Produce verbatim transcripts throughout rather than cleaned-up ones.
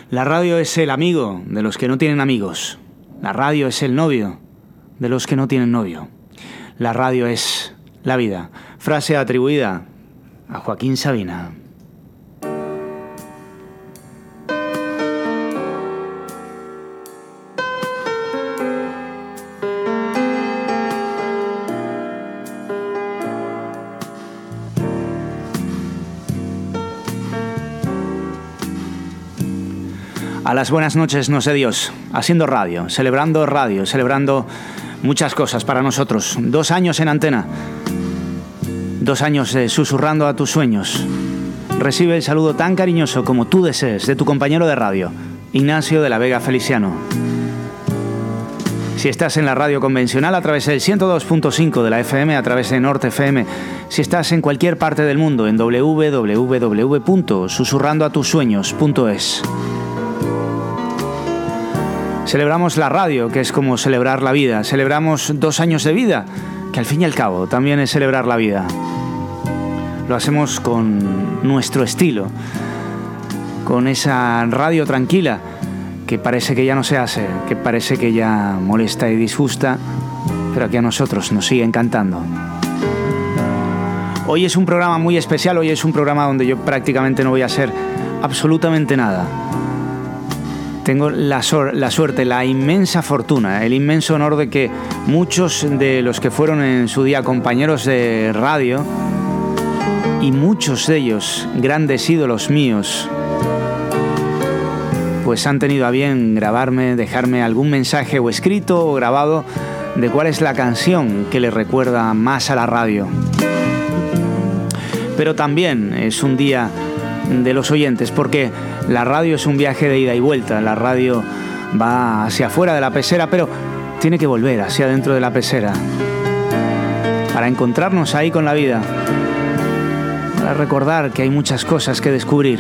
La radio es el amigo de los que no tienen amigos. La radio es el novio de los que no tienen novio. La radio es la vida. Frase atribuida a Joaquín Sabina. A las buenas noches nos dé Dios, haciendo radio, celebrando radio, celebrando muchas cosas para nosotros. Dos años en antena, dos años eh, susurrando a tus sueños. Recibe el saludo tan cariñoso como tú desees de tu compañero de radio, Ignacio de la Vega Feliciano. Si estás en la radio convencional a través del ciento dos punto cinco de la F M, a través de Norte F M, si estás en cualquier parte del mundo en doble u doble u doble u punto susurrando a tus sueños punto es. Celebramos la radio, que es como celebrar la vida. Celebramos dos años de vida, que al fin y al cabo también es celebrar la vida. Lo hacemos con nuestro estilo, con esa radio tranquila que parece que ya no se hace, que parece que ya molesta y disgusta, pero que a nosotros nos sigue encantando. Hoy es un programa muy especial, hoy es un programa donde yo prácticamente no voy a hacer absolutamente nada. Tengo la, sor- la suerte, la inmensa fortuna, el inmenso honor de que muchos de los que fueron en su día compañeros de radio y muchos de ellos grandes ídolos míos, pues han tenido a bien grabarme, dejarme algún mensaje o escrito o grabado de cuál es la canción que les recuerda más a la radio. Pero también es un día de los oyentes, porque la radio es un viaje de ida y vuelta. La radio va hacia afuera de la pecera, pero tiene que volver hacia dentro de la pecera para encontrarnos ahí con la vida, para recordar que hay muchas cosas que descubrir,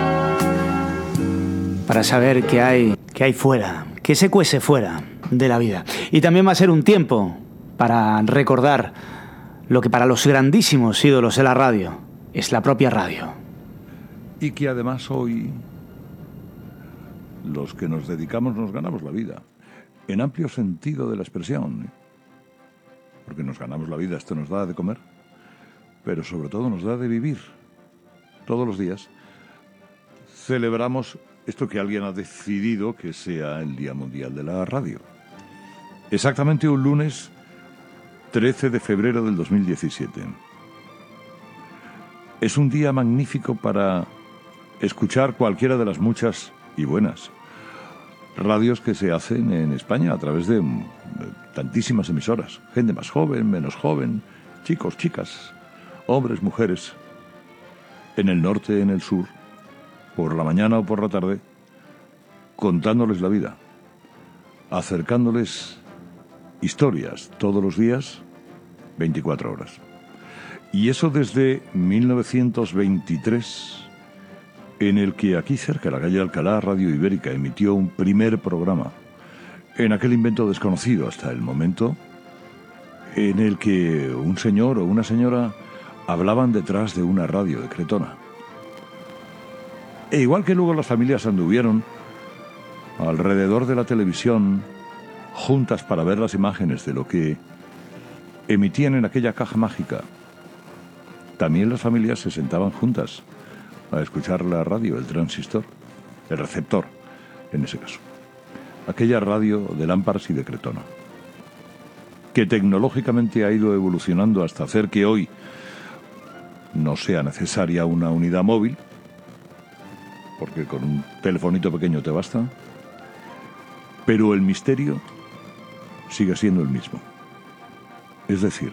para saber que hay, que hay fuera, que se cuece fuera de la vida. Y también va a ser un tiempo para recordar lo que para los grandísimos ídolos de la radio es la propia radio. Y que además hoy los que nos dedicamos nos ganamos la vida, en amplio sentido de la expresión, porque nos ganamos la vida, esto nos da de comer, pero sobre todo nos da de vivir. Todos los días celebramos esto que alguien ha decidido que sea el Día Mundial de la Radio. Exactamente un lunes trece de febrero del dos mil diecisiete. Es un día magnífico para escuchar cualquiera de las muchas y buenas radios que se hacen en España a través de tantísimas emisoras. Gente más joven, menos joven, chicos, chicas, hombres, mujeres, en el norte, en el sur, por la mañana o por la tarde, contándoles la vida, acercándoles historias todos los días, veinticuatro horas. Y eso desde mil novecientos veintitrés, en el que aquí cerca, en la calle Alcalá, Radio Ibérica emitió un primer programa, en aquel invento desconocido hasta el momento, en el que un señor o una señora hablaban detrás de una radio de Cretona. E igual que luego las familias anduvieron alrededor de la televisión, juntas para ver las imágenes de lo que emitían en aquella caja mágica, también las familias se sentaban juntas a escuchar la radio, el transistor, el receptor, en ese caso. Aquella radio de lámparas y de Cretona, que tecnológicamente ha ido evolucionando hasta hacer que hoy no sea necesaria una unidad móvil, porque con un telefonito pequeño te basta, pero el misterio sigue siendo el mismo. Es decir,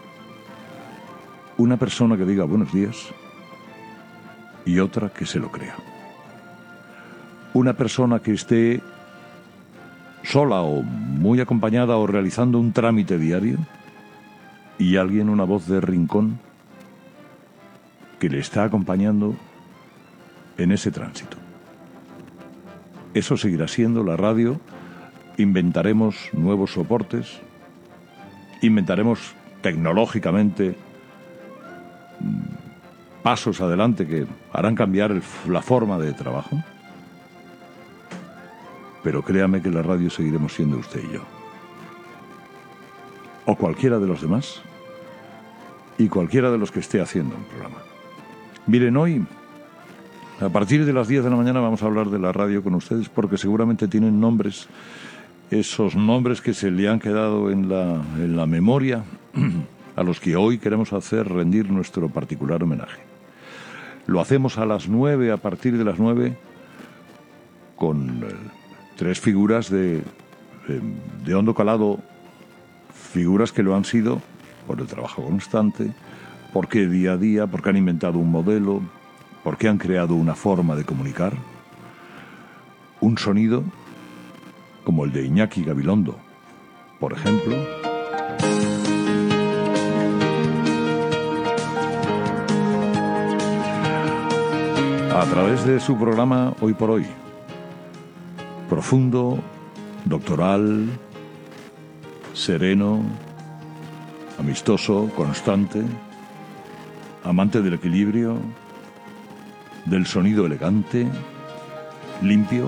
una persona que diga buenos días y otra que se lo crea. Una persona que esté sola o muy acompañada o realizando un trámite diario y alguien, una voz de rincón, que le está acompañando en ese tránsito. Eso seguirá siendo la radio. Inventaremos nuevos soportes, inventaremos tecnológicamente pasos adelante que harán cambiar el, la forma de trabajo, pero créame que la radio seguiremos siendo usted y yo. O cualquiera de los demás, y cualquiera de los que esté haciendo un programa. Miren, hoy, a partir de las diez de la mañana, vamos a hablar de la radio con ustedes, porque seguramente tienen nombres, esos nombres que se le han quedado en la, en la memoria, a los que hoy queremos hacer rendir nuestro particular homenaje. Lo hacemos a las nueve, a partir de las nueve, con eh, tres figuras de, de, de hondo calado, figuras que lo han sido por el trabajo constante, porque día a día, porque han inventado un modelo, porque han creado una forma de comunicar, un sonido como el de Iñaki Gabilondo, por ejemplo. A través de su programa Hoy por Hoy, profundo, doctoral, sereno, amistoso, constante, amante del equilibrio, del sonido elegante, limpio.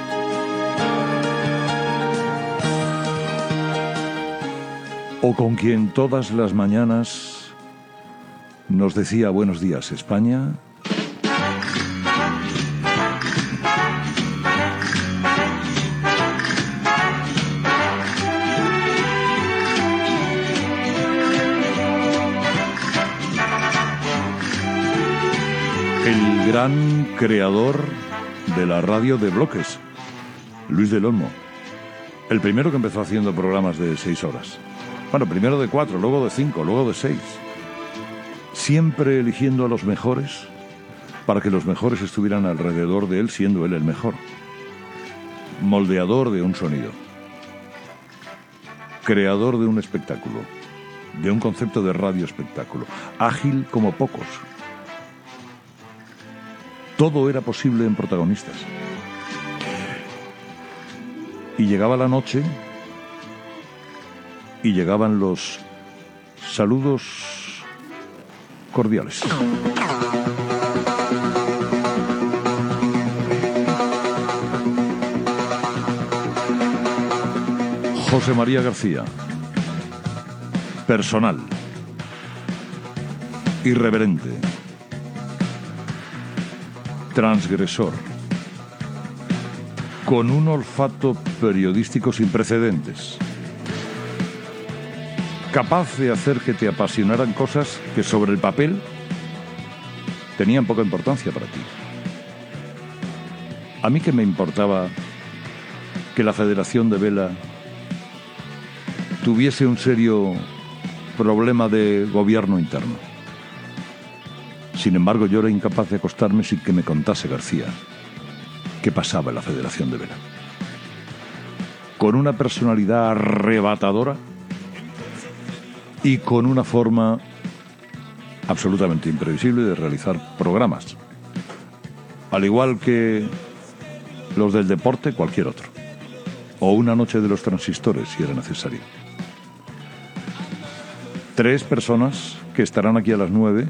O con quien todas las mañanas nos decía buenos días España. El gran creador de la radio de bloques, Luis del Olmo. El primero que empezó haciendo programas de seis horas. Bueno, primero de cuatro, luego de cinco, luego de seis. Siempre eligiendo a los mejores para que los mejores estuvieran alrededor de él, siendo él el mejor. Moldeador de un sonido. Creador de un espectáculo. De un concepto de radio espectáculo. Ágil como pocos. Todo era posible en Protagonistas. Y llegaba la noche y llegaban los saludos cordiales. José María García. Personal. Irreverente. Transgresor, con un olfato periodístico sin precedentes, capaz de hacer que te apasionaran cosas que sobre el papel tenían poca importancia para ti. A mí que me importaba que la Federación de Vela tuviese un serio problema de gobierno interno. Sin embargo, yo era incapaz de acostarme sin que me contase García qué pasaba en la Federación de Vela. Con una personalidad arrebatadora y con una forma absolutamente imprevisible de realizar programas. Al igual que los del deporte, cualquier otro. O una noche de los transistores, si era necesario. Tres personas que estarán aquí a las nueve,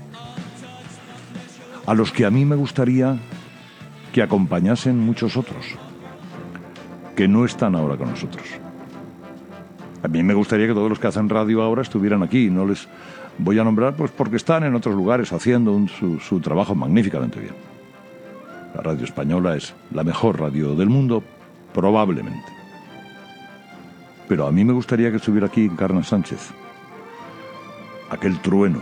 a los que a mí me gustaría que acompañasen muchos otros, que no están ahora con nosotros. A mí me gustaría que todos los que hacen radio ahora estuvieran aquí. No les voy a nombrar pues porque están en otros lugares haciendo un, su, su trabajo magníficamente bien. La radio española es la mejor radio del mundo, probablemente. Pero a mí me gustaría que estuviera aquí Encarna Sánchez, aquel trueno,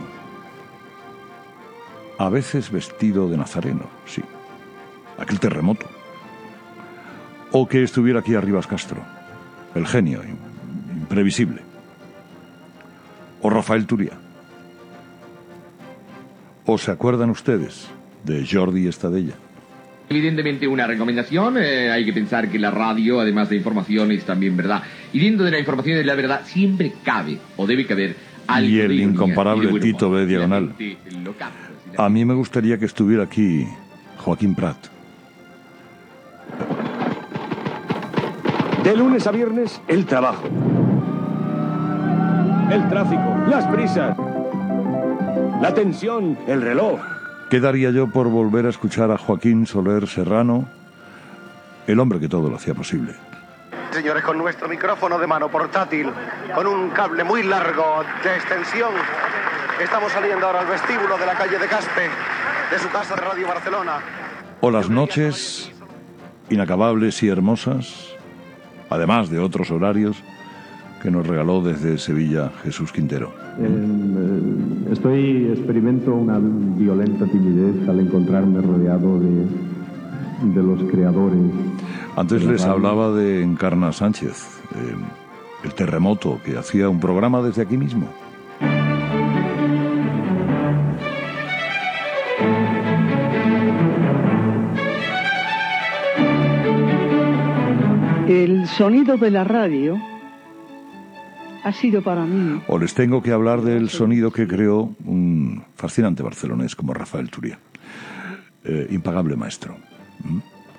a veces vestido de nazareno, sí, aquel terremoto. O que estuviera aquí Arribas Castro, el genio imprevisible. O Rafael Turia. ¿O se acuerdan ustedes de Jordi Estadella? Evidentemente una recomendación, eh, hay que pensar que la radio, además de información, es también verdad. Y dentro de la información y de la verdad siempre cabe, o debe caber, algo y el de ironía, incomparable y de Tito B. Diagonal. A mí me gustaría que estuviera aquí Joaquín Prat. De lunes a viernes, el trabajo. El tráfico, las prisas, la tensión, el reloj. ¿Qué daría yo por volver a escuchar a Joaquín Soler Serrano, el hombre que todo lo hacía posible? Señores, con nuestro micrófono de mano portátil, con un cable muy largo de extensión, estamos saliendo ahora al vestíbulo de la calle de Caspe, de su casa de Radio Barcelona. O las noches inacabables y hermosas, además de otros horarios que nos regaló desde Sevilla Jesús Quintero. Eh, estoy experimento una violenta timidez al encontrarme rodeado de, de los creadores. Antes les hablaba de Encarna Sánchez, eh, el terremoto, que hacía un programa desde aquí mismo. El sonido de la radio ha sido para mí... O les tengo que hablar del sonido que creó un fascinante barcelonés como Rafael Turia. Eh, impagable maestro. ¿Mm?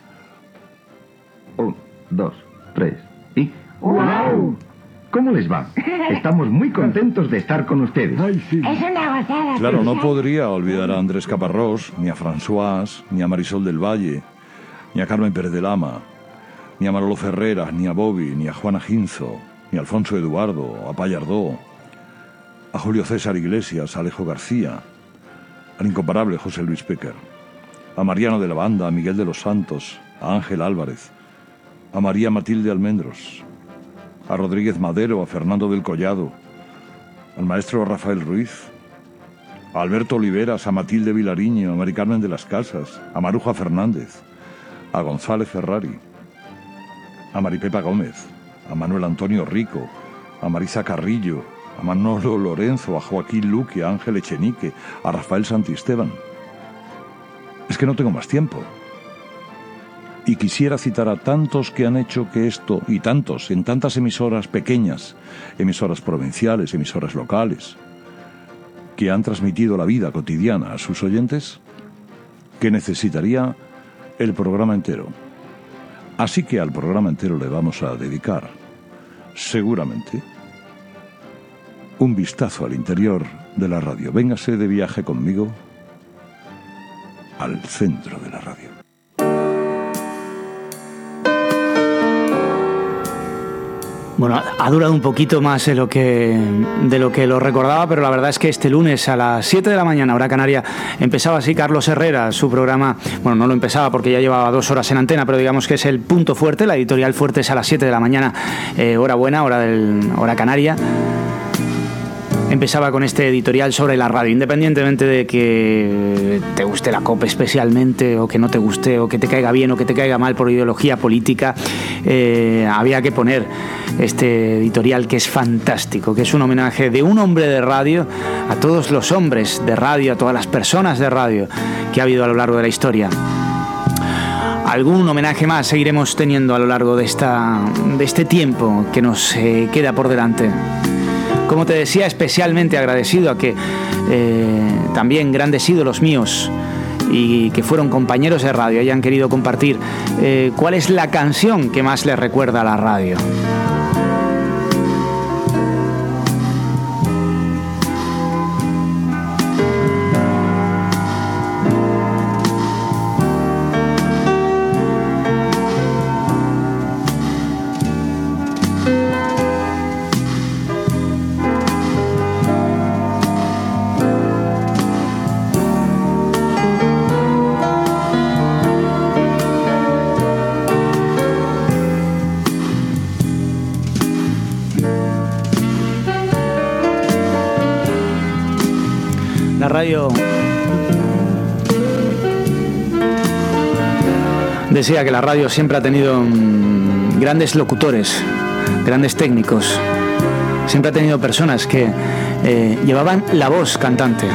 Un, dos, tres y... ¡Wow! ¿Cómo les va? Estamos muy contentos de estar con ustedes. Ay, sí. Es una gozada. Claro, no podría olvidar a Andrés Caparrós, ni a François, ni a Marisol del Valle, ni a Carmen Pérez de Lama, ni a Manolo Ferreras, ni a Bobby, ni a Juana Ginzo, ni a Alfonso Eduardo, a Pallardó, a Julio César Iglesias, a Alejo García, al incomparable José Luis Péquer, a Mariano de la Banda, a Miguel de los Santos, a Ángel Álvarez, a María Matilde Almendros, a Rodríguez Madero, a Fernando del Collado, al maestro Rafael Ruiz, a Alberto Oliveras, a Matilde Vilariño, a Mari Carmen de las Casas, a Maruja Fernández, a González Ferrari, a Maripepa Gómez, a Manuel Antonio Rico, a Marisa Carrillo, a Manolo Lorenzo, a Joaquín Luque, a Ángel Echenique, a Rafael Santisteban. Es que no tengo más tiempo. Y quisiera citar a tantos que han hecho que esto, y tantos, en tantas emisoras pequeñas, emisoras provinciales, emisoras locales, que han transmitido la vida cotidiana a sus oyentes, que necesitaría el programa entero. Así que al programa entero le vamos a dedicar, seguramente, un vistazo al interior de la radio. Véngase de viaje conmigo al centro de la radio. Bueno, ha durado un poquito más de lo que de lo que lo recordaba, pero la verdad es que este lunes a las siete de la mañana, hora canaria, empezaba así Carlos Herrera su programa. Bueno, no lo empezaba porque ya llevaba dos horas en antena, pero digamos que es el punto fuerte, la editorial fuerte es a las siete de la mañana, eh, hora buena, hora del hora canaria. Empezaba con este editorial sobre la radio, independientemente de que te guste la COPE especialmente, o que no te guste, o que te caiga bien, o que te caiga mal por ideología política, eh, había que poner este editorial que es fantástico, que es un homenaje de un hombre de radio a todos los hombres de radio, a todas las personas de radio que ha habido a lo largo de la historia. Algún homenaje más seguiremos teniendo a lo largo de, esta, de este tiempo que nos eh, queda por delante. Como te decía, especialmente agradecido a que eh, también grandes ídolos míos y que fueron compañeros de radio hayan querido compartir eh, cuál es la canción que más les recuerda a la radio. La radio decía que la radio siempre ha tenido mmm, grandes locutores, grandes técnicos, siempre ha tenido personas que eh, llevaban la voz cantante.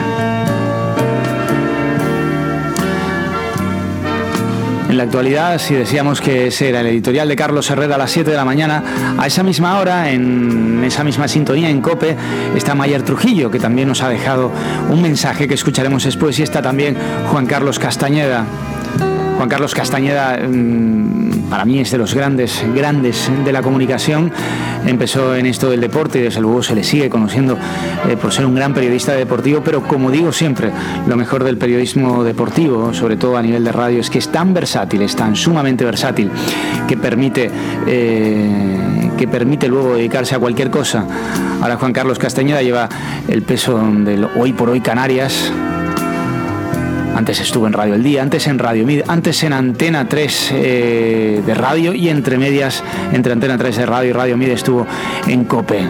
En la actualidad, si decíamos que ese era el editorial de Carlos Herrera a las siete de la mañana, a esa misma hora, en esa misma sintonía en COPE, está Mayer Trujillo, que también nos ha dejado un mensaje que escucharemos después, y está también Juan Carlos Castañeda. Juan Carlos Castañeda, mmm, para mí es de los grandes, grandes de la comunicación. Empezó en esto del deporte y desde luego se le sigue conociendo eh, por ser un gran periodista deportivo, pero como digo siempre, lo mejor del periodismo deportivo, sobre todo a nivel de radio, es que es tan versátil, es tan sumamente versátil, que permite, eh, que permite luego dedicarse a cualquier cosa. Ahora Juan Carlos Castañeda lleva el peso del Hoy por Hoy Canarias. Antes estuvo en Radio El Día, antes en Radio Mid, antes en Antena tres eh, de radio, y entre medias, entre Antena tres de radio y Radio Mid estuvo en COPE.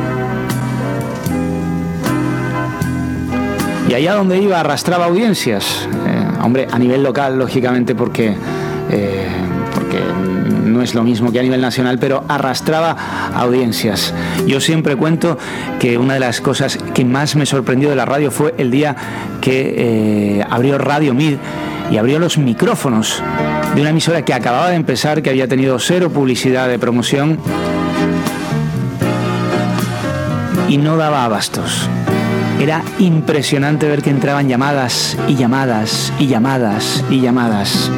Y allá donde iba arrastraba audiencias, eh, hombre, a nivel local, lógicamente, porque, eh, porque no es lo mismo que a nivel nacional, pero arrastraba audiencias. Yo siempre cuento que una de las cosas que más me sorprendió de la radio fue el día que eh, abrió Radio Mid y abrió los micrófonos de una emisora que acababa de empezar, que había tenido cero publicidad de promoción y no daba abastos. Era impresionante ver que entraban llamadas y llamadas y llamadas y llamadas.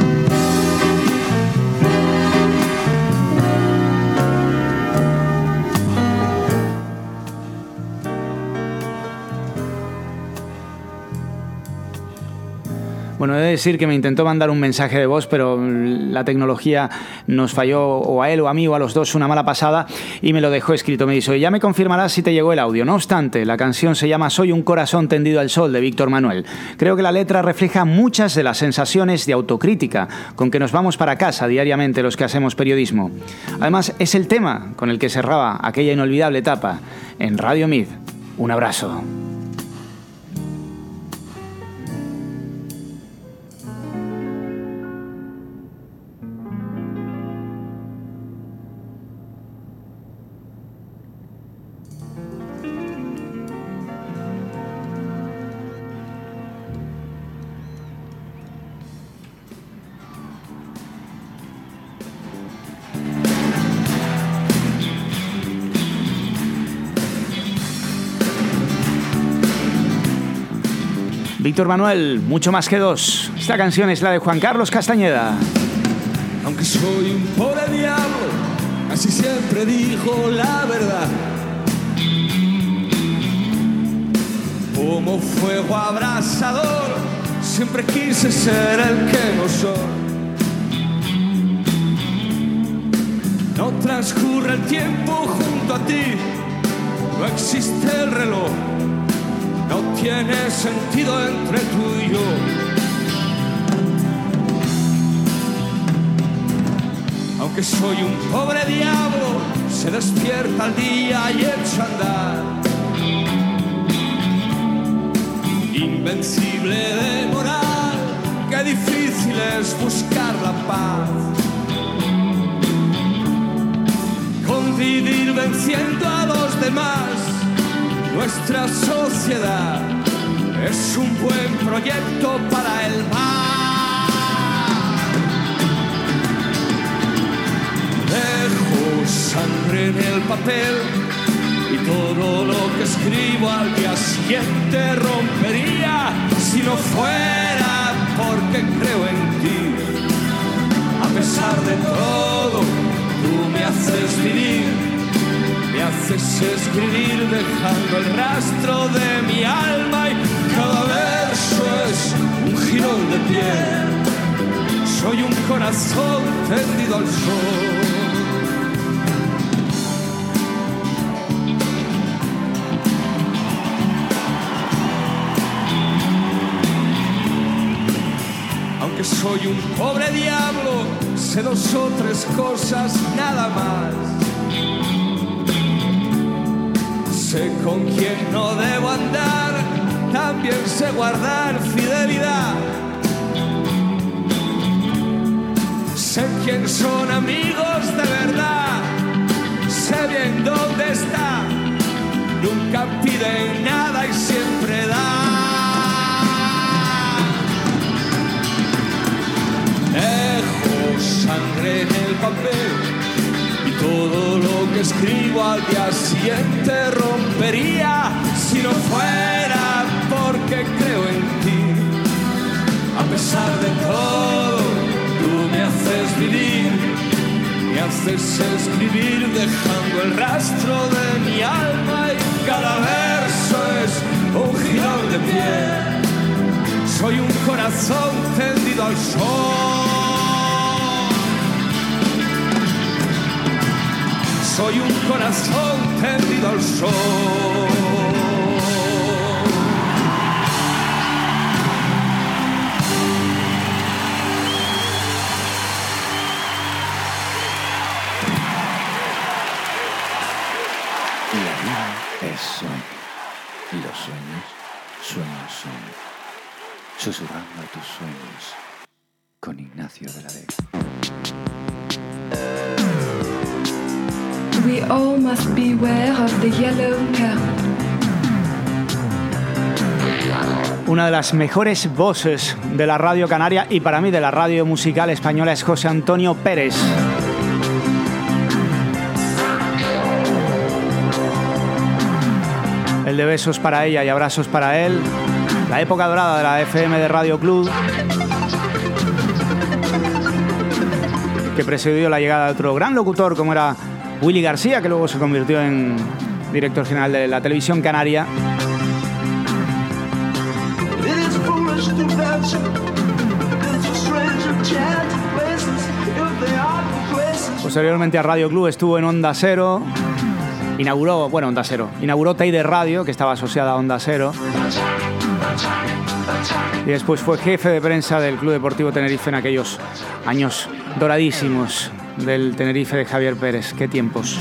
Bueno, he de decir que me intentó mandar un mensaje de voz, pero la tecnología nos falló, o a él o a mí o a los dos, una mala pasada, y me lo dejó escrito. Me dice: ya me confirmarás si te llegó el audio. No obstante, la canción se llama Soy un corazón tendido al sol, de Víctor Manuel. Creo que la letra refleja muchas de las sensaciones de autocrítica con que nos vamos para casa diariamente los que hacemos periodismo. Además, es el tema con el que cerraba aquella inolvidable etapa en Radio Mid. Un abrazo. Víctor Manuel, mucho más que dos. Esta canción es la de Juan Carlos Castañeda. Aunque soy un pobre diablo, casi siempre dijo la verdad. Como fuego abrasador, siempre quise ser el que no soy. No transcurre el tiempo junto a ti, no existe el reloj. No tiene sentido entre tú y yo. Aunque soy un pobre diablo, se despierta al día y echa a andar. Invencible de moral, qué difícil es buscar la paz. Convivir venciendo a los demás. Nuestra sociedad es un buen proyecto para el mar. Dejo sangre en el papel y todo lo que escribo al día siguiente rompería si no fuera porque creo en ti. A pesar de todo, tú me haces vivir. Me haces escribir dejando el rastro de mi alma y cada verso es un jirón de piel. Soy un corazón tendido al sol. Aunque soy un pobre diablo, sé dos o tres cosas nada más. Sé con quién no debo andar, también sé guardar fidelidad. Sé quién son amigos de verdad, sé bien dónde está. Nunca piden nada y siempre dan. Dejo sangre en el papel y todo lo que escribo al día siguiente rompería si no fuera porque creo en ti. A pesar de todo, tú me haces vivir. veces escribir dejando el rastro de mi alma y cada verso es un jirón de piel. Soy un corazón tendido al sol. Soy un corazón tendido al sol. Y la vida es sueño. Y los sueños, sueños son. Susurrando a tus sueños. Con Ignacio de la Vega. We all must beware of the yellow peril. Una de las mejores voces de la radio canaria y para mí de la radio musical española es José Antonio Pérez. El de besos para ella y abrazos para él. La época dorada de la F M de Radio Club, que presidió la llegada de otro gran locutor como era Willy García, que luego se convirtió en director general de la televisión canaria. Posteriormente a Radio Club estuvo en Onda Cero. Inauguró, bueno, Onda Cero. Inauguró Teide Radio, que estaba asociada a Onda Cero. Y después fue jefe de prensa del Club Deportivo Tenerife en aquellos años doradísimos del Tenerife de Javier Pérez. ¡Qué tiempos!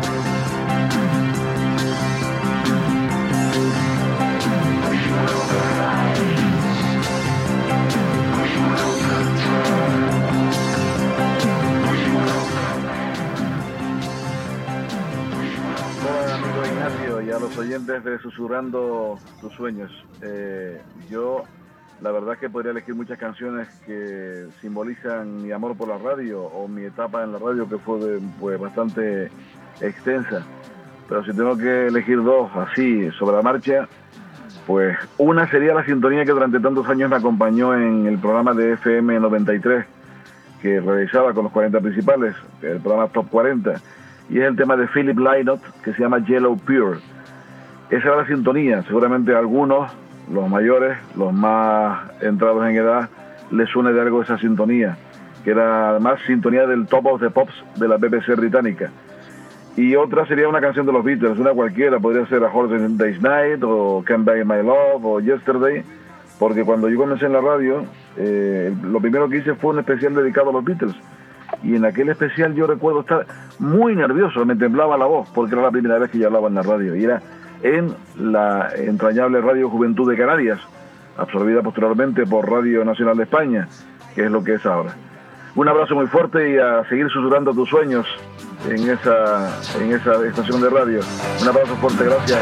Hola, amigo Ignacio, y a los oyentes de Susurrando tus Sueños. Eh, yo... La verdad es que podría elegir muchas canciones que simbolizan mi amor por la radio o mi etapa en la radio, que fue de, pues, bastante extensa. Pero si tengo que elegir dos así sobre la marcha, pues una sería la sintonía que durante tantos años me acompañó en el programa de F M noventa y tres que realizaba con los cuarenta principales, el programa Top cuarenta, y es el tema de Philip Lynott que se llama Yellow Pure. Esa era la sintonía. Seguramente algunos, los mayores, los más entrados en edad, les suene de algo esa sintonía, que era además sintonía del Top of the Pops de la B B C británica. Y otra sería una canción de los Beatles, una cualquiera, podría ser A Hard Day's Night, o Can't Buy My Love, o Yesterday, porque cuando yo comencé en la radio, eh, lo primero que hice fue un especial dedicado a los Beatles, y en aquel especial yo recuerdo estar muy nervioso, me temblaba la voz, porque era la primera vez que yo hablaba en la radio, y era en la entrañable Radio Juventud de Canarias, absorbida posteriormente por Radio Nacional de España, que es lo que es ahora. Un abrazo muy fuerte y a seguir susurrando tus sueños en esa, en esa estación de radio. Un abrazo fuerte, gracias.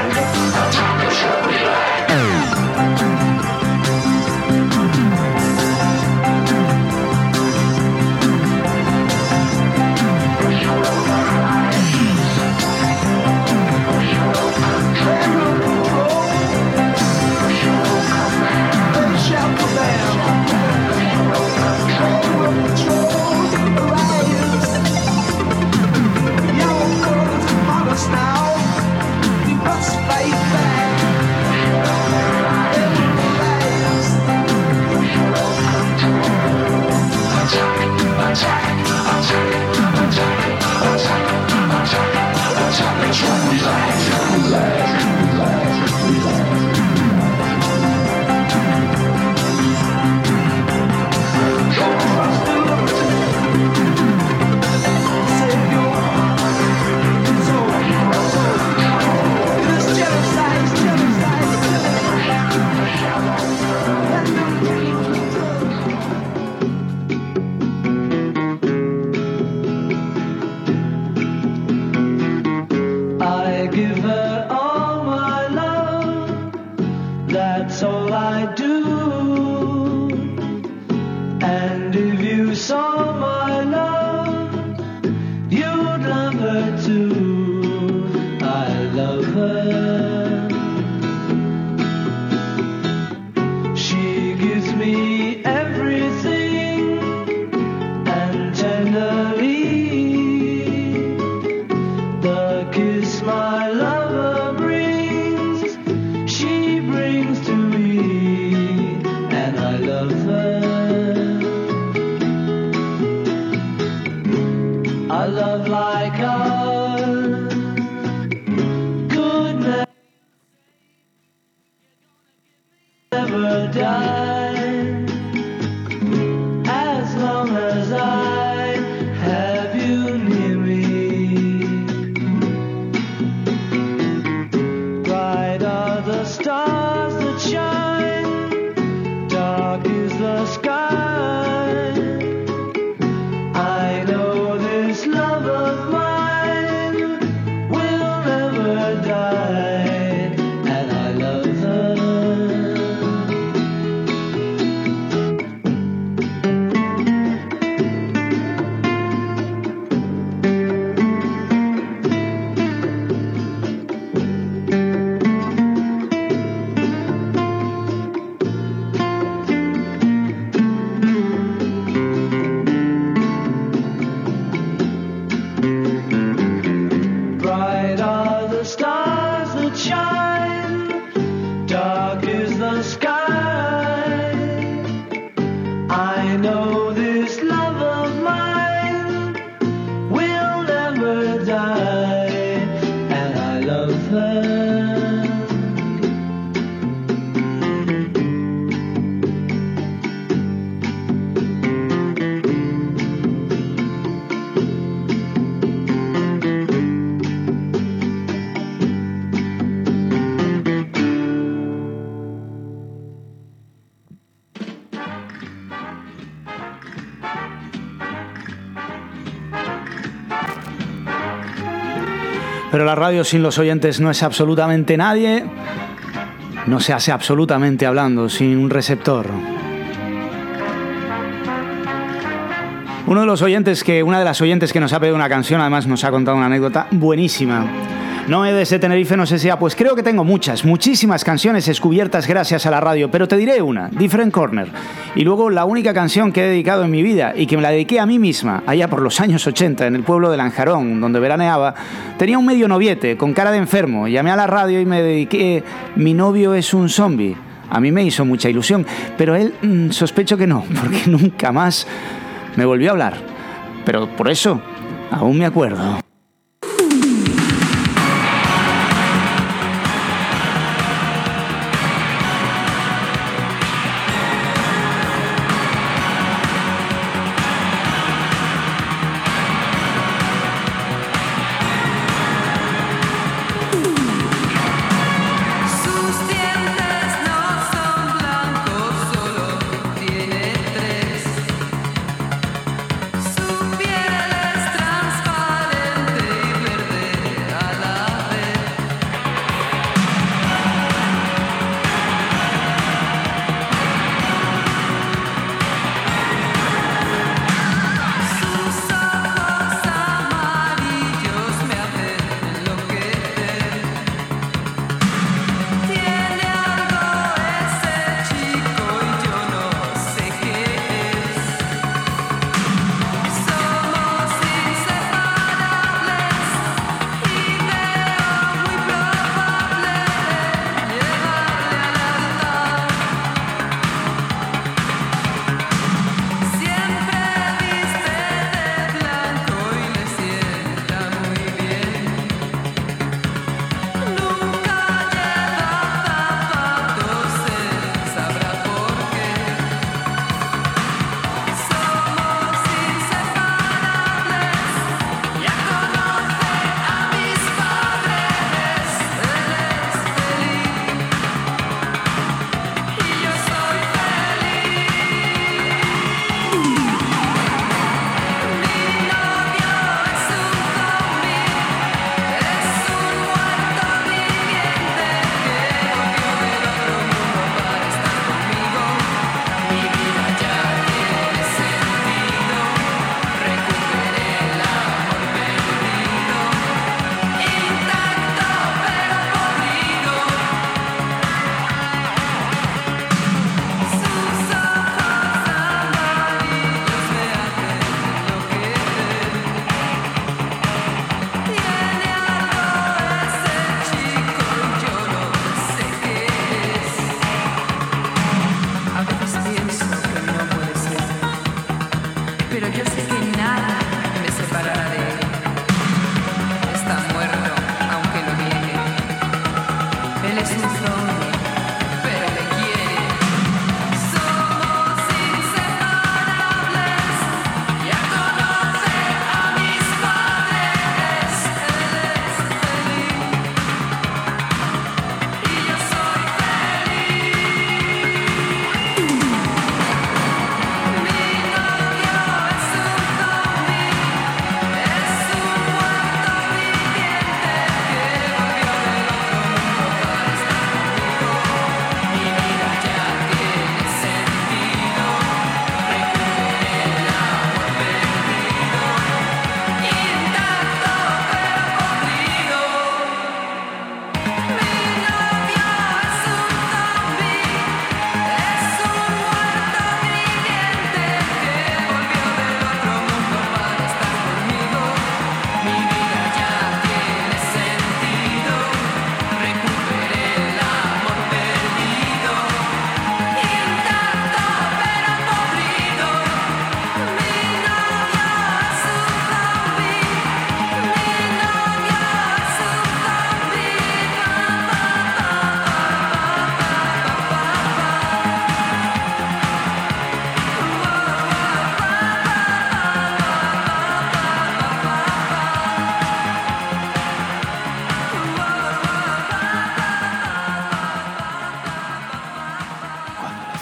Everything and tenderly never die. As long as I have you near me. Bright are the stars that shine, dark is the sky. I know this love of mine will never die, and I love her. Bright are the stars that shine, dark is the sky. I know this love of mine will never die, and I love her. Pero la radio sin los oyentes no es absolutamente nadie. No se hace absolutamente hablando sin un receptor. Uno de los oyentes que, una de las oyentes que nos ha pedido una canción, además nos ha contado una anécdota buenísima. Noé desde Tenerife nos decía, pues creo que tengo muchas, muchísimas canciones descubiertas gracias a la radio, pero te diré una, Different Corner. Y luego la única canción que he dedicado en mi vida y que me la dediqué a mí misma, allá por los años ochenta, en el pueblo de Lanjarón, donde veraneaba, tenía un medio noviete con cara de enfermo. Llamé a la radio y me dediqué, Mi novio es un zombie. A mí me hizo mucha ilusión, pero él mmm, sospecho que no, porque nunca más me volvió a hablar. Pero por eso, aún me acuerdo. Su piel es transparente.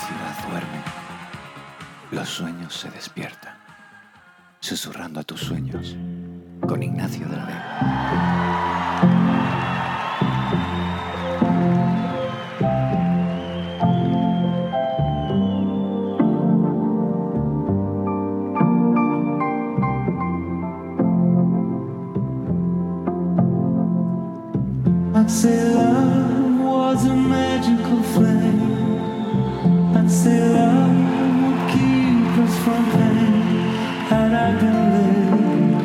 ciudad duerme, los sueños se despiertan. Susurrando a tus sueños, con Ignacio de la Vega. I'd say love was a magical flame. I'd say love would keep us from pain. Had I been led,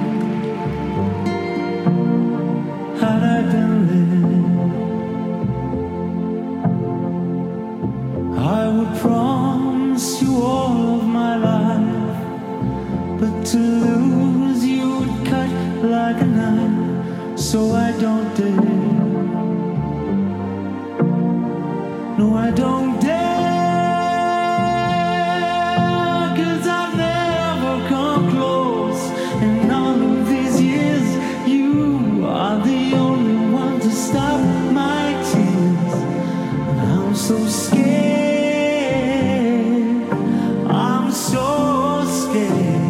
had I been led, I would promise you all of my life, but to lose you would cut like a knife, so I don't dare. No, I don't dare, 'cause I've never come close. In all of these years, you are the only one to stop my tears. And I'm so scared, I'm so scared.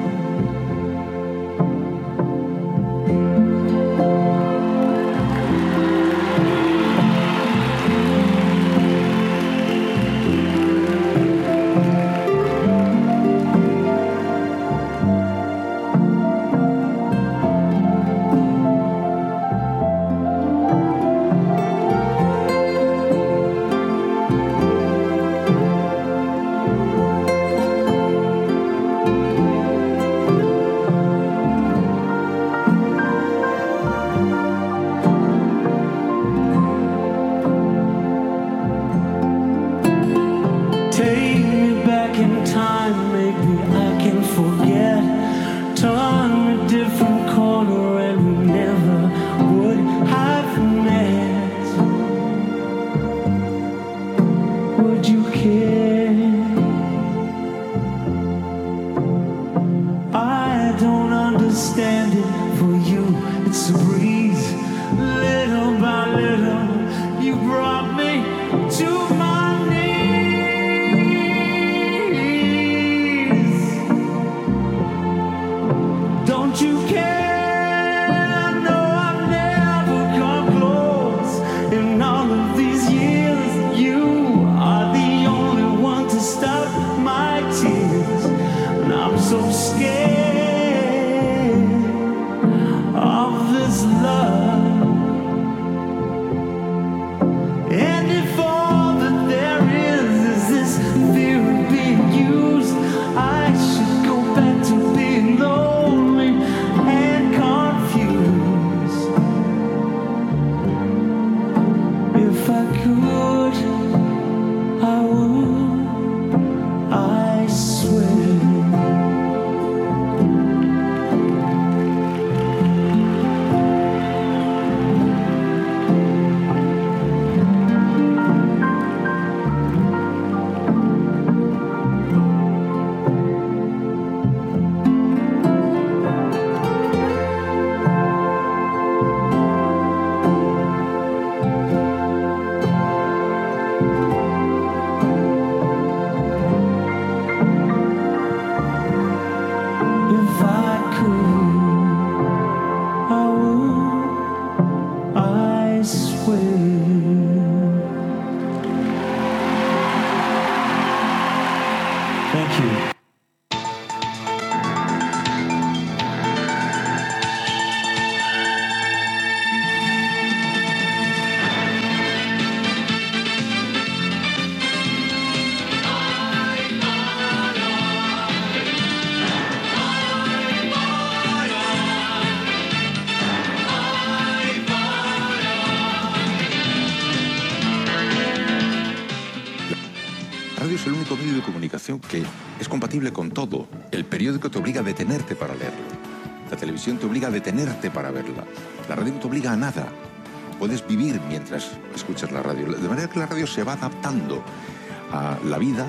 Es el único medio de comunicación que es compatible con todo. El periódico te obliga a detenerte para leerlo. La televisión te obliga a detenerte para verla. La radio no te obliga a nada. Puedes vivir mientras escuchas la radio. De manera que la radio se va adaptando a la vida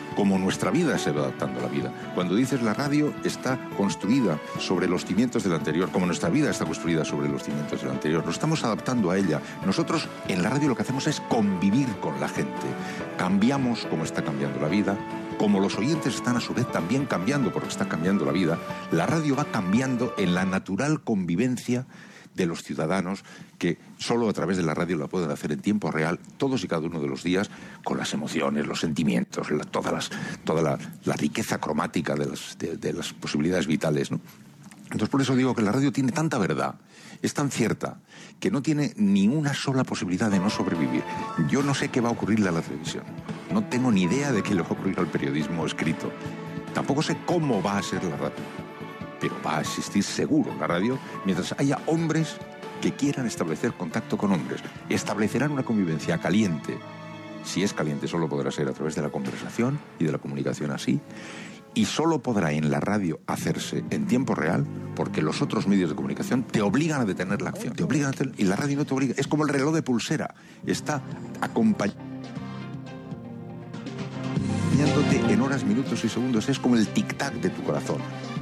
como nuestra vida se va adaptando a la vida. Cuando dices la radio está construida sobre los cimientos del anterior, como nuestra vida está construida sobre los cimientos del anterior, nos estamos adaptando a ella. Nosotros en la radio lo que hacemos es convivir con la gente. Cambiamos como está cambiando la vida, como los oyentes están a su vez también cambiando porque está cambiando la vida. La radio va cambiando en la natural convivencia de los ciudadanos que solo a través de la radio la pueden hacer en tiempo real, todos y cada uno de los días, con las emociones, los sentimientos, la, todas las, toda la, la riqueza cromática de las, de, de las posibilidades vitales, ¿no? Entonces por eso digo que la radio tiene tanta verdad, es tan cierta, que no tiene ni una sola posibilidad de no sobrevivir. Yo no sé qué va a ocurrirle a la televisión, no tengo ni idea de qué le va a ocurrir al periodismo escrito, tampoco sé cómo va a ser la radio. Pero va a existir seguro la radio mientras haya hombres que quieran establecer contacto con hombres. Establecerán una convivencia caliente. Si es caliente, solo podrá ser a través de la conversación y de la comunicación así. Y solo podrá en la radio hacerse en tiempo real porque los otros medios de comunicación te obligan a detener la acción. Te obligan a detener, y la radio no te obliga. Es como el reloj de pulsera. Está acompañándote en horas, minutos y segundos. Es como el tic-tac de tu corazón.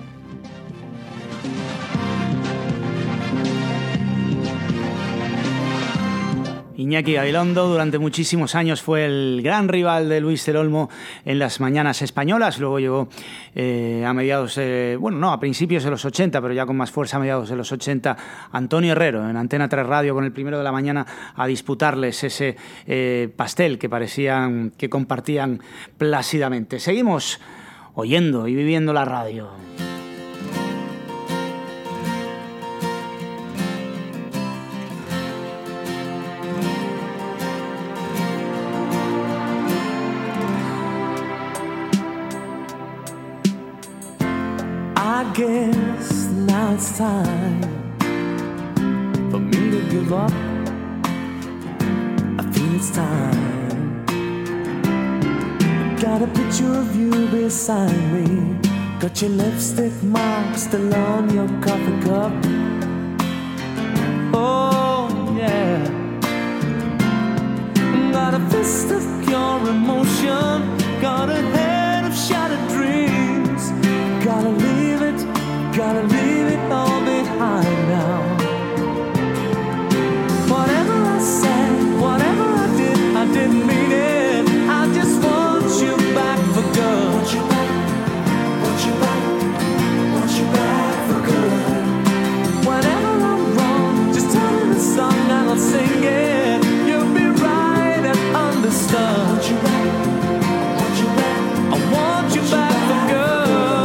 Iñaki Gabilondo durante muchísimos años fue el gran rival de Luis del Olmo en las mañanas españolas. Luego llegó eh, a mediados, eh, bueno, no, a principios de los ochenta, pero ya con más fuerza a mediados de los ochenta, Antonio Herrero en Antena tres Radio con el Primero de la Mañana a disputarles ese eh, pastel que parecían que compartían plácidamente. Seguimos oyendo y viviendo la radio. I guess now it's time for me to give up. I feel it's time. Got a picture of you beside me. Got your lipstick mark still on your coffee cup. Oh yeah. Got a fist of pure emotion. Got a head of shattered dreams. Gotta leave it, gotta leave it all behind now. Whatever I said, whatever I did, I didn't mean it. I just want you back for good. Want you back, want you back, want you back for good. Whenever I'm wrong, just tell me the song and I'll sing it. You'll be right and understood. Want you back, want you back, I want you back for good.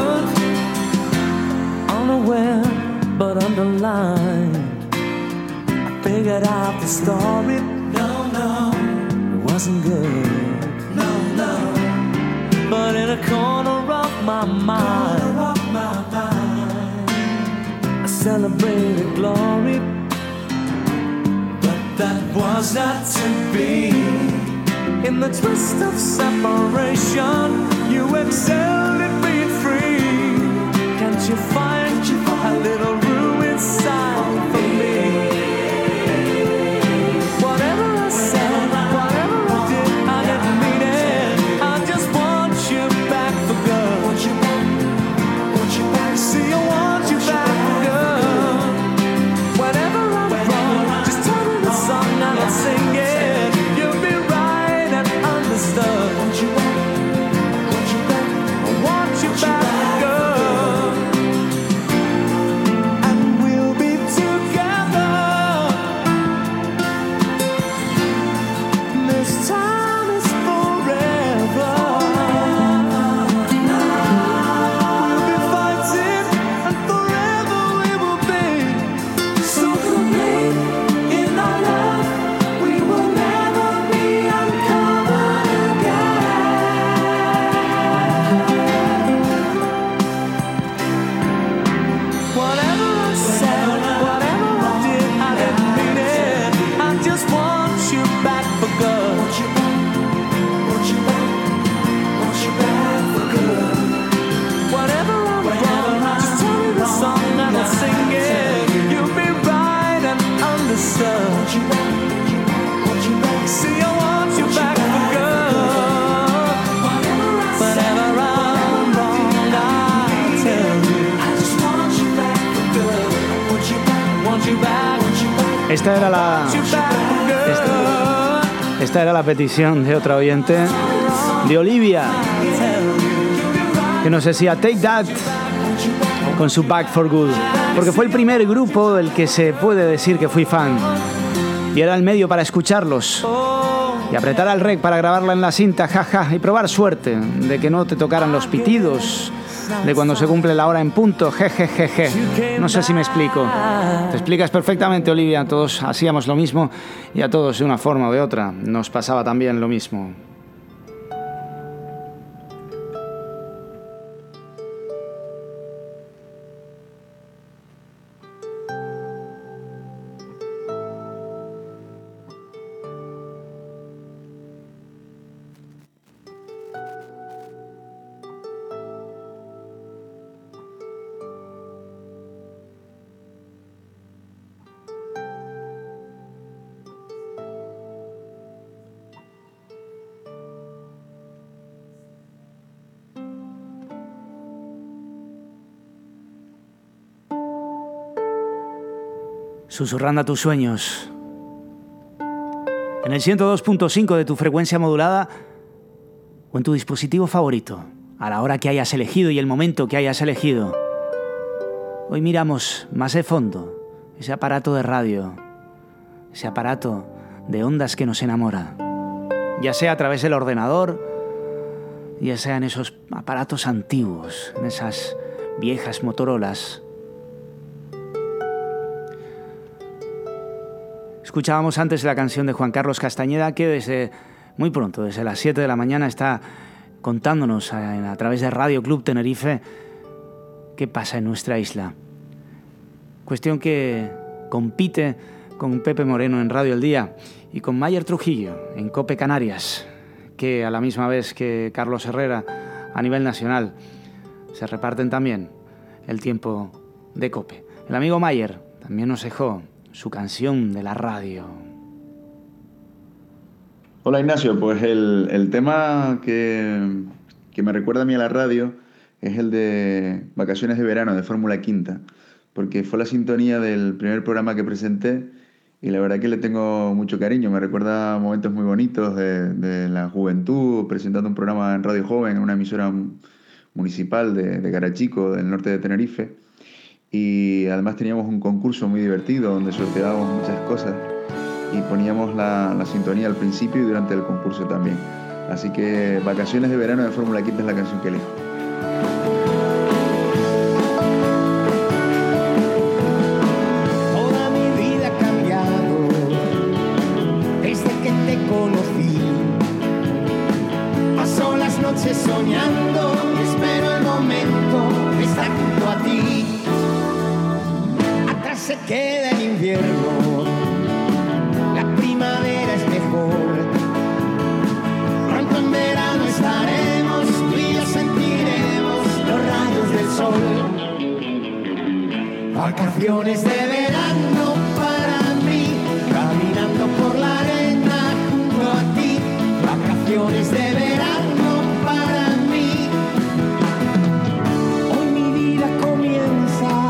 Unaware, but underlined, I figured out the story. No, no, it wasn't good. No, no, but in a corner of my mind, corner of my mind, I celebrated glory. But that was not to be. In the twist of separation, you excelled at being free. Can't you find a little room inside for me? Whatever I said, whatever I did, I didn't mean it. I just want you back for good. Want you back, want you back. See, I want you back for good. Whenever I'm wrong, just tell me the song and I'll sing it. You'll be right and understood. Want you back, Esta era la... Esta, esta era la petición de otra oyente, de Olivia, que nos decía Take That con su Back for Good, porque fue el primer grupo del que se puede decir que fui fan, y era el medio para escucharlos y apretar al rec para grabarla en la cinta, jaja, y probar suerte de que no te tocaran los pitidos de cuando se cumple la hora en punto, jejejeje. No sé si me explico. Te explicas perfectamente, Olivia. Todos hacíamos lo mismo y a todos de una forma o de otra nos pasaba también lo mismo. Susurrando a tus sueños. En el ciento dos punto cinco de tu frecuencia modulada o en tu dispositivo favorito, a la hora que hayas elegido y el momento que hayas elegido. Hoy miramos más de fondo ese aparato de radio, ese aparato de ondas que nos enamora, ya sea a través del ordenador, ya sea en esos aparatos antiguos, en esas viejas Motorolas. Escuchábamos antes la canción de Juan Carlos Castañeda, que desde muy pronto, desde las siete de la mañana, está contándonos a, a través de Radio Club Tenerife qué pasa en nuestra isla. Cuestión que compite con Pepe Moreno en Radio El Día y con Mayer Trujillo en COPE Canarias, que a la misma vez que Carlos Herrera a nivel nacional se reparten también el tiempo de COPE. El amigo Mayer también nos dejó su canción de la radio. Hola Ignacio, pues el, el tema que, que me recuerda a mí a la radio es el de Vacaciones de Verano de Fórmula Quinta, porque fue la sintonía del primer programa que presenté y la verdad que le tengo mucho cariño. Me recuerda momentos muy bonitos de, de la juventud, presentando un programa en Radio Joven, en una emisora municipal de, de Garachico, del norte de Tenerife. Y además teníamos un concurso muy divertido donde sorteábamos muchas cosas y poníamos la, la sintonía al principio y durante el concurso también. Así que Vacaciones de Verano de Fórmula Quinta es la canción que elijo. Toda mi vida ha cambiado desde que te conocí. Paso las noches soñando y espero el momento de estar junto a ti. Se queda el invierno, la primavera es mejor. Pronto en verano estaremos, tú y yo sentiremos los rayos del sol. Vacaciones de verano para mí, caminando por la arena junto a ti. Vacaciones de verano para mí. Hoy mi vida comienza.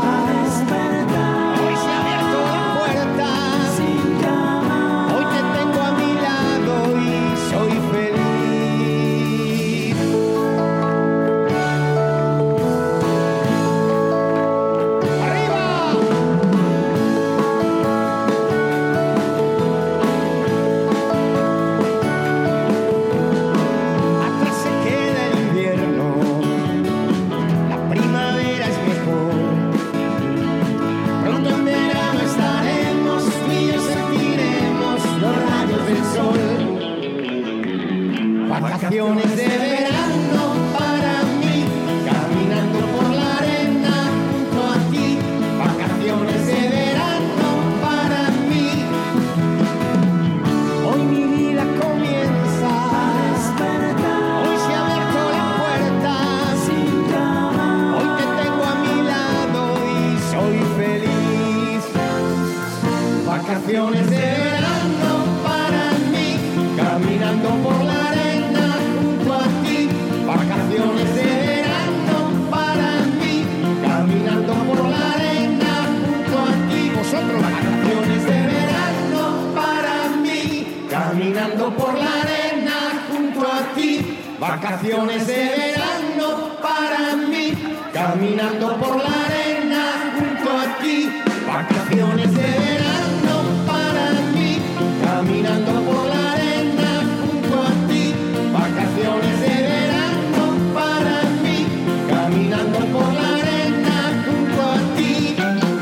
Vacaciones de verano para mí, caminando por la arena junto a ti. Vacaciones de verano para mí, caminando por la arena junto a ti. Vacaciones de verano para mí, caminando por la arena junto a ti.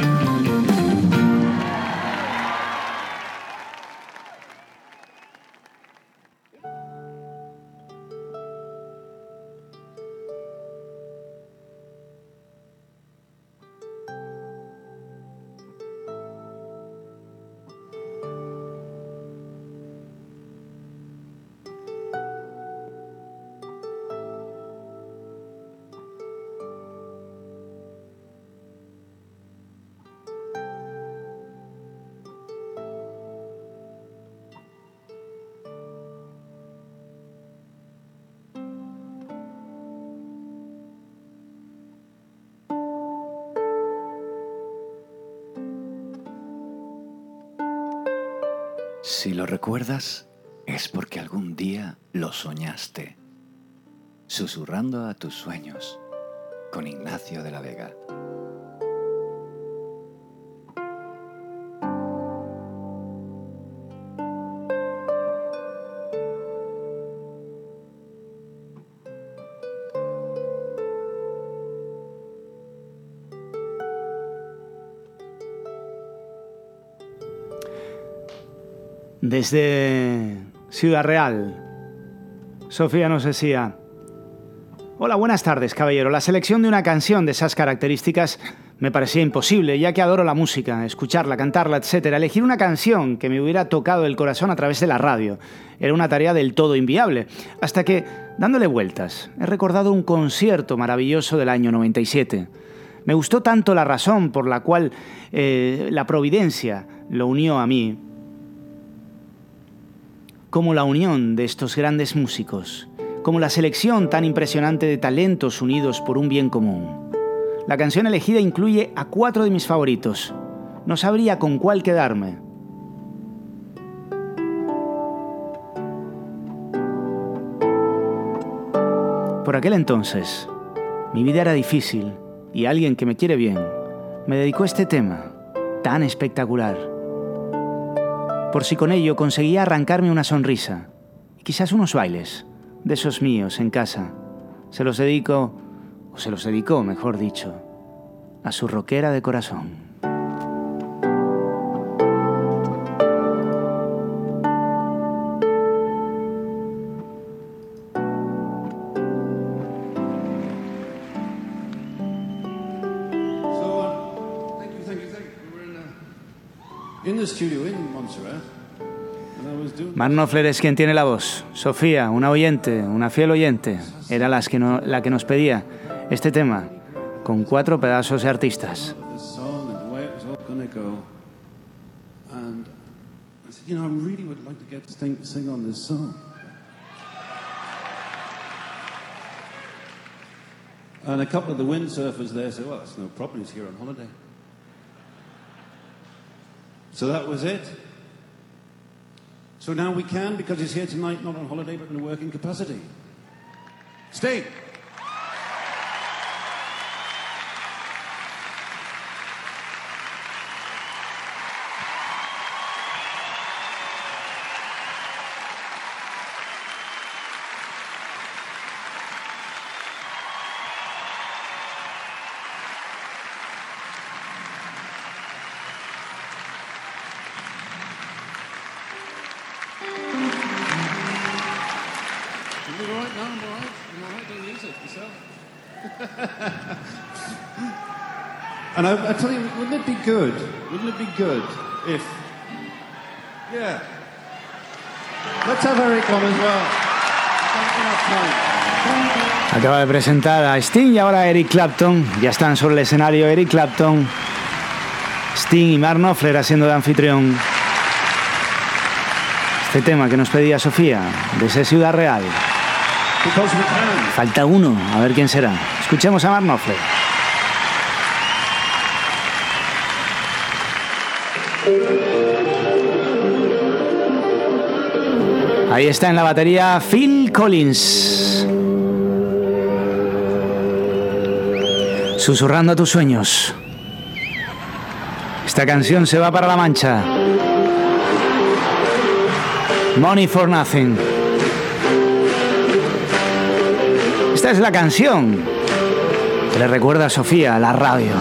Si lo recuerdas, es porque algún día lo soñaste. Susurrando a tus sueños, con Ignacio de la Vega. Desde Ciudad Real, Sofía nos decía: hola, buenas tardes, caballero. La selección de una canción de esas características me parecía imposible, ya que adoro la música, escucharla, cantarla, etcétera. Elegir una canción que me hubiera tocado el corazón a través de la radio era una tarea del todo inviable, hasta que, dándole vueltas, he recordado un concierto maravilloso del año noventa y siete. Me gustó tanto la razón por la cual eh, la providencia lo unió a mí, como la unión de estos grandes músicos, como la selección tan impresionante de talentos unidos por un bien común. La canción elegida incluye a cuatro de mis favoritos. No sabría con cuál quedarme. Por aquel entonces, mi vida era difícil y alguien que me quiere bien me dedicó este tema tan espectacular. Por si con ello conseguía arrancarme una sonrisa y quizás unos bailes de esos míos en casa. Se los dedico, o se los dedicó, mejor dicho, a su rockera de corazón. Mark Knopfler es quien tiene la voz. Sofía, una oyente, una fiel oyente, era las que no, la que nos pedía este tema con cuatro pedazos de artistas. And a couple of the windsurfers there said, well, that's no problem, he's here on holiday. So that was it. So now we can, because he's here tonight, not on holiday, but in a working capacity. Stay. And I, I tell you, wouldn't it be good? Wouldn't it be good if, yeah, let's have Eric on as well. Acaba de presentar a Sting y ahora a Eric Clapton. Ya están sobre el escenario Eric Clapton, Sting y Mark Knopfler haciendo de anfitrión. Este tema que nos pedía Sofía, desde Ciudad Real. Falta uno, a ver quién será. Escuchemos a Mark Knopfler. Ahí está en la batería Phil Collins. Susurrando a tus sueños. Esta canción se va para La Mancha. Money for Nothing. Esta es la canción que le recuerda a Sofía, la radio.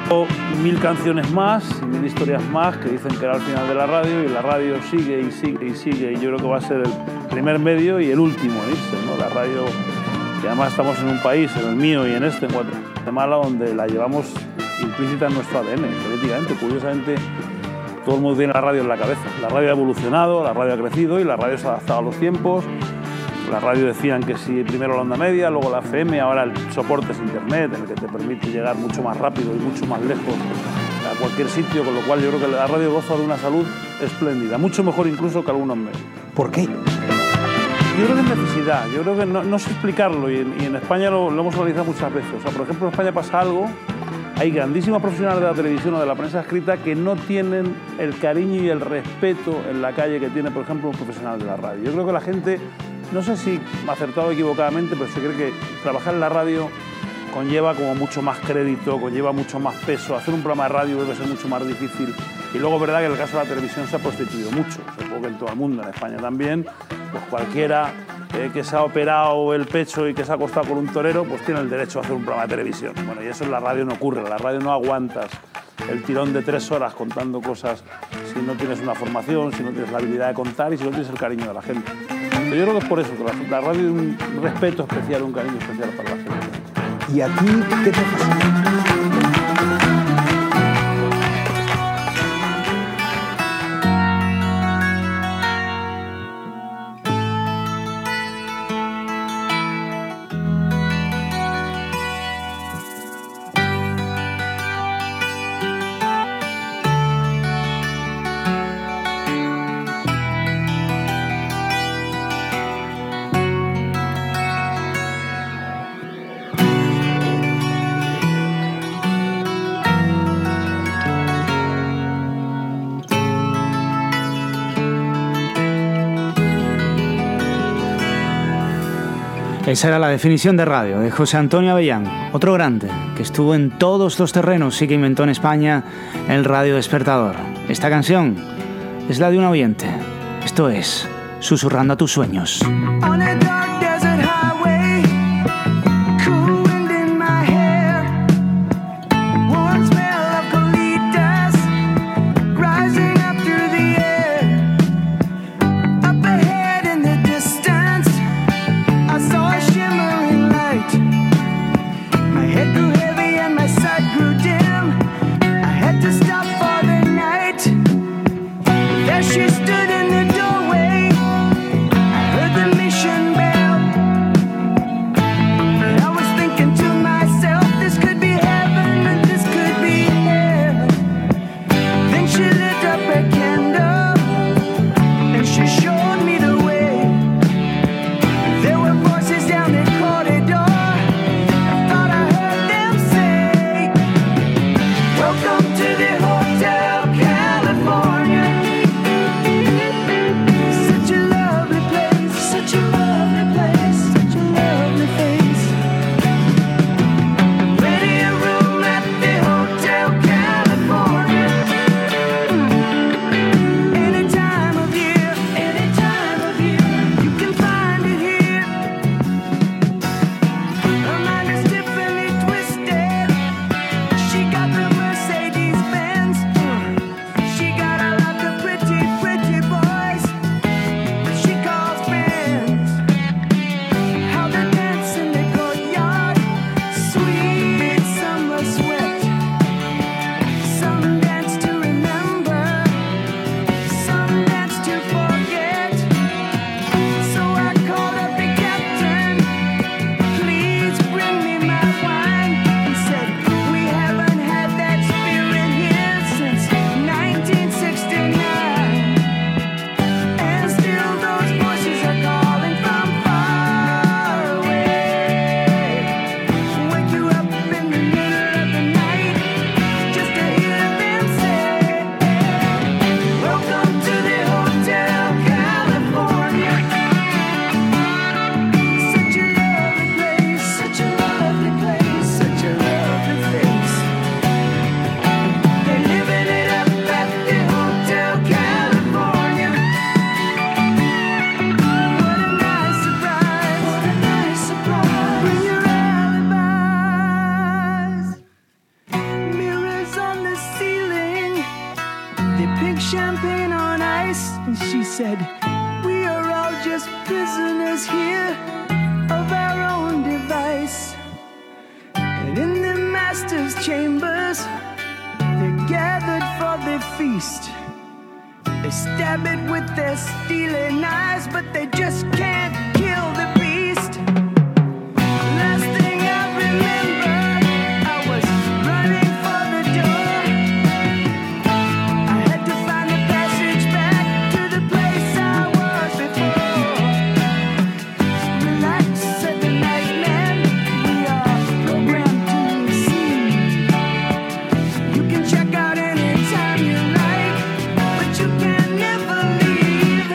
Mil canciones más y mil historias más que dicen que era el final de la radio, y la radio sigue y sigue y sigue, y yo creo que va a ser el primer medio y el último en irse, ¿no? La radio, y además estamos en un país, en el mío y en este, en Guatemala, donde la llevamos implícita en nuestro A D N, genéticamente. Curiosamente, todo el mundo tiene la radio en la cabeza. La radio ha evolucionado, la radio ha crecido y la radio se ha adaptado a los tiempos. La radio decían que sí, primero la onda media, luego la F M, ahora el soporte es internet, en el que te permite llegar mucho más rápido y mucho más lejos a cualquier sitio, con lo cual yo creo que la radio goza de una salud espléndida, mucho mejor incluso que algunos medios. ¿Por qué? Yo creo que es necesidad, yo creo que no, no sé explicarlo, y en, y en España lo, lo hemos analizado muchas veces. O sea, por ejemplo, en España pasa algo, hay grandísimos profesionales de la televisión o de la prensa escrita que no tienen el cariño y el respeto en la calle que tiene, por ejemplo, un profesional de la radio. Yo creo que la gente, no sé si acertado o equivocadamente, pero se cree que trabajar en la radio conlleva como mucho más crédito, conlleva mucho más peso. Hacer un programa de radio debe ser mucho más difícil. Y luego es verdad que en el caso de la televisión se ha prostituido mucho. Supongo que en todo el mundo, en España también. Pues cualquiera eh, que se ha operado el pecho y que se ha acostado con un torero, pues tiene el derecho a hacer un programa de televisión. Bueno, y eso en la radio no ocurre. En la radio no aguantas el tirón de tres horas contando cosas si no tienes una formación, si no tienes la habilidad de contar y si no tienes el cariño de la gente. Pero yo creo que es por eso, que la, la radio tiene un respeto especial, un cariño especial para la gente. ¿Y a ti qué te pasa? Esa era la definición de radio de José Antonio Avellán, otro grande que estuvo en todos los terrenos y que inventó en España el radio despertador. Esta canción es la de un oyente. Esto es Susurrando a tus sueños. She stood in the doorway. I heard the mission bell. they're stealing eyes, but they just can't kill the beast. Last thing I remember, I was running for the door. I had to find the passage back to the place I was before. Relax, said the night man, we are programmed to receive. You can check out anytime you like, but you can never leave.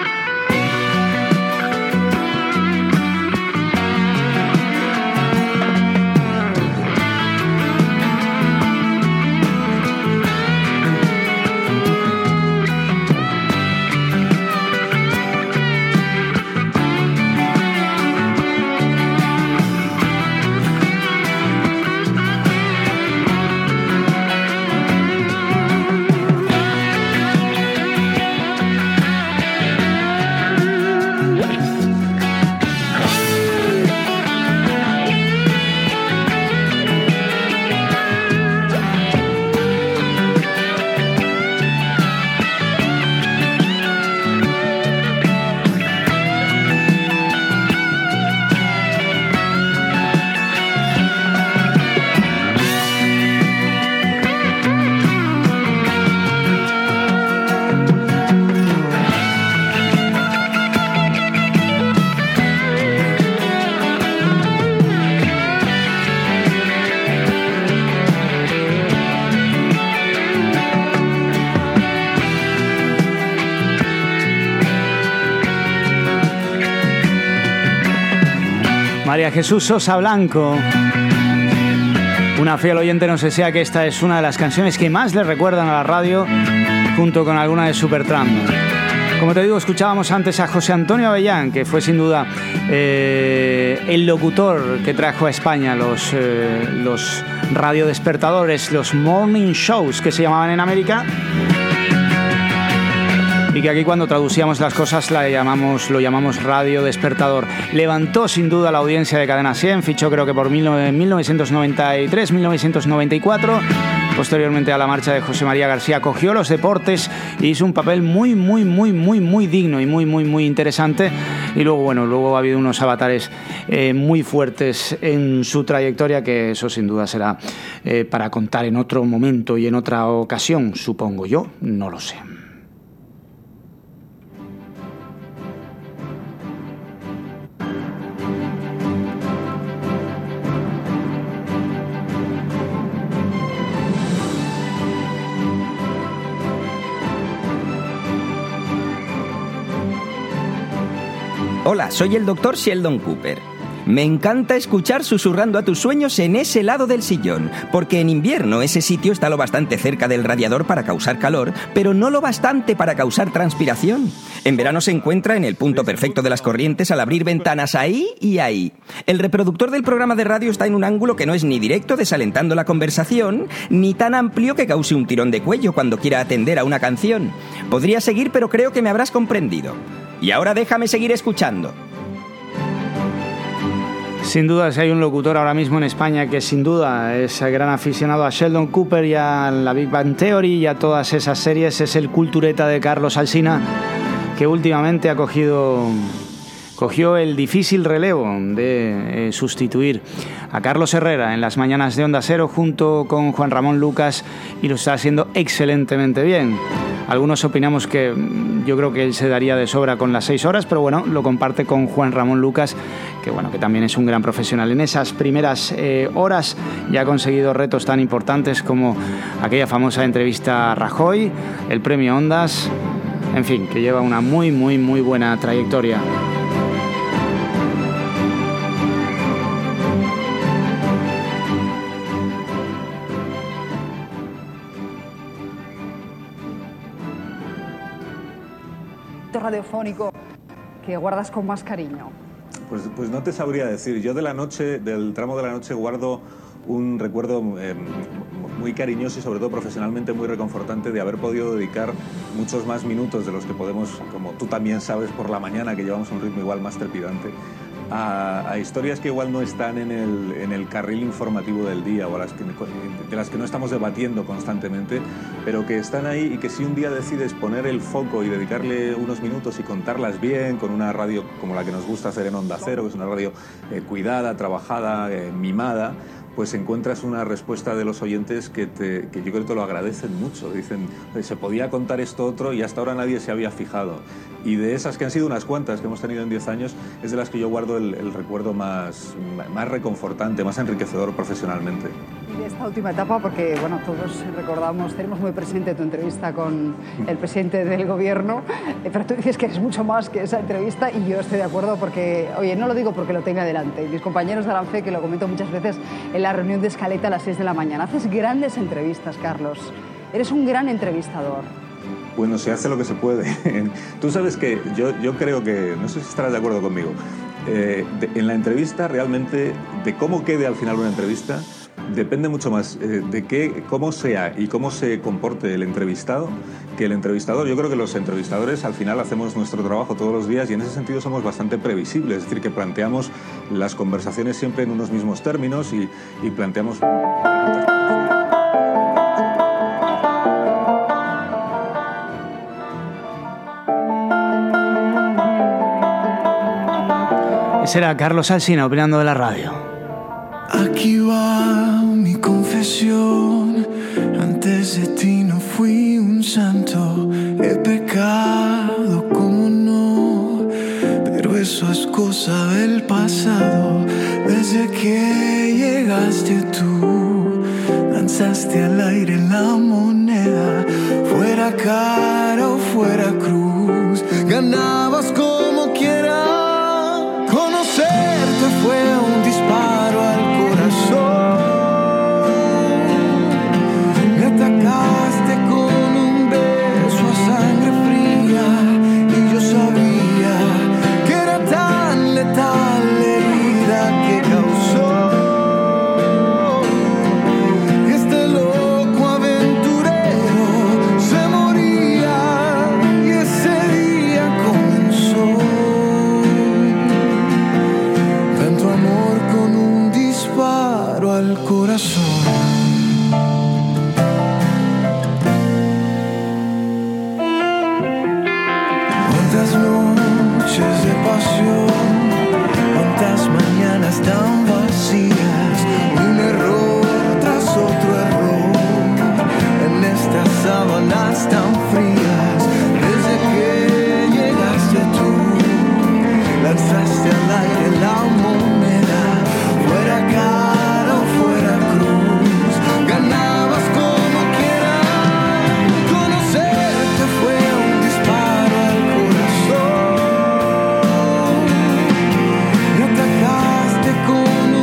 María Jesús Sosa Blanco. Una fiel oyente nos desea que esta es una de las canciones que más le recuerdan a la radio, junto con alguna de Supertramp. Como te digo, escuchábamos antes a José Antonio Avellán, que fue sin duda eh, el locutor que trajo a España los, eh, los radiodespertadores, los morning shows que se llamaban en América. Y que aquí cuando traducíamos las cosas la llamamos, lo llamamos Radio Despertador. Levantó sin duda la audiencia de Cadena cien, fichó creo que por mil novecientos noventa y tres, mil novecientos noventa y cuatro. Posteriormente a la marcha de José María García cogió los deportes y hizo un papel muy, muy, muy, muy, muy digno y muy, muy, muy interesante. Y luego, bueno, luego ha habido unos avatares eh, muy fuertes en su trayectoria, que eso sin duda será eh, para contar en otro momento y en otra ocasión, supongo yo, no lo sé. Hola, soy el doctor Sheldon Cooper. Me encanta escuchar Susurrando a tus sueños en ese lado del sillón, porque en invierno ese sitio está lo bastante cerca del radiador para causar calor, pero no lo bastante para causar transpiración. En verano se encuentra en el punto perfecto de las corrientes al abrir ventanas ahí y ahí. El reproductor del programa de radio está en un ángulo que no es ni directo desalentando la conversación, ni tan amplio que cause un tirón de cuello cuando quiera atender a una canción. Podría seguir, pero creo que me habrás comprendido. Y ahora déjame seguir escuchando. Sin duda, si hay un locutor ahora mismo en España que sin duda es gran aficionado a Sheldon Cooper y a la Big Bang Theory y a todas esas series, es el cultureta de Carlos Alsina, que últimamente ha cogido... cogió el difícil relevo de eh, sustituir a Carlos Herrera en las mañanas de Onda Cero junto con Juan Ramón Lucas, y lo está haciendo excelentemente bien. Algunos opinamos que yo creo que él se daría de sobra con las seis horas, pero bueno, lo comparte con Juan Ramón Lucas, que bueno, que también es un gran profesional. En esas primeras eh, horas ya ha conseguido retos tan importantes como aquella famosa entrevista a Rajoy, el premio Ondas, en fin, que lleva una muy, muy, muy buena trayectoria. Radiofónico que guardas con más cariño? Pues, pues no te sabría decir. Yo de la noche, del tramo de la noche, guardo un recuerdo eh, muy cariñoso y sobre todo profesionalmente muy reconfortante de haber podido dedicar muchos más minutos de los que podemos, como tú también sabes, por la mañana, que llevamos un ritmo igual más trepidante, a, a historias que igual no están en el, en el carril informativo del día o a las que, de las que no estamos debatiendo constantemente, pero que están ahí y que si un día decides poner el foco y dedicarle unos minutos y contarlas bien con una radio como la que nos gusta hacer en Onda Cero, que es una radio eh, cuidada, trabajada, eh, mimada, pues encuentras una respuesta de los oyentes que, te, que yo creo que te lo agradecen mucho. Dicen, se podía contar esto otro y hasta ahora nadie se había fijado. Y de esas, que han sido unas cuantas que hemos tenido en diez años, es de las que yo guardo el, el recuerdo más, más reconfortante, más enriquecedor profesionalmente. Y de esta última etapa, porque bueno, todos recordamos, tenemos muy presente tu entrevista con el presidente del gobierno, eh, pero tú dices que eres mucho más que esa entrevista y yo estoy de acuerdo porque, oye, no lo digo porque lo tenga delante, mis compañeros darán fe, que lo comento muchas veces en la reunión de Escaleta a las seis de la mañana. Haces grandes entrevistas, Carlos, eres un gran entrevistador. Bueno, se hace lo que se puede. Tú sabes que yo, yo creo que, no sé si estarás de acuerdo conmigo, eh, de, en la entrevista realmente, de cómo quede al final una entrevista, depende mucho más eh, de qué, cómo sea y cómo se comporte el entrevistado que el entrevistador. Yo creo que los entrevistadores al final hacemos nuestro trabajo todos los días y en ese sentido somos bastante previsibles, es decir, que planteamos las conversaciones siempre en unos mismos términos y, y planteamos... Ese era Carlos Alsina opinando de la radio. Aquí va mi confesión, antes de ti no fui un santo, he pecado como no, pero eso es cosa del pasado. Desde que llegaste tú, lanzaste al aire la moneda, fuera cara o fuera cruz, ganabas como quieras. Conocerte fue un disparo al corazón. Me atacaste con un beso a sangre fría y yo sabía que era tan letal la herida que causó este loco aventurero. Se moría y ese día comenzó. Tanto amor con un disparo al corazón. Cuántas noches de pasión, cuántas mañanas tan vacías, un error tras otro error, en estas sábanas tan frías. Desde que llegaste tú, lanzaste al aire la moneda, fuera cara o fuera cruz, ganabas como quieras. Conocerte fue un disparo al corazón, me atacaste con un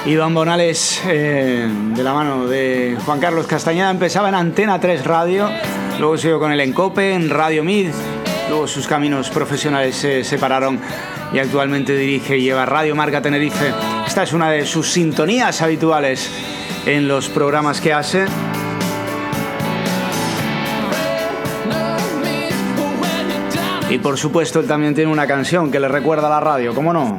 Iván Bonales, eh, de la mano de Juan Carlos Castañeda, empezaba en Antena tres Radio, luego siguió con el Encope, en Radio Mid, luego sus caminos profesionales se separaron y actualmente dirige y lleva Radio Marca Tenerife. Esta es una de sus sintonías habituales en los programas que hace. Y por supuesto él también tiene una canción que le recuerda a la radio, ¿cómo no?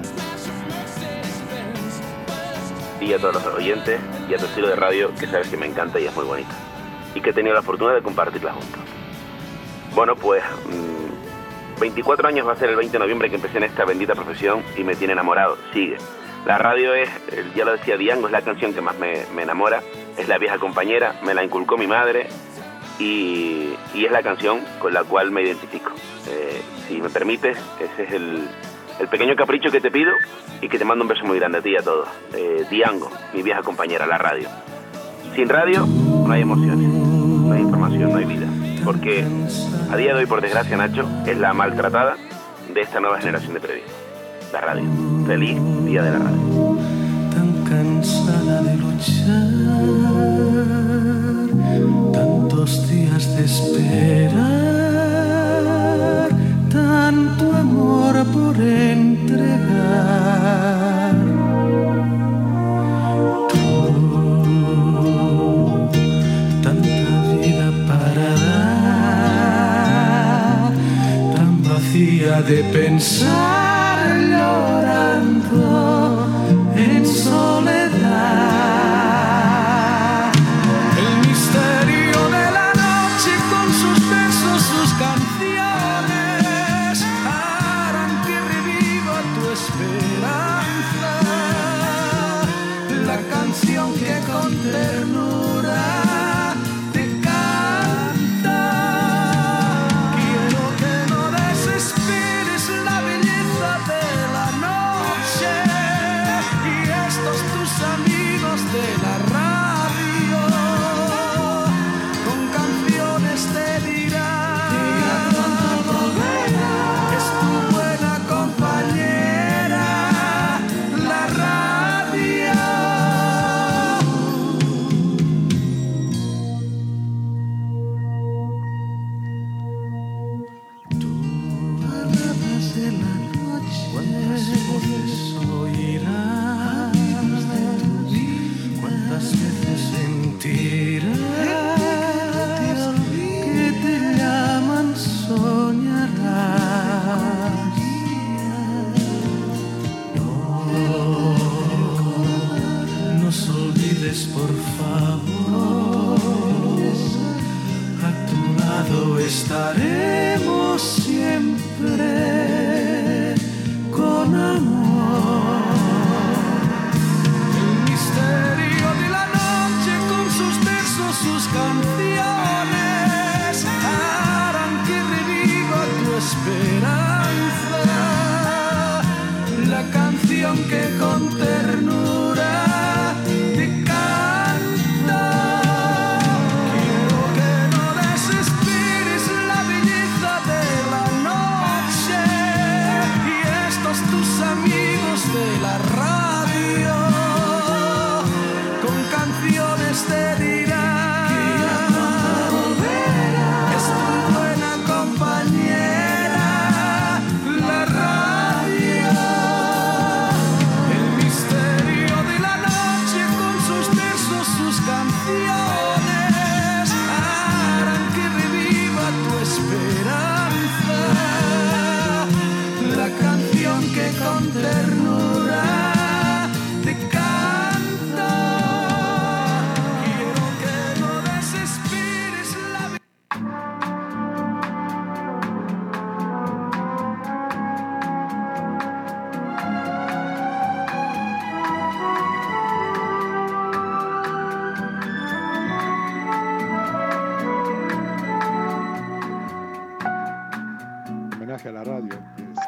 Y a todos los oyentes y a tu estilo de radio, que sabes que me encanta y es muy bonita, y que he tenido la fortuna de compartirla juntos. Bueno, pues mmm, veinticuatro años va a ser el veinte de noviembre que empecé en esta bendita profesión y me tiene enamorado. Sigue. La radio es, ya lo decía Diango, es la canción que más me, me enamora, es la vieja compañera, me la inculcó mi madre y, y es la canción con la cual me identifico. Eh, si me permites, ese es el, el pequeño capricho que te pido y que te mando un beso muy grande a ti y a todos. Eh, Diango, mi vieja compañera, la radio. Sin radio no hay emociones, no hay información, no hay vida. Porque a día de hoy, por desgracia, Nacho, es la maltratada de esta nueva generación de periodistas. La radio. Feliz día de la radio. Tan cansada de luchar, tantos días de esperar, tanto amor por entregar. Tú, tanta vida para dar, tan vacía de pensar, llorando en soledad. El misterio de la noche con sus besos, sus canciones harán que reviva tu esperanza. La canción que con ternura te canta. Quiero que no desesperes la belleza de la noche y estos tus amigos de la radio con canciones te dirán es tu buena compañera la radio. Tú hablas de la noche, cuántas voces oirás, cuántas veces sentirás que te llaman, soñarás. No nos olvides, por favor, a tu lado estaremos siempre con amor. El misterio de la noche con sus versos, sus canciones harán que reviva tu esperanza. La canción que con ternura te canta. Quiero que no desesperes la belleza de la noche y estos tus amigos de la radio con canciones te dirán es tu buena compañera la radio. El misterio de la noche con sus versos, sus canciones harán que reviva tu esperanza. La canción que con ternura te canta. Quiero que no desesperes la vida. Homenaje a la radio. Es-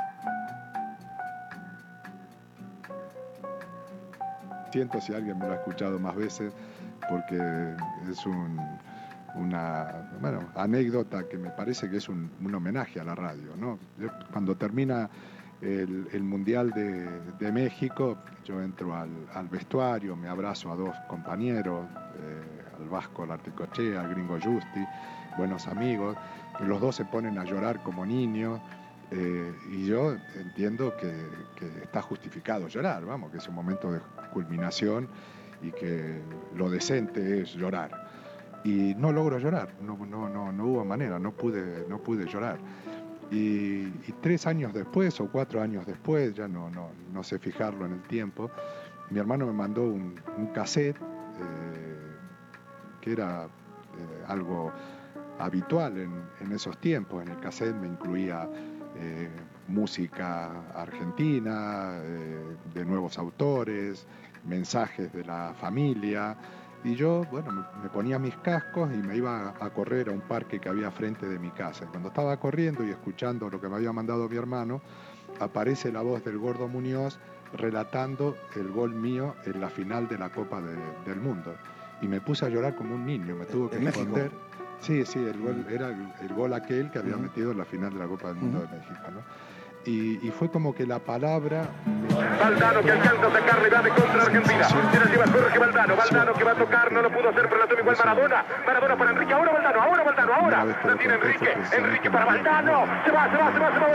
Siento si alguien me lo ha escuchado más veces, porque es un, una bueno, anécdota que me parece que es un, un homenaje a la radio, ¿no? Yo, cuando termina el, el Mundial de, de México, yo entro al, al vestuario, me abrazo a dos compañeros, eh, al Vasco Larticochea, al Gringo Justi, buenos amigos, los dos se ponen a llorar como niños, eh, y yo entiendo que, que está justificado llorar, vamos, que es un momento de culminación y que lo decente es llorar. Y no logro llorar, no, no, no, no hubo manera, no pude, no pude llorar. Y, y tres años después o cuatro años después, ya no, no, no sé fijarlo en el tiempo, mi hermano me mandó un, un cassette eh, que era eh, algo habitual en, en esos tiempos. En el cassette me incluía eh, música argentina, eh, de nuevos autores, mensajes de la familia. Y yo, bueno, me ponía mis cascos y me iba a correr a un parque que había frente de mi casa. Y cuando estaba corriendo y escuchando lo que me había mandado mi hermano, aparece la voz del Gordo Muñoz relatando el gol mío en la final de la Copa de, del Mundo. Y me puse a llorar como un niño, me tuvo que esconder. Sí, sí, el gol, era el, el gol aquel que había uh-huh. metido en la final de la Copa del Mundo uh-huh. de México, ¿no? Y, y fue como que la palabra... Valdano que alcanza a sacar Rivade contra Argentina. Se la lleva Jorge Valdano. Valdano que va a tocar, no lo pudo hacer, pero la toma igual Maradona. Maradona para Enrique. Ahora Valdano, ahora Valdano, ahora. La tiene Enrique. Enrique para Valdano. Se va, se va, se va, se va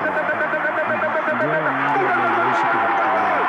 Valdano.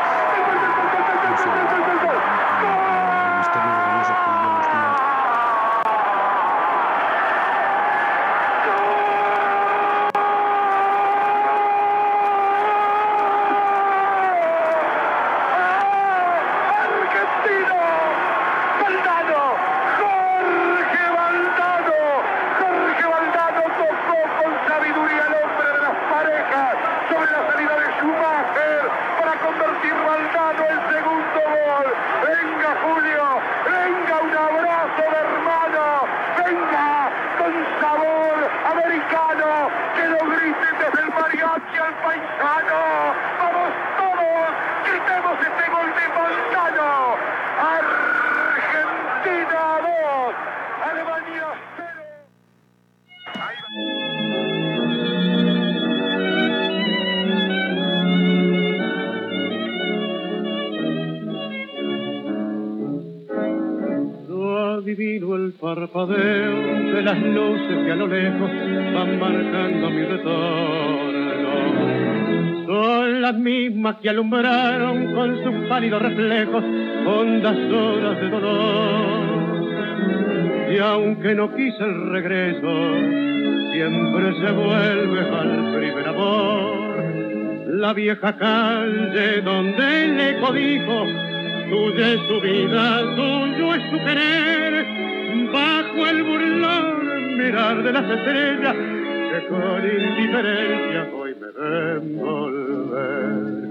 Parpadeo de las luces que a lo lejos van marcando mi retorno. Son las mismas que alumbraron con sus pálidos reflejos hondas horas de dolor. Y aunque no quise el regreso, siempre se vuelve al primer amor. La vieja calle donde el eco dijo, tuya es su vida, tuyo es su querer. Bajo el burlón mirar de las estrellas que con indiferencia hoy me ven volver,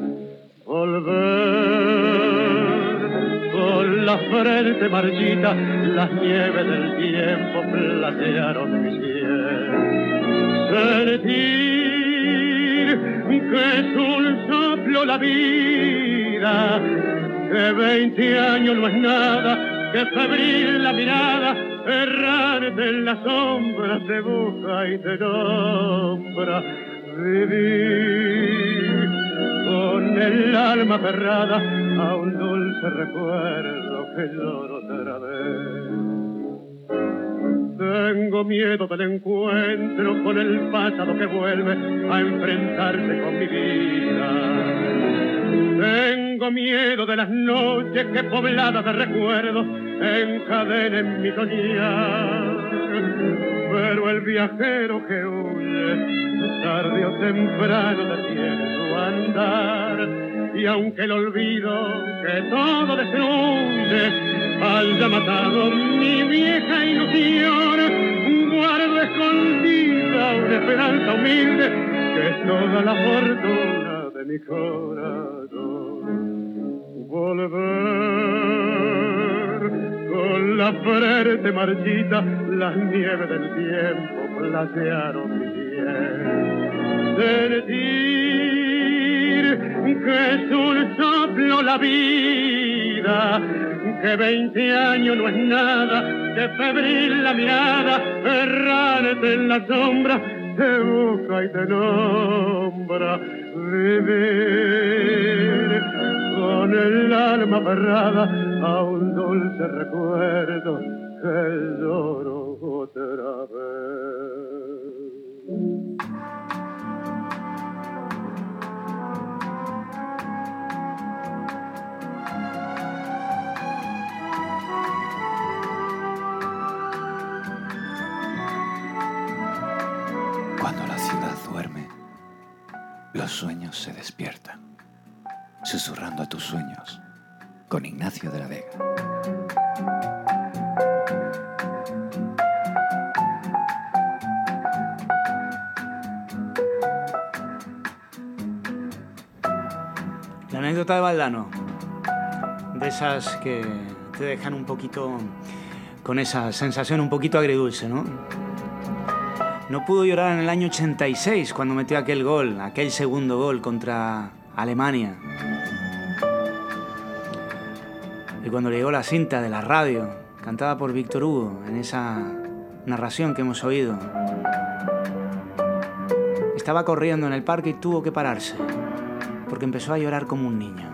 volver con la frente marchita, las nieves del tiempo platearon mi piel, sentir que es un soplo la vida, que veinte años no es nada, que febril la mirada, errante en las sombras te busca y te nombra. Vivir con el alma aferrada a un dulce recuerdo que lloro otra vez. Tengo miedo del encuentro con el pasado que vuelve a enfrentarse con mi vida. Tengo miedo de las noches que pobladas de recuerdos encadenen mi soñar. Pero el viajero que huye, tarde o temprano detiene su andar. Y aunque el olvido que todo destruye haya matado mi vieja ilusión, guardo escondida una esperanza humilde que es toda la fortuna de mi corazón. Volver con la frente marchita, las nieves del tiempo platearon mi piel. Sentir que es un soplo la vida, que veinte años no es nada, que febril la mirada, errante en la sombra, te busca y te nombra. vivir con el alma aferrada a un dulce recuerdo que lloro otra vez. Cuando la ciudad duerme, los sueños se despiertan. Susurrando a tus sueños, con Ignacio de la Vega. La anécdota de Valdano, de esas que te dejan un poquito con esa sensación un poquito agridulce, ¿no? No pudo llorar en el año ochenta y seis cuando metió aquel gol, aquel segundo gol contra Alemania. Y cuando llegó la cinta de la radio, cantada por Víctor Hugo, en esa narración que hemos oído, estaba corriendo en el parque y tuvo que pararse, porque empezó a llorar como un niño.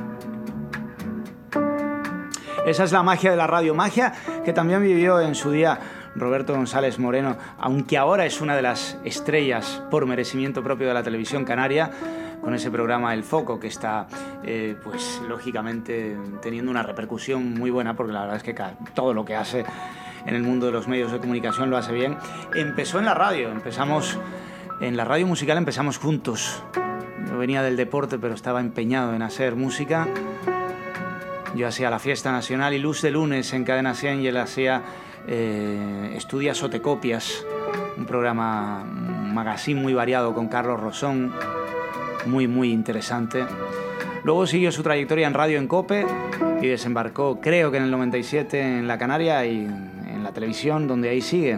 Esa es la magia de la radio, magia que también vivió en su día Roberto González Moreno, aunque ahora es una de las estrellas por merecimiento propio de la televisión canaria, con ese programa El Foco, que está, eh, pues, lógicamente teniendo una repercusión muy buena, porque la verdad es que todo lo que hace en el mundo de los medios de comunicación lo hace bien. Empezó en la radio, empezamos en la radio musical, empezamos juntos. Yo venía del deporte, pero estaba empeñado en hacer música. Yo hacía La Fiesta Nacional y Luz de Lunes en Cadena cien, y él hacía eh, Estudias o te copias, un programa, un magazine muy variado con Carlos Rosón, muy, muy interesante. Luego siguió su trayectoria en radio en COPE y desembarcó, creo que en el noventa y siete, en La Canaria y en la televisión, donde ahí sigue.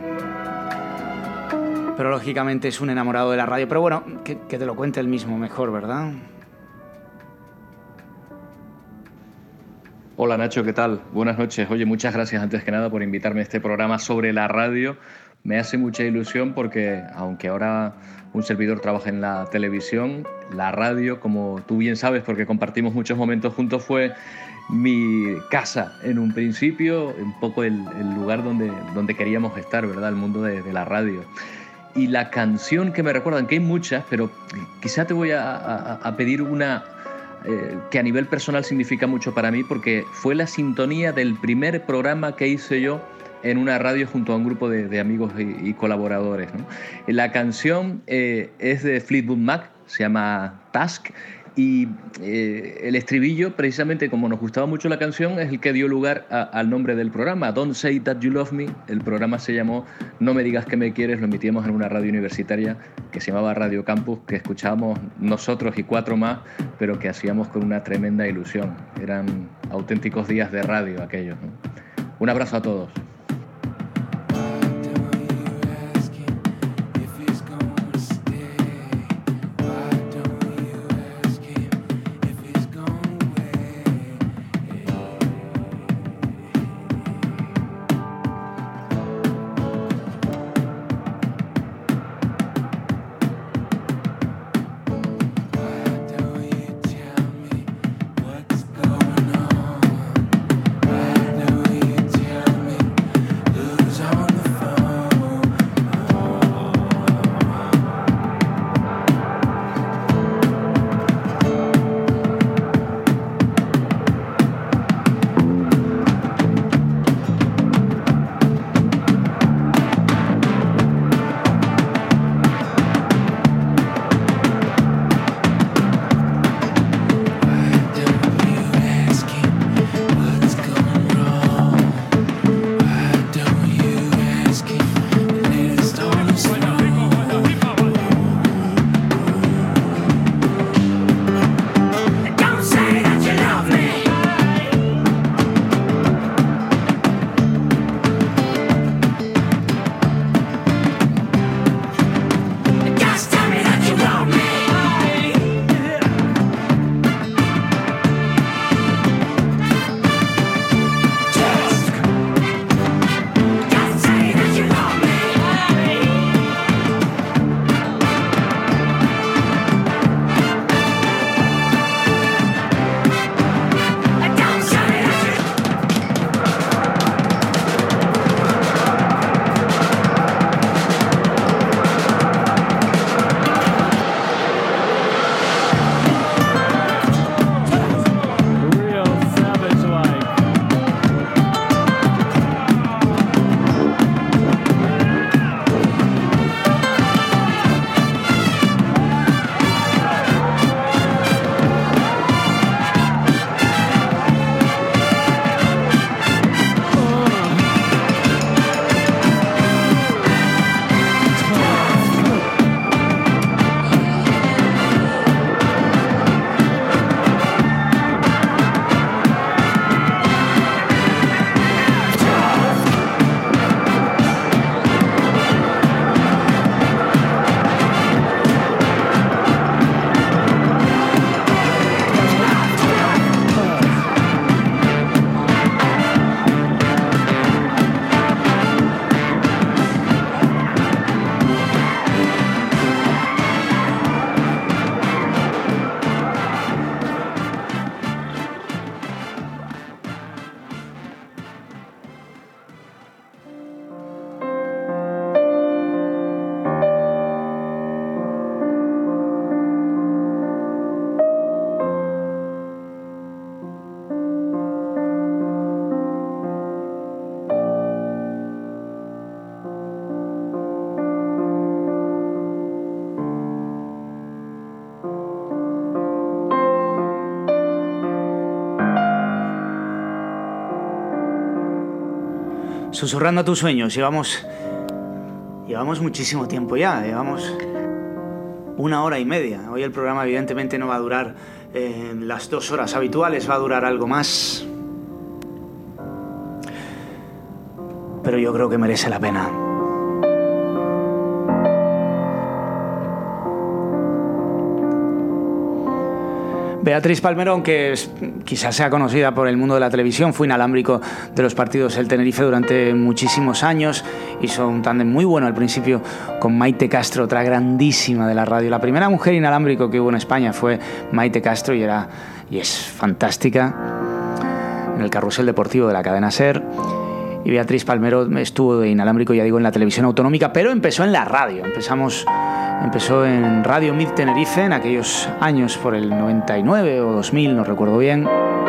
Pero lógicamente es un enamorado de la radio. Pero bueno, que, que te lo cuente él mismo mejor, ¿verdad? Hola Nacho, ¿qué tal? Buenas noches. Oye, muchas gracias antes que nada por invitarme a este programa sobre la radio. Me hace mucha ilusión porque, aunque ahora un servidor trabaja en la televisión, la radio, como tú bien sabes, porque compartimos muchos momentos juntos, fue mi casa en un principio, un poco el, el lugar donde, donde queríamos estar, ¿verdad? El mundo de, de la radio. Y la canción que me recuerdan, que hay muchas, pero quizá te voy a, a, a pedir una eh, que a nivel personal significa mucho para mí, porque fue la sintonía del primer programa que hice yo en una radio junto a un grupo de, de amigos y, y colaboradores, ¿no? La canción eh, es de Fleetwood Mac, se llama Task, y eh, el estribillo, precisamente como nos gustaba mucho la canción, es el que dio lugar a, al nombre del programa, Don't Say That You Love Me. El programa se llamó No Me Digas Que Me Quieres, lo emitíamos en una radio universitaria que se llamaba Radio Campus, que escuchábamos nosotros y cuatro más, pero que hacíamos con una tremenda ilusión. Eran auténticos días de radio aquellos, ¿no? Un abrazo a todos. Tell me Susurrando a tus sueños, llevamos, llevamos muchísimo tiempo ya, llevamos una hora y media. Hoy el programa evidentemente no va a durar eh, las dos horas habituales, va a durar algo más. Pero yo creo que merece la pena. Beatriz Palmero, aunque es, quizás sea conocida por el mundo de la televisión, fue inalámbrico de los partidos del Tenerife durante muchísimos años. Hizo un tándem muy bueno al principio con Maite Castro, otra grandísima de la radio. La primera mujer inalámbrico que hubo en España fue Maite Castro y, era, y es fantástica en el carrusel deportivo de la cadena SER. Y Beatriz Palmero estuvo de inalámbrico, ya digo, en la televisión autonómica, pero empezó en la radio. Empezamos... Empezó en Radio Mid Tenerife en aquellos años por el noventa y nueve o dos mil, no recuerdo bien.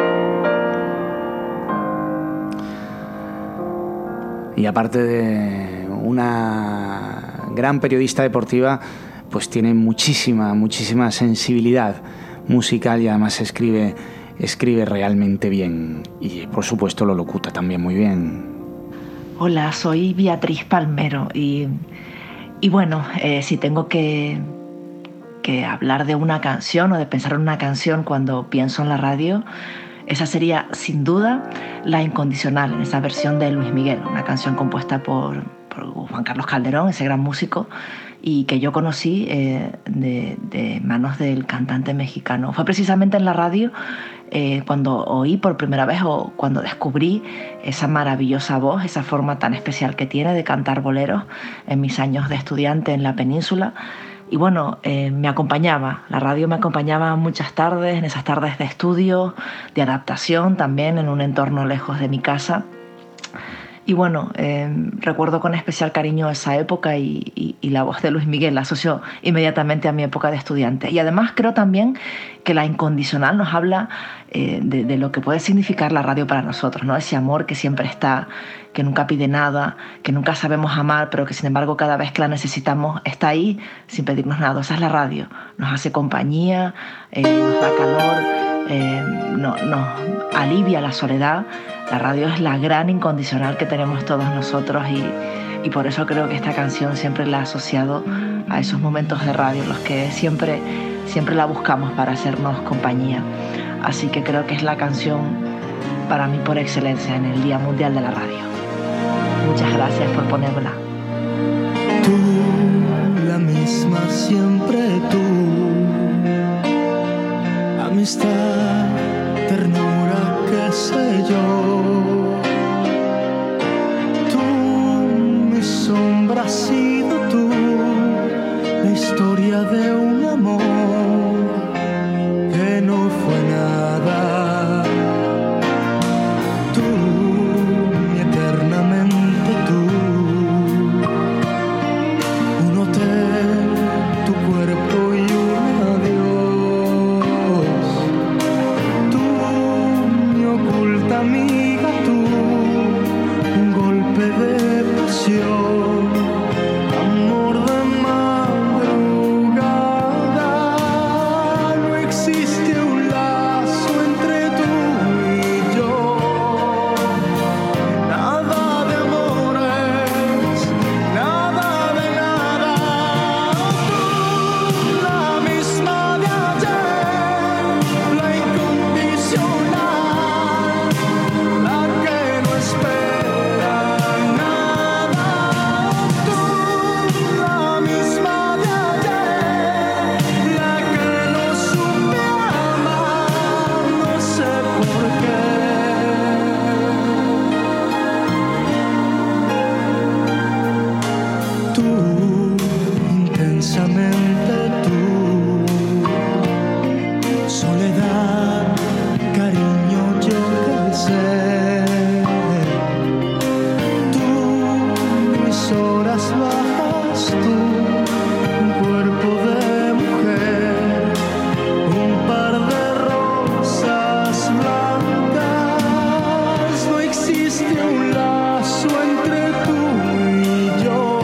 Y aparte de una gran periodista deportiva, pues tiene muchísima, muchísima sensibilidad musical y además escribe, escribe realmente bien. Y por supuesto lo locuta también muy bien. Hola, soy Beatriz Palmero y... Y bueno, eh, si tengo que, que hablar de una canción o de pensar en una canción cuando pienso en la radio, esa sería sin duda La Incondicional, en esa versión de Luis Miguel, una canción compuesta por, por Juan Carlos Calderón, ese gran músico, y que yo conocí eh, de, de manos del cantante mexicano. Fue precisamente en la radio eh, cuando oí por primera vez o cuando descubrí esa maravillosa voz, esa forma tan especial que tiene de cantar boleros en mis años de estudiante en la península. Y bueno, eh, me acompañaba, la radio me acompañaba muchas tardes, en esas tardes de estudio, de adaptación también en un entorno lejos de mi casa. Y bueno, eh, recuerdo con especial cariño esa época y, y, y la voz de Luis Miguel la asocio inmediatamente a mi época de estudiante. Y además creo también que La Incondicional nos habla eh, de, de lo que puede significar la radio para nosotros, ¿no? Ese amor que siempre está, que nunca pide nada, que nunca sabemos amar, pero que sin embargo cada vez que la necesitamos está ahí sin pedirnos nada. Esa es la radio. Nos hace compañía, eh, nos da calor, eh, no, nos alivia la soledad. La radio es la gran incondicional que tenemos todos nosotros y, y por eso creo que esta canción siempre la he asociado a esos momentos de radio en los que siempre, siempre la buscamos para hacernos compañía. Así que creo que es la canción para mí por excelencia en el Día Mundial de la Radio. Muchas gracias por ponérmela. Tú, la misma siempre tú, amistad, ternura, qué sé yo. Tú, mi sombra has sido tú, la historia de un amor que no fue nada. Tú, mi eternamente tú, un hotel, tu cuerpo y un adiós. Tú, mi oculta amiga, tú, un golpe de pasión, amor de madrugada. No existe un lazo entre tú y yo, nada de amores, nada de nada. Tú, la misma de ayer, la incondicional, la que no espera nada. Tú, la misma de ayer, la que no supe amar, no sé por qué. Tú, intensamente tú, soledad, cariño, yo qué sé. Tú, mis horas bajas, tú, un cuerpo de mujer, un par de rosas blancas. No existe un lazo entre tú y yo,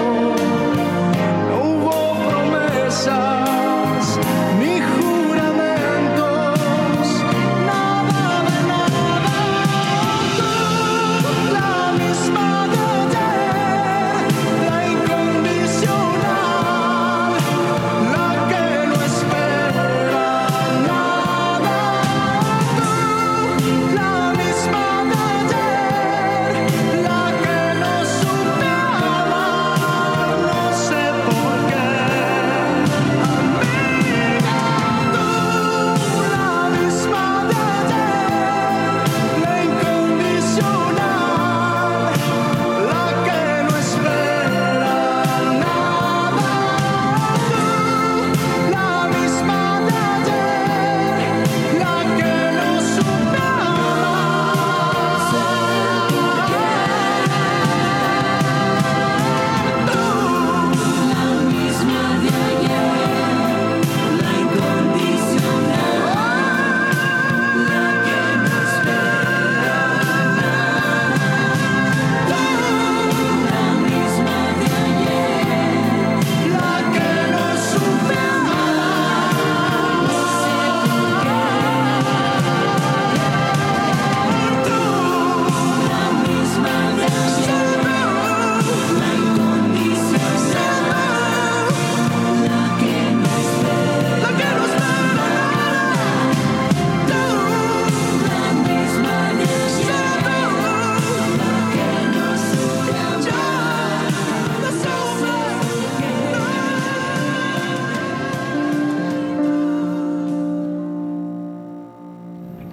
no hubo promesas ni juramentos, nada de nada. Tú, la misma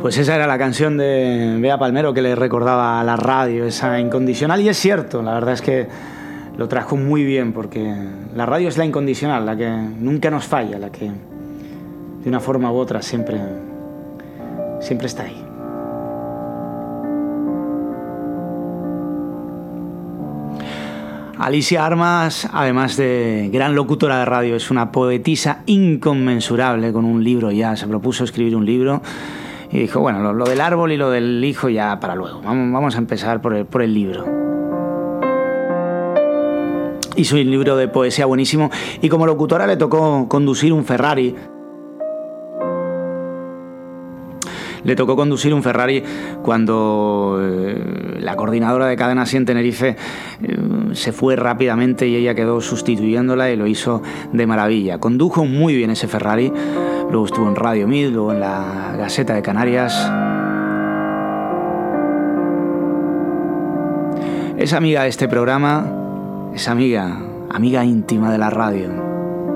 Pues esa era la canción de Bea Palmero que le recordaba a la radio, esa incondicional, y es cierto, la verdad es que lo trajo muy bien, porque la radio es la incondicional, la que nunca nos falla, la que de una forma u otra siempre, siempre está ahí. Alicia Armas, además de gran locutora de radio, es una poetisa inconmensurable con un libro ya. Se propuso escribir un libro y dijo, bueno, lo, lo del árbol y lo del hijo ya para luego. Vamos, vamos a empezar por el, por el libro. Hizo un libro de poesía buenísimo y como locutora le tocó conducir un Ferrari. Le tocó conducir un Ferrari cuando eh, la coordinadora de Cadena SER en Tenerife eh, se fue rápidamente y ella quedó sustituyéndola y lo hizo de maravilla. Condujo muy bien ese Ferrari, luego estuvo en Radio Mid, luego en la Gaceta de Canarias. Es amiga de este programa, es amiga, amiga íntima de la radio.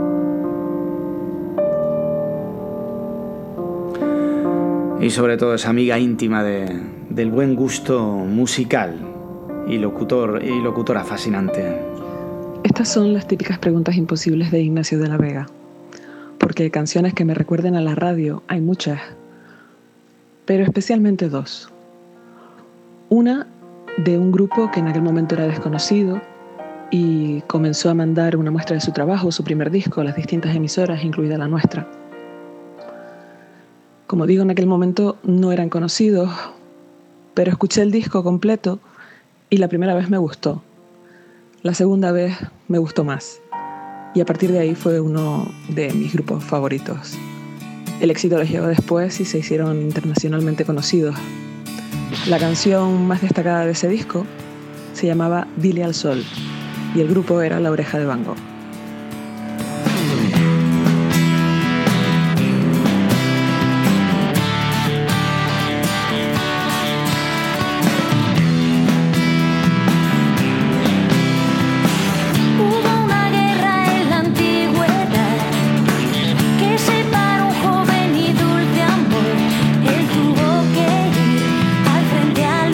Y sobre todo es amiga íntima de, del buen gusto musical y, locutor, y locutora fascinante. Estas son las típicas preguntas imposibles de Ignacio de la Vega, porque canciones que me recuerden a la radio hay muchas, pero especialmente dos. Una de un grupo que en aquel momento era desconocido y comenzó a mandar una muestra de su trabajo, su primer disco, a las distintas emisoras, incluida la nuestra. Como digo, en aquel momento no eran conocidos, pero escuché el disco completo y la primera vez me gustó. La segunda vez me gustó más. Y a partir de ahí fue uno de mis grupos favoritos. El éxito les llegó después y se hicieron internacionalmente conocidos. La canción más destacada de ese disco se llamaba Dile al Sol y el grupo era La Oreja de Van Gogh.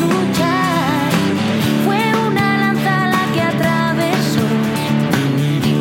Fue una lanza la que atravesó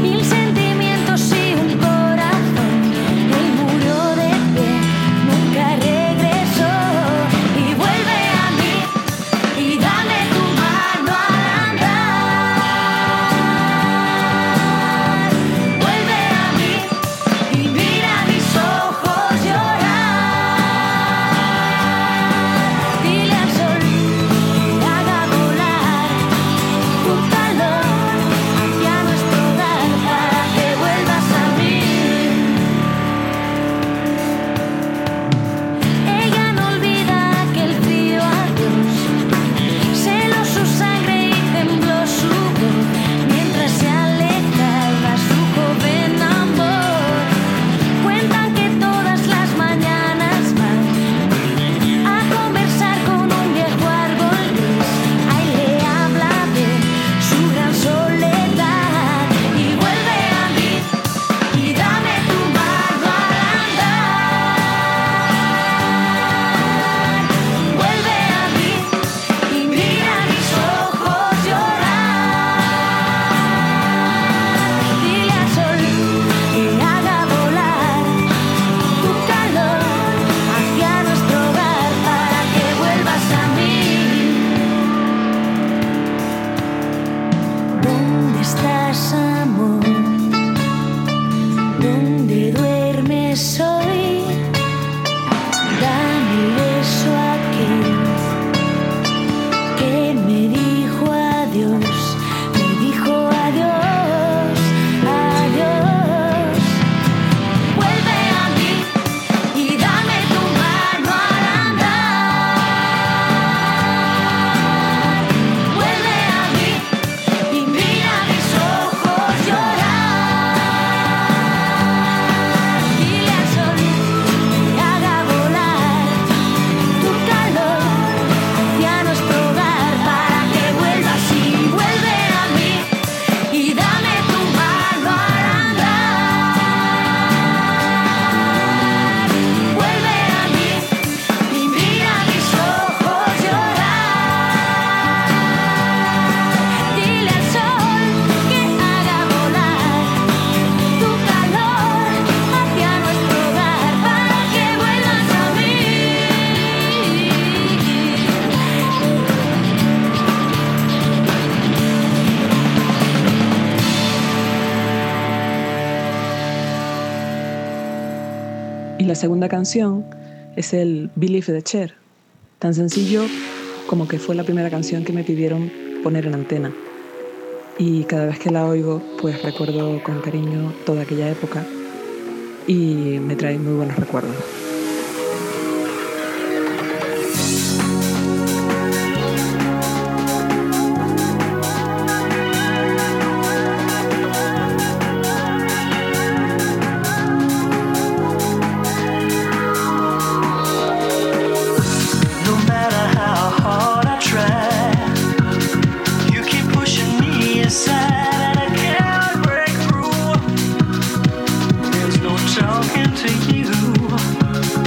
La segunda canción es el Believe de Cher, tan sencillo como que fue la primera canción que me pidieron poner en antena. Y cada vez que la oigo, pues recuerdo con cariño toda aquella época y me trae muy buenos recuerdos. Talking to you.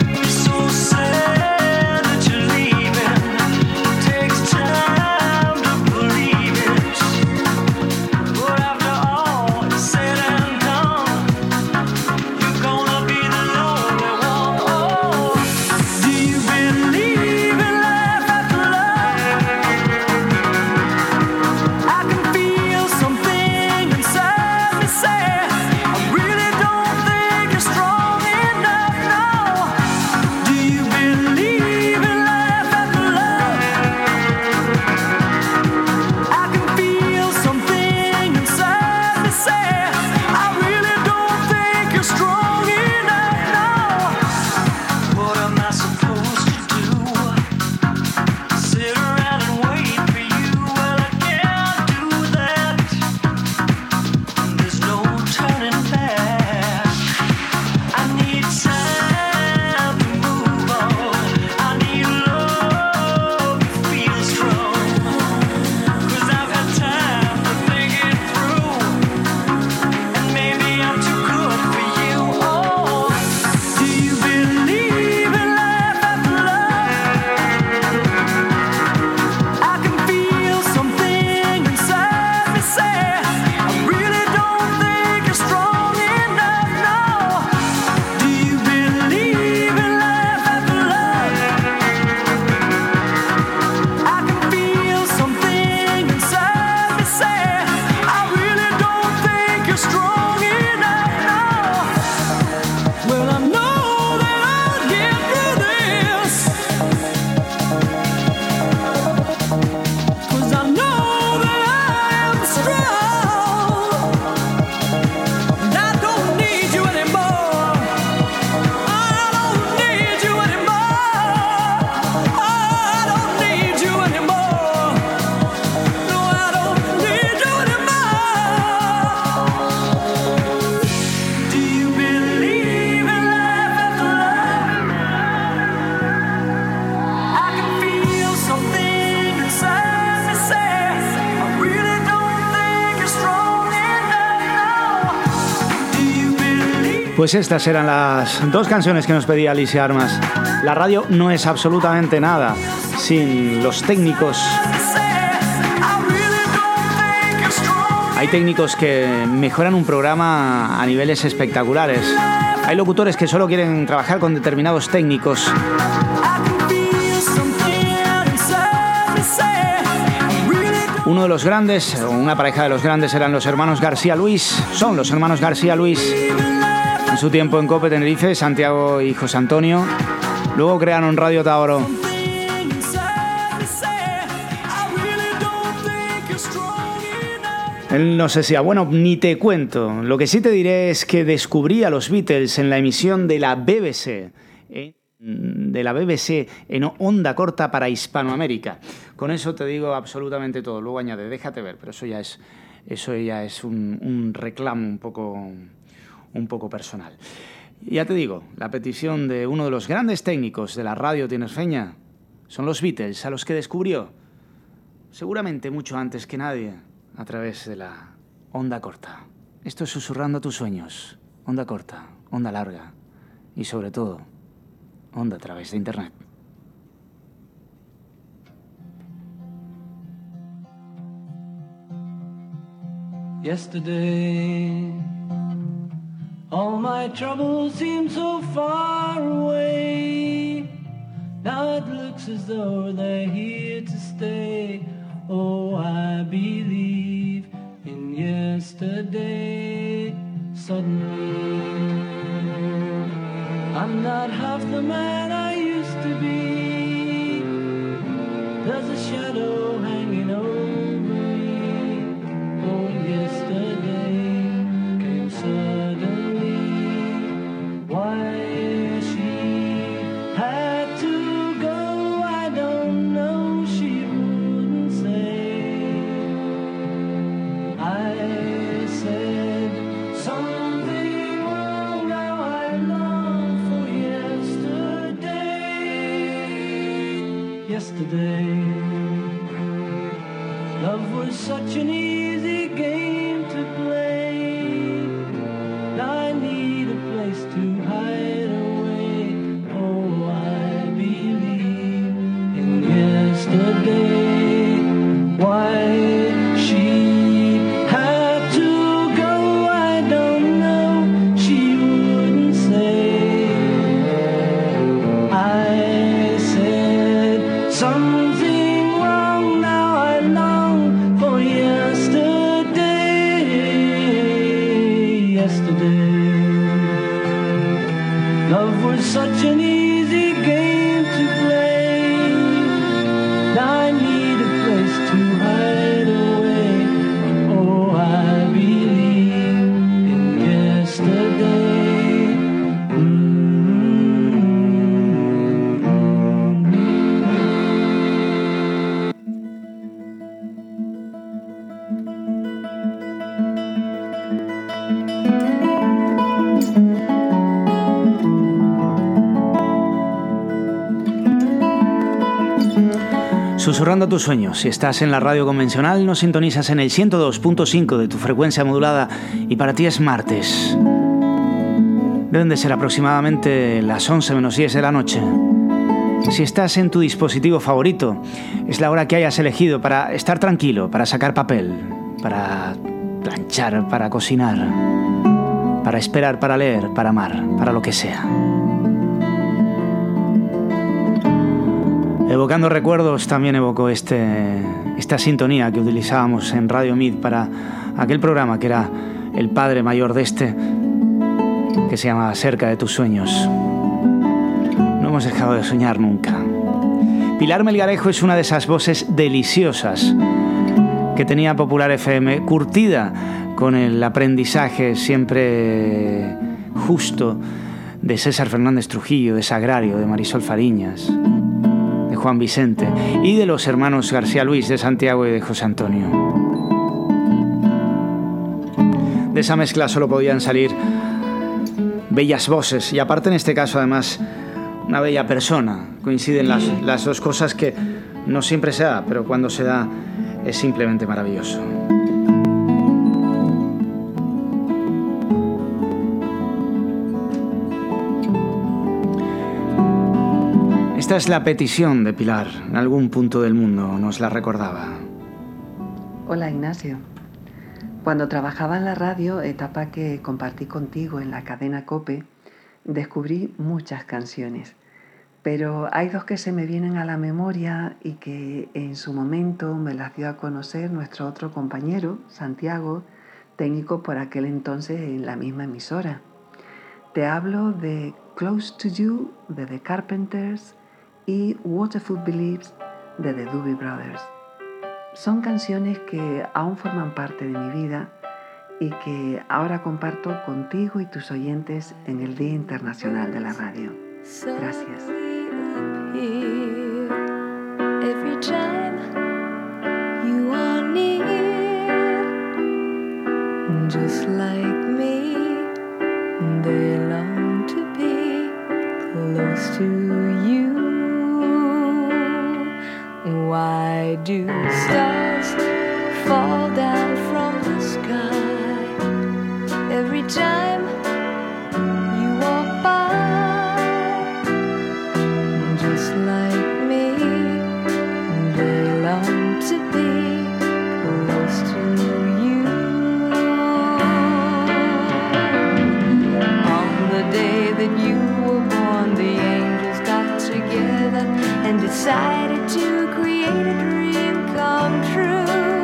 Pues estas eran las dos canciones que nos pedía Alicia Armas. La radio no es absolutamente nada sin los técnicos. Hay técnicos que mejoran un programa a niveles espectaculares. Hay locutores que solo quieren trabajar con determinados técnicos. Uno de los grandes, o una pareja de los grandes, eran los hermanos García Luis. Son los hermanos García Luis. En su tiempo en COPE Tenerife, Santiago y José Antonio. Luego crearon Radio Taoro. Él nos decía, bueno, ni te cuento. Lo que sí te diré es que descubrí a los Beatles en la emisión de la B B C. ¿eh? de la B B C en onda corta para Hispanoamérica. Con eso te digo absolutamente todo. Luego añade, déjate ver, pero eso ya es, eso ya es un, un reclamo un poco, un poco personal. Y ya te digo, la petición de uno de los grandes técnicos de la radio tinerfeña son los Beatles, a los que descubrió, seguramente mucho antes que nadie, a través de la onda corta. Esto es Susurrando a tus sueños. Onda corta, onda larga y sobre todo, onda a través de internet. Yesterday, all my troubles seemed so far away. Now it looks as though they're here to stay. Oh, I believe in yesterday. Suddenly there's a shadow hanging over me. Oh, yesterday came suddenly. Why she had to go, I don't know, she wouldn't say. I said something wrong, now I long for yesterday. Yesterday, love was such an easy game to play. Now I need a place to hide away. Oh, I believe in yesterday. Why she had to go, I don't know, she wouldn't say. I said something wrong, now I long for yesterday. Yesterday, love was such an easy game to play. Now I need a place to hide away. Oh, I believe in yesterday. Susurrando a tus sueños. Si estás en la radio convencional, nos sintonizas en el ciento dos punto cinco de tu frecuencia modulada y para ti es martes. Deben de ser aproximadamente las once menos diez de la noche. Si estás en tu dispositivo favorito, es la hora que hayas elegido para estar tranquilo, para sacar papel, para planchar, para cocinar, para esperar, para leer, para amar, para lo que sea. Evocando recuerdos, también evoco este, esta sintonía que utilizábamos en Radio Mid para aquel programa que era el padre mayor de este, que se llama Cerca de tus sueños. No hemos dejado de soñar nunca. Pilar Melgarejo es una de esas voces deliciosas que tenía Popular F M, curtida con el aprendizaje siempre justo de César Fernández Trujillo, de Sagrario, de Marisol Fariñas, de Juan Vicente y de los hermanos García Luis, de Santiago y de José Antonio. De esa mezcla solo podían salir bellas voces y aparte en este caso además una bella persona. Coinciden las, las dos cosas que no siempre se da, pero cuando se da es simplemente maravilloso. Esta es la petición de Pilar. En algún punto del mundo nos la recordaba. Hola Ignacio. Cuando trabajaba en la radio, etapa que compartí contigo en la cadena COPE, descubrí muchas canciones. Pero hay dos que se me vienen a la memoria y que en su momento me las dio a conocer nuestro otro compañero, Santiago, técnico por aquel entonces en la misma emisora. Te hablo de Close to You, de The Carpenters, y Waterford Believes, de The Doobie Brothers. Son canciones que aún forman parte de mi vida y que ahora comparto contigo y tus oyentes en el Día Internacional de la Radio. Gracias. Every time you are near, just like me, they long to be close to you. Why do stars fall down from the sky every time you walk by? Just like me, they long to be close to you. On the day that you were born, the angels got together and decided to create a dream come true.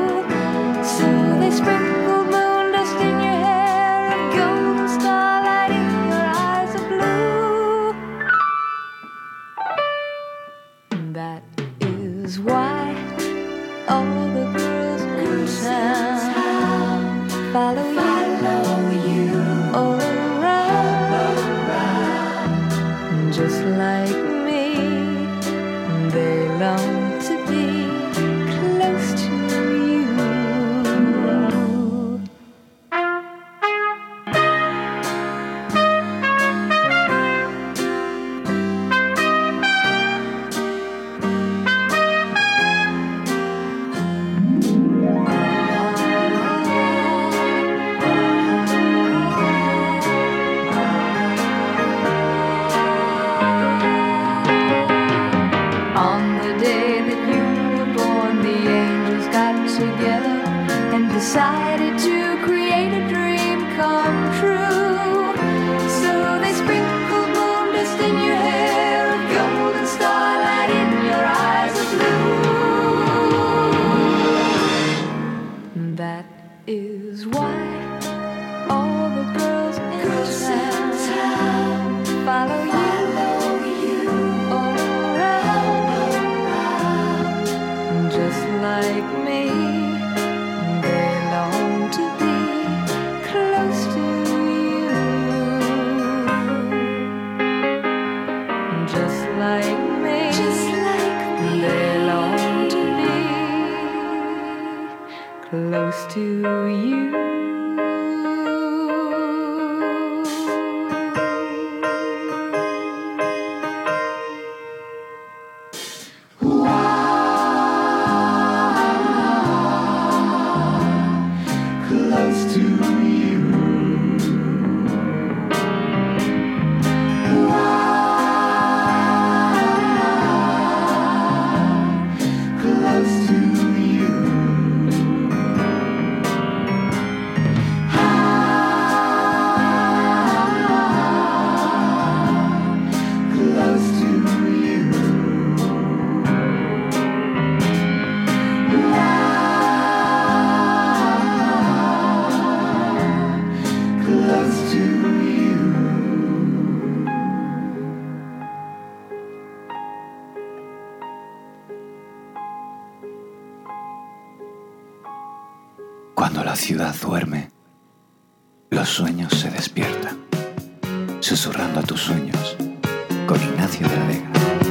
together and decided to create a dream come true. So they sprinkled moon dust in your hair, a golden starlight in your eyes of blue. That is why all the girls in town follow you. Like me, they long to be close to you. Just like me, just like me, they long to be close to you. Cuando la ciudad duerme, los sueños se despiertan, susurrando a tus sueños, con Ignacio de la Vega.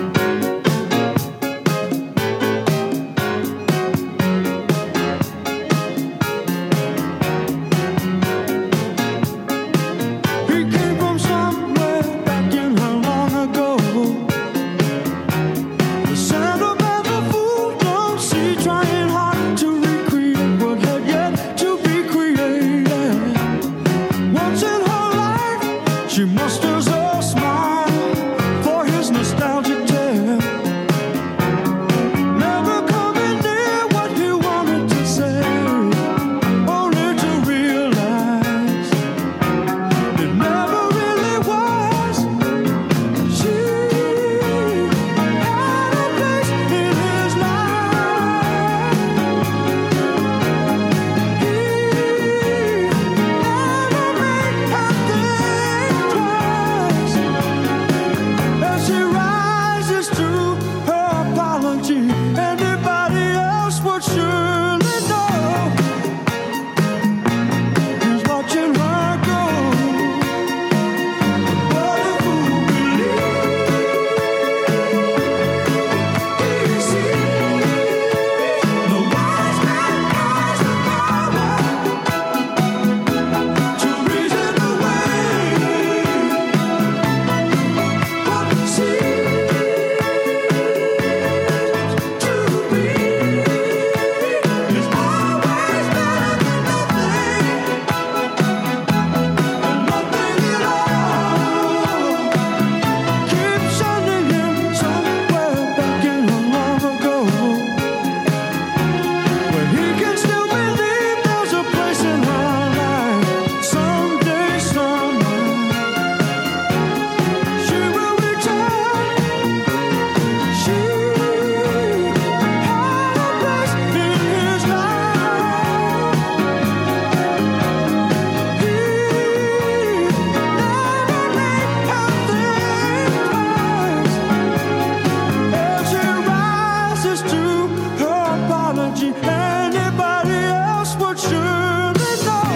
She musters a smile for his nostalgic tale. Never coming near what he wanted to say, only to realize it never really was. She had a place in his life. He never made her think twice. As she rises to her apology, anybody else would surely know. He's watching her go. What a fool he sees. The wise man has the power to reason away what seems to be is always better than nothing, and nothing at all. Keep sending him somewhere back in a long ago, where he can still believe there's a place in her life. Someday, somewhere, she will return. She had a place in his life. He never made her think twice. As she rises to her apology, anybody else would surely know.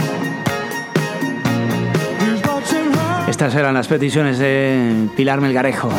He's watching her. Estas eran las peticiones de Pilar Melgarejo.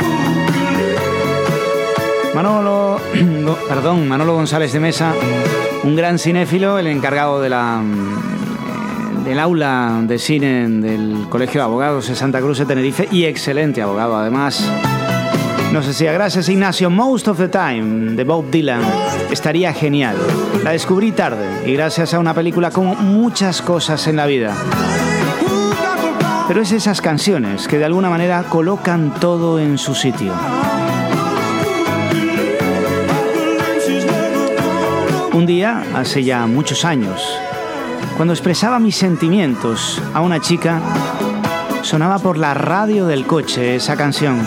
Manolo, Go- perdón, Manolo González de Mesa, un gran cinéfilo, el encargado de la, mm, del aula de cine del Colegio de Abogados de Santa Cruz de Tenerife y excelente abogado además. Nos decía, gracias Ignacio, Most of the Time de Bob Dylan estaría genial. La descubrí tarde y gracias a una película como muchas cosas en la vida. Pero es esas canciones que de alguna manera colocan todo en su sitio. Un día, hace ya muchos años, cuando expresaba mis sentimientos a una chica, sonaba por la radio del coche esa canción.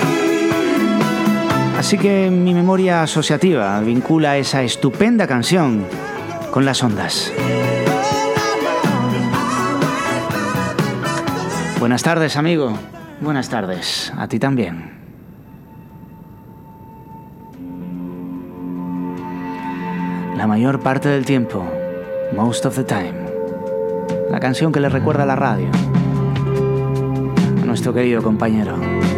Así que mi memoria asociativa vincula esa estupenda canción con las ondas. Buenas tardes, amigo. Buenas tardes. A ti también. La mayor parte del tiempo, most of the time. La canción que le recuerda a la radio. A nuestro querido compañero.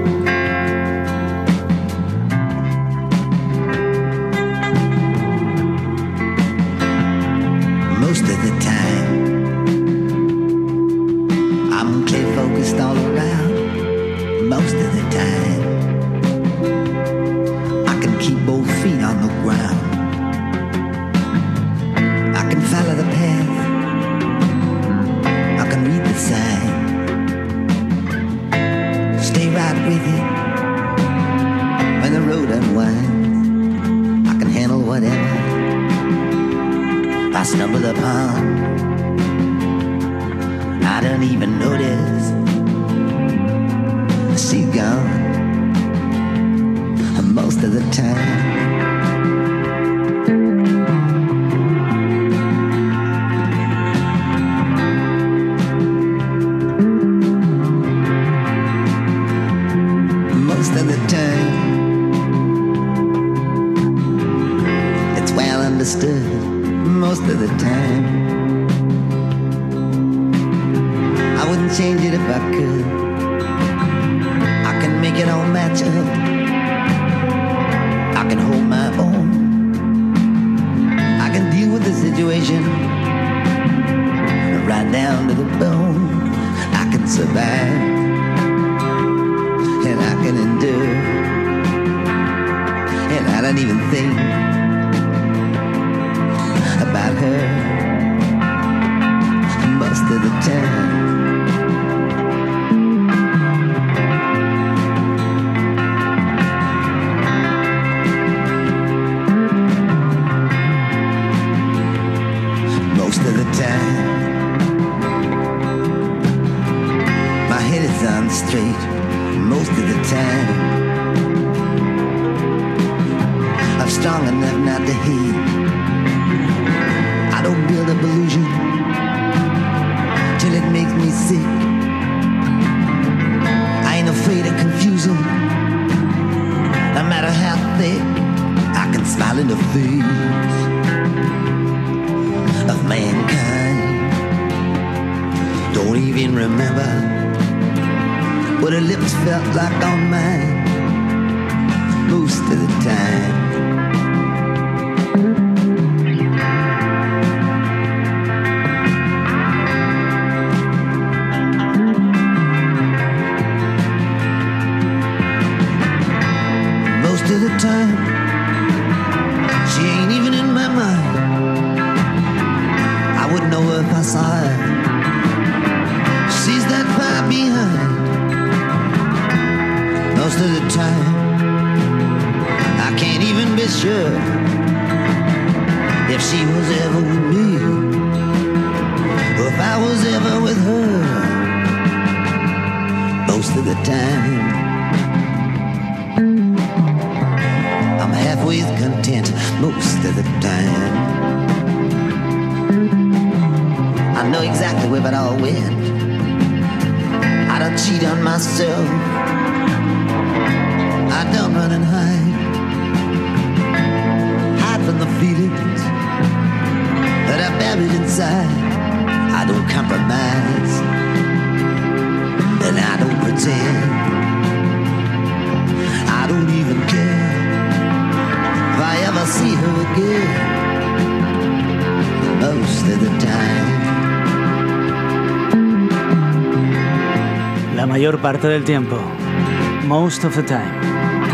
Most of the time, I'm clear focused all around. Most of the time, I can keep both feet on the ground. I can follow the path, I can read the sign, stay right with it when the road unwinds. I can handle whatever I stumble upon. I don't even notice she's gone most of the time. Most of the time, it's well understood. Most of the time, I wouldn't change it if I could. I can make it all match up. I can hold my own. I can deal with the situation right down to the bone. I can survive and I can endure, and I don't even think about her most of the time. Most of the time, my head is on straight. Most of the time, I'm strong enough not to hate. I don't build up illusion till it makes me sick. I ain't afraid of confusion. No matter how thick, I can smile in the face of mankind. Don't even remember what her lips felt like on mine most of the time. Most of the time, she ain't even in my mind. I wouldn't know her if I saw her. She's that far behind. Most of the time, I can't even be sure if she was ever with me or if I was ever with her. Most of the time, I'm halfway content. Most of the time, I know exactly where it all went. I don't cheat on myself. I don't run and hide, hide from the feelings that I buried inside. I don't compromise, and I don't pretend. I don't even care if I ever see her again. Most of the time. La mayor parte del tiempo. Most of the time.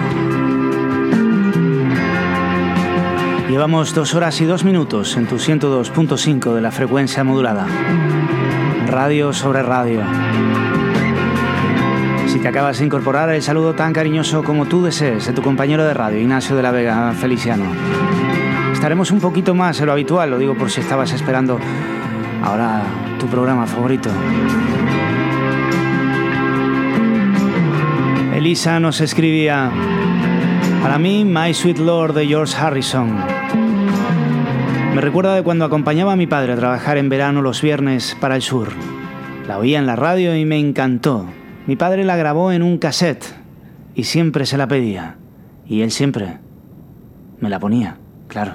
Llevamos dos horas y dos minutos en tu ciento dos punto cinco de la frecuencia modulada. Radio sobre radio. Si te acabas de incorporar, el saludo tan cariñoso como tú desees de tu compañero de radio, Ignacio de la Vega Feliciano. Estaremos un poquito más de lo habitual, lo digo por si estabas esperando ahora tu programa favorito. Elisa nos escribía: para mí, My Sweet Lord de George Harrison. Me recuerda de cuando acompañaba a mi padre a trabajar en verano los viernes para el sur. La oía en la radio y me encantó. Mi padre la grabó en un cassette y siempre se la pedía. Y él siempre me la ponía, claro.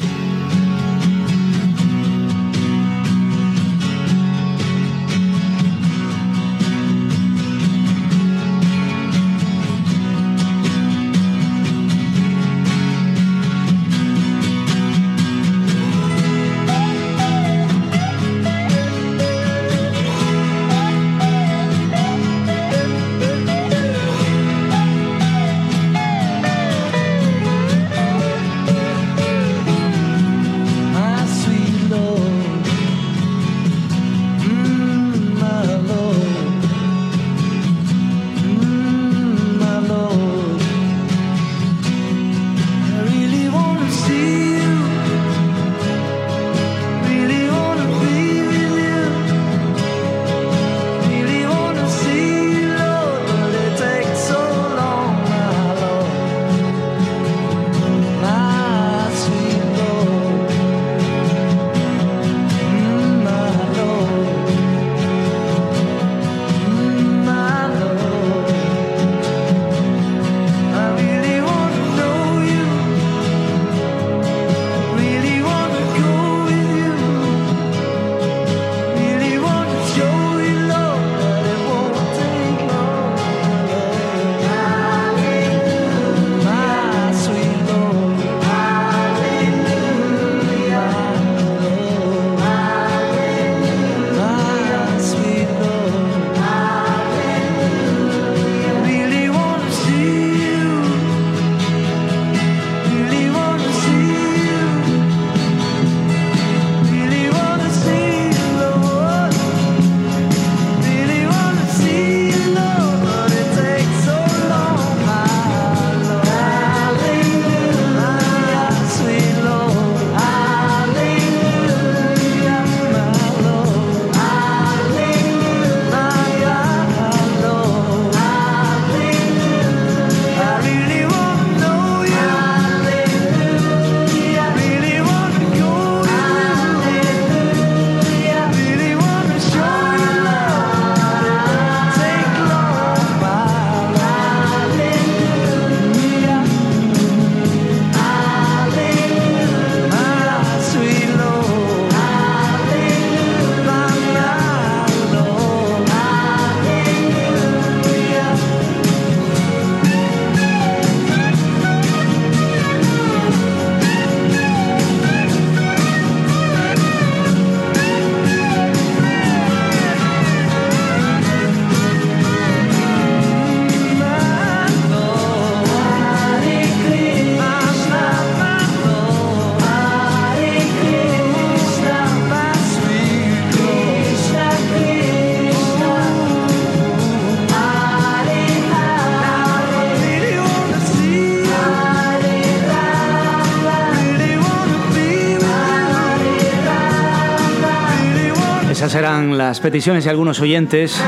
Esas eran las peticiones de algunos oyentes.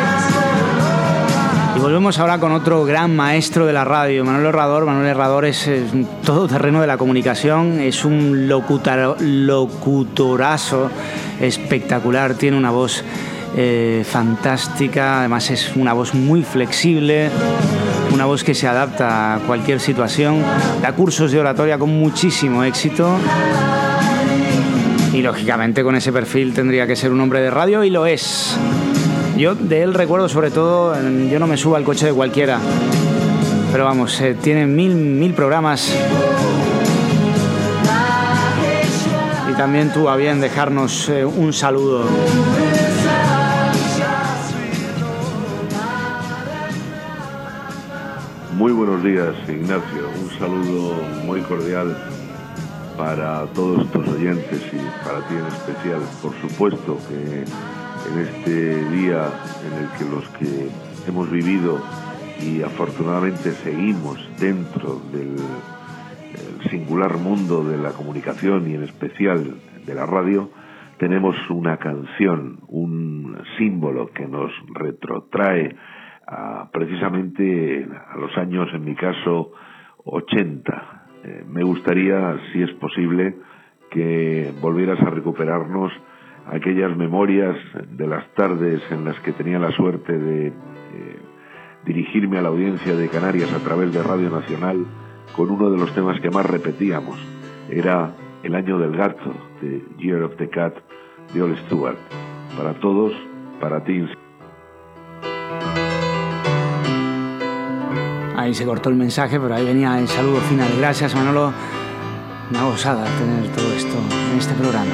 Y volvemos ahora con otro gran maestro de la radio, Manuel Herrador. Manuel Herrador es, es un todoterreno de la comunicación, es un locutor, locutorazo espectacular, tiene una voz eh, fantástica, además es una voz muy flexible, una voz que se adapta a cualquier situación, da cursos de oratoria con muchísimo éxito. Y lógicamente con ese perfil tendría que ser un hombre de radio, y lo es. Yo de él recuerdo sobre todo, yo no me subo al coche de cualquiera, pero vamos, eh, tiene mil, mil programas. Y también tuvo a bien dejarnos eh, un saludo. Muy buenos días, Ignacio. Un saludo muy cordial para todos tus oyentes y para ti en especial. Por supuesto que en este día en el que los que hemos vivido y afortunadamente seguimos dentro del singular mundo de la comunicación y en especial de la radio, tenemos una canción, un símbolo que nos retrotrae a, precisamente a los años, en mi caso, ochenta. Eh, me gustaría, si es posible, que volvieras a recuperarnos aquellas memorias de las tardes en las que tenía la suerte de eh, dirigirme a la audiencia de Canarias a través de Radio Nacional con uno de los temas que más repetíamos. Era El año del gato, de Year of the Cat, de Ole Stewart. Para todos, para ti. Ahí se cortó el mensaje, pero ahí venía el saludo final. Gracias, Manolo. Una gozada tener todo esto en este programa.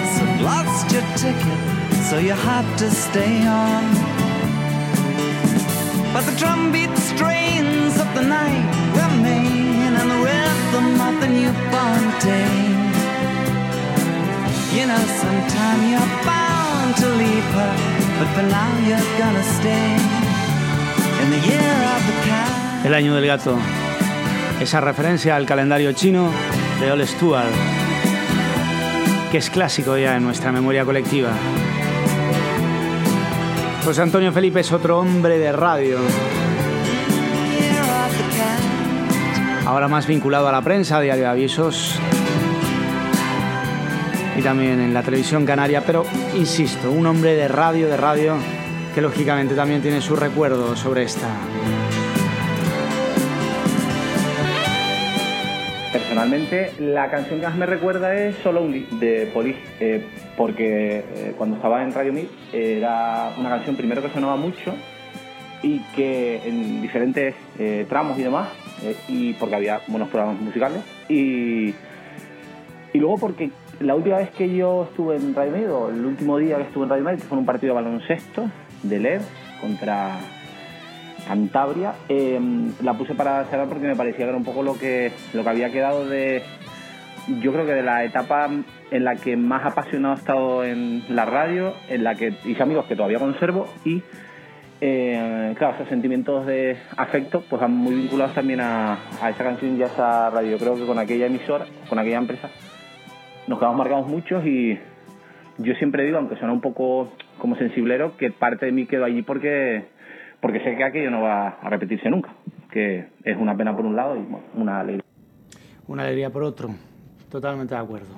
So you have to stay on. but the drumbeat strains of the night remain, and the rhythm of the newborn day. You know, sometime you're bound to leave her, but for now you're gonna stay in the year of the cat. El año del gato. Esa referencia al calendario chino de Ole Stuart, que es clásico ya en nuestra memoria colectiva. José Antonio Felipe es otro hombre de radio. Ahora más vinculado a la prensa, Diario de Avisos, y también en la televisión canaria, pero insisto, un hombre de radio, de radio, que lógicamente también tiene su recuerdo sobre esta. Personalmente, la canción que más me recuerda es Solo Only, de Police, eh, porque eh, cuando estaba en Radio Mil era una canción primero que sonaba mucho y que en diferentes eh, tramos y demás, eh, y porque había buenos programas musicales, y, y luego porque la última vez que yo estuve en Radio Mil, o el último día que estuve en Radio Mil, que fue en un partido de baloncesto de L E D contra Cantabria, eh, la puse para cerrar porque me parecía que era un poco lo que, lo que había quedado de, yo creo que de la etapa en la que más apasionado he estado en la radio, en la que hice amigos que todavía conservo, y eh, claro, esos sentimientos de afecto pues van muy vinculados también a, a esa canción y a esa radio. Yo creo que con aquella emisora, con aquella empresa, nos quedamos marcados muchos, y yo siempre digo, aunque suena un poco como sensiblero, que parte de mí quedó allí porque, porque sé que aquello no va a repetirse nunca, que es una pena por un lado y bueno, una alegría. Una alegría por otro, totalmente de acuerdo.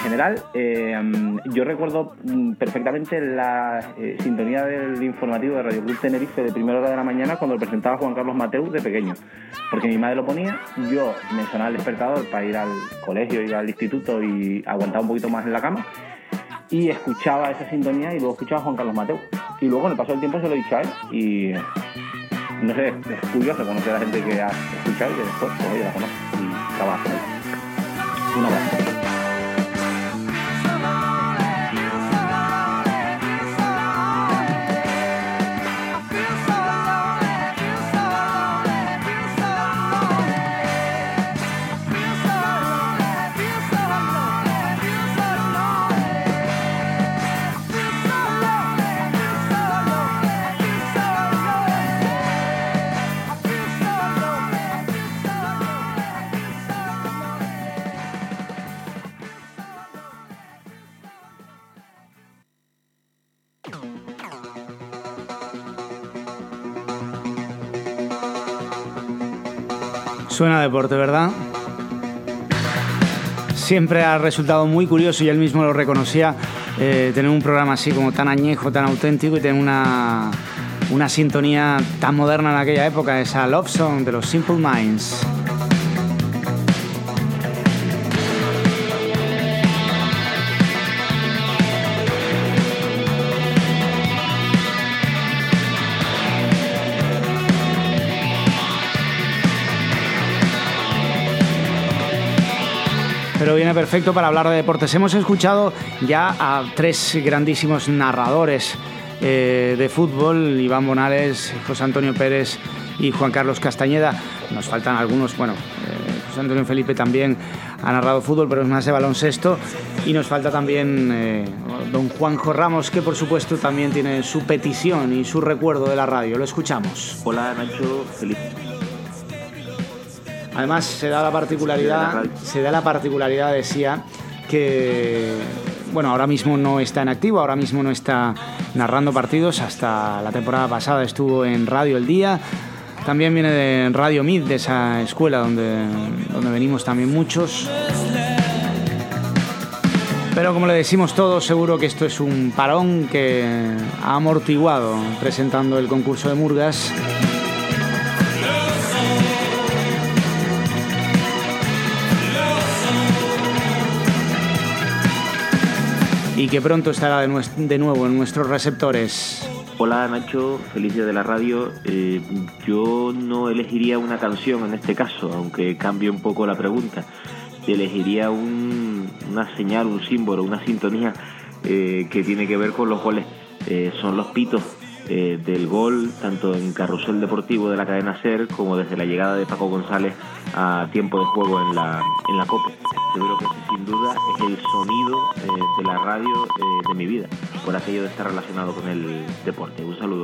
general, eh, yo recuerdo perfectamente la eh, sintonía del informativo de Radio Club Tenerife de primera hora de la mañana cuando lo presentaba Juan Carlos Mateu de pequeño, porque mi madre lo ponía, yo me sonaba el despertador para ir al colegio, ir al instituto y aguantaba un poquito más en la cama, y escuchaba esa sintonía y luego escuchaba a Juan Carlos Mateu. Y luego con el paso del tiempo se lo he dicho a él y no sé, es curioso conocer a la gente que ha escuchado y que después pues, oye, la conoce y trabaja con él. Un abrazo. Suena a deporte, ¿verdad? Siempre ha resultado muy curioso, y él mismo lo reconocía, eh, tener un programa así como tan añejo, tan auténtico, y tener una, una sintonía tan moderna en aquella época, esa Love Song de los Simple Minds. Pero viene perfecto para hablar de deportes. Hemos escuchado ya a tres grandísimos narradores eh, de fútbol, Iván Bonales, José Antonio Pérez y Juan Carlos Castañeda. Nos faltan algunos, bueno, eh, José Antonio Felipe también ha narrado fútbol, pero es más de baloncesto. Y nos falta también eh, don Juanjo Ramos, que por supuesto también tiene su petición y su recuerdo de la radio. Lo escuchamos. Hola, Nacho, feliz. Además se da la particularidad, se da la particularidad, decía, que bueno, ahora mismo no está en activo, ahora mismo no está narrando partidos. Hasta la temporada pasada estuvo en Radio El Día. También viene de Radio Mid, de esa escuela donde, donde venimos también muchos. Pero como le decimos todos, seguro que esto es un parón que ha amortiguado presentando el concurso de Murgas. Y que pronto estará de, nues- de nuevo en nuestros receptores. Hola, Nacho, feliz día de la radio. Eh, yo no elegiría una canción en este caso, aunque cambie un poco la pregunta. Elegiría un, una señal, un símbolo, una sintonía eh, que tiene que ver con los goles. Eh, son los pitos eh, del gol, tanto en Carrusel Deportivo de la cadena SER como desde la llegada de Paco González a tiempo de juego en la, en la Copa. Yo creo que ese sin duda es el sonido eh, de la radio eh, de mi vida, por aquello de estar relacionado con el deporte. Un saludo.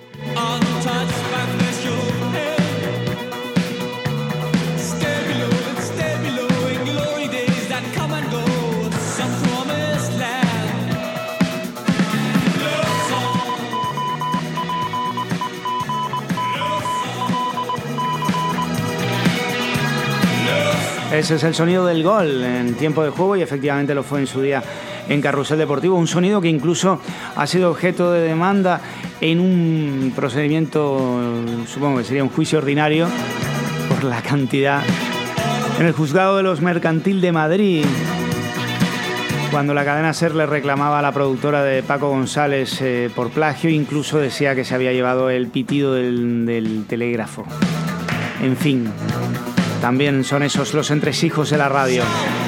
Ese es el sonido del gol en tiempo de juego, y efectivamente lo fue en su día en Carrusel Deportivo. Un sonido que incluso ha sido objeto de demanda en un procedimiento, supongo que sería un juicio ordinario, por la cantidad, en el juzgado de los Mercantil de Madrid, cuando la cadena SER le reclamaba a la productora de Paco González eh, por plagio. Incluso decía que se había llevado el pitido del, del telégrafo. En fin, también son esos los entresijos de la radio.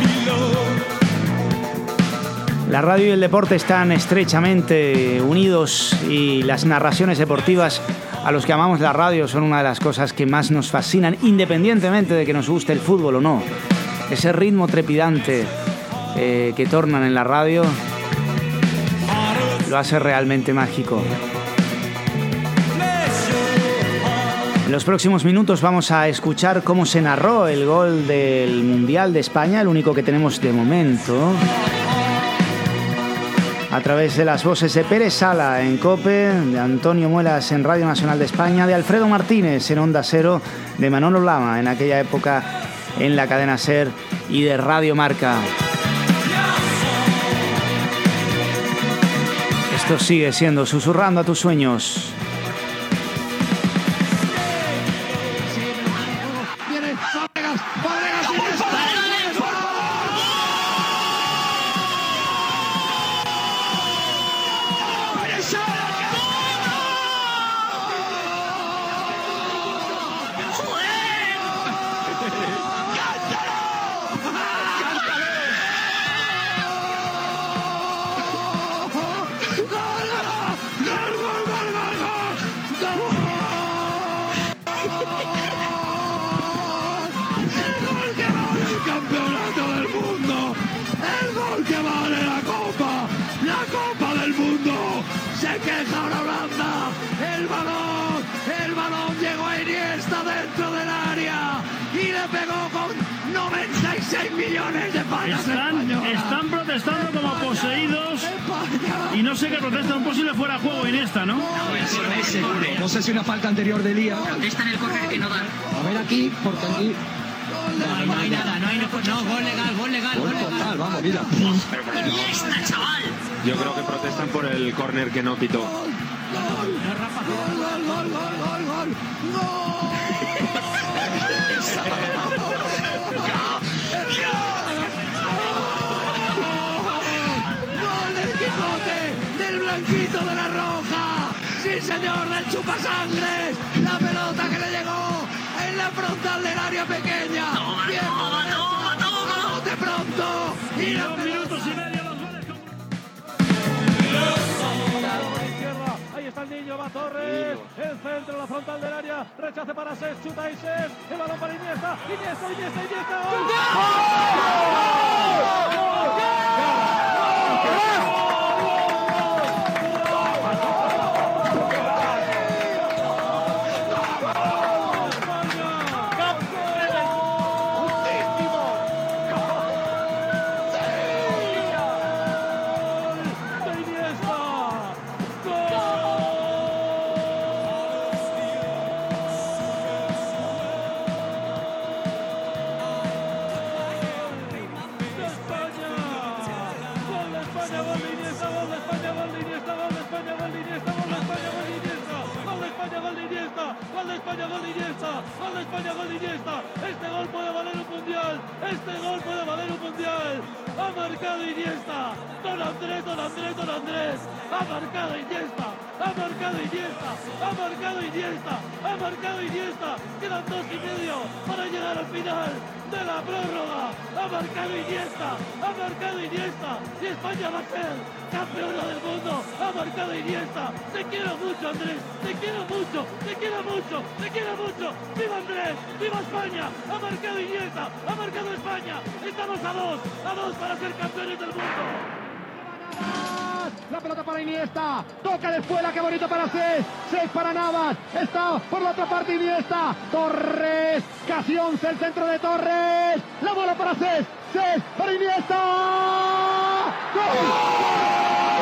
La radio y el deporte están estrechamente unidos, y las narraciones deportivas, a los que amamos la radio, son una de las cosas que más nos fascinan, independientemente de que nos guste el fútbol o no. Ese ritmo trepidante eh, que tornan en la radio lo hace realmente mágico. En los próximos minutos vamos a escuchar cómo se narró el gol del Mundial de España, el único que tenemos de momento, a través de las voces de Pérez Sala en COPE, de Antonio Muelas en Radio Nacional de España, de Alfredo Martínez en Onda Cero, de Manolo Lama en aquella época en la cadena SER y de Radio Marca. Esto sigue siendo Susurrando a tus sueños. Millones de palos están, están protestando como poseídos y no sé qué protestan, por si le fuera juego Iniesta, ¿no? No, no sé si una falta anterior de Lía. Protesta en el córner que no dan. A ver aquí, porque aquí... No, no hay nada, no hay no, no, gol legal, gol legal, gol legal. Total, vamos, mira. Iniesta, chaval. Yo creo que protestan por el córner que no pitó. Gol, gol, gol, gol, gol, gol. Del blanquito de la roja, sí señor, del chupasangres, la pelota que le llegó en la frontal del área pequeña. Toma, Bien, toma, toma, toma. de pronto y la Dos minutos y medio los goles. Ahí está el niño, va Torres, el centro, la frontal del área, rechace para Ses, chuta y Ses, el balón para Iniesta, Iniesta, Iniesta, Iniesta, ¡gol! Este gol puede valer un mundial, este gol puede valer un mundial. Ha marcado Iniesta, Don Andrés, Don Andrés, Don Andrés. Ha marcado Iniesta, ha marcado Iniesta, ha marcado Iniesta, ha marcado Iniesta. Quedan dos y medio para llegar al final de la prórroga. Ha marcado Iniesta, ha marcado Iniesta y España va a ser campeona del mundo. Ha marcado Iniesta. Te quiero mucho, Andrés, te quiero mucho, te quiero mucho, te quiero mucho. ¡Viva Andrés! ¡Viva España! Ha marcado Iniesta, ha marcado España. Estamos a dos, a dos para ser campeones del mundo. La pelota para Iniesta, toca de fuera, qué bonito para Ses, Ses para Navas, está por la otra parte Iniesta, Torres, casi once el centro de Torres, la bola para Ses, Ses para Iniesta, ¡gol!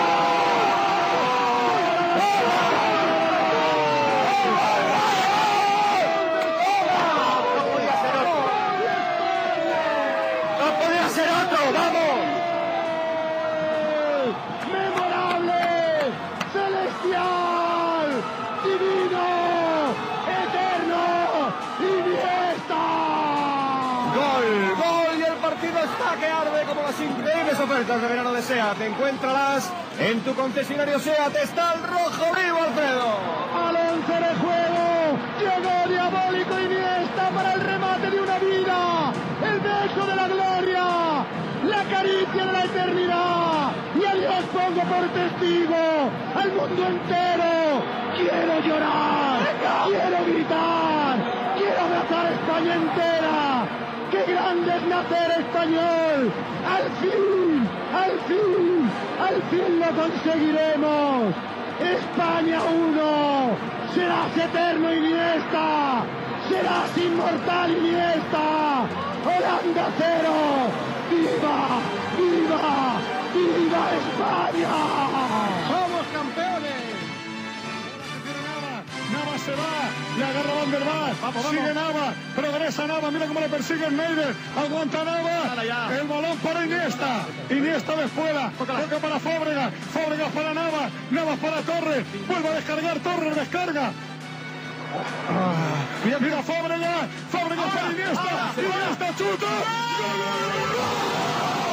Que arde como las increíbles ofertas de verano de SEAT. Encuéntralas en tu concesionario SEAT. Está el rojo vivo, Alfredo. Al once de juego llegó diabólico Iniesta para el remate de una vida, el beso de la gloria, la caricia de la eternidad. Y a Dios pongo por testigo, al mundo entero. Quiero llorar, quiero gritar, quiero abrazar a España entera. ¡Qué grande es nacer español! ¡Al fin! ¡Al fin! ¡Al fin lo conseguiremos! ¡España uno! ¡Serás eterno Iniesta! ¡Serás inmortal Iniesta! ¡Holanda cero! ¡Viva! ¡Viva! ¡Viva España! ¡Somos campeones! Navas se va, le agarra Van der Vaart. Sigue Navas, progresa Navas, mira cómo le persigue Schneider. Aguanta Navas. El balón para Iniesta. Iniesta de fuera. Toca para Fábregas. Fábregas para Navas. Navas para Torres. Vuelve a descargar. Torres descarga. Ah, mira, mira Fábregas. Fábregas para Iniesta. Iniesta chuta. ¡Gol, gol, gol, gol!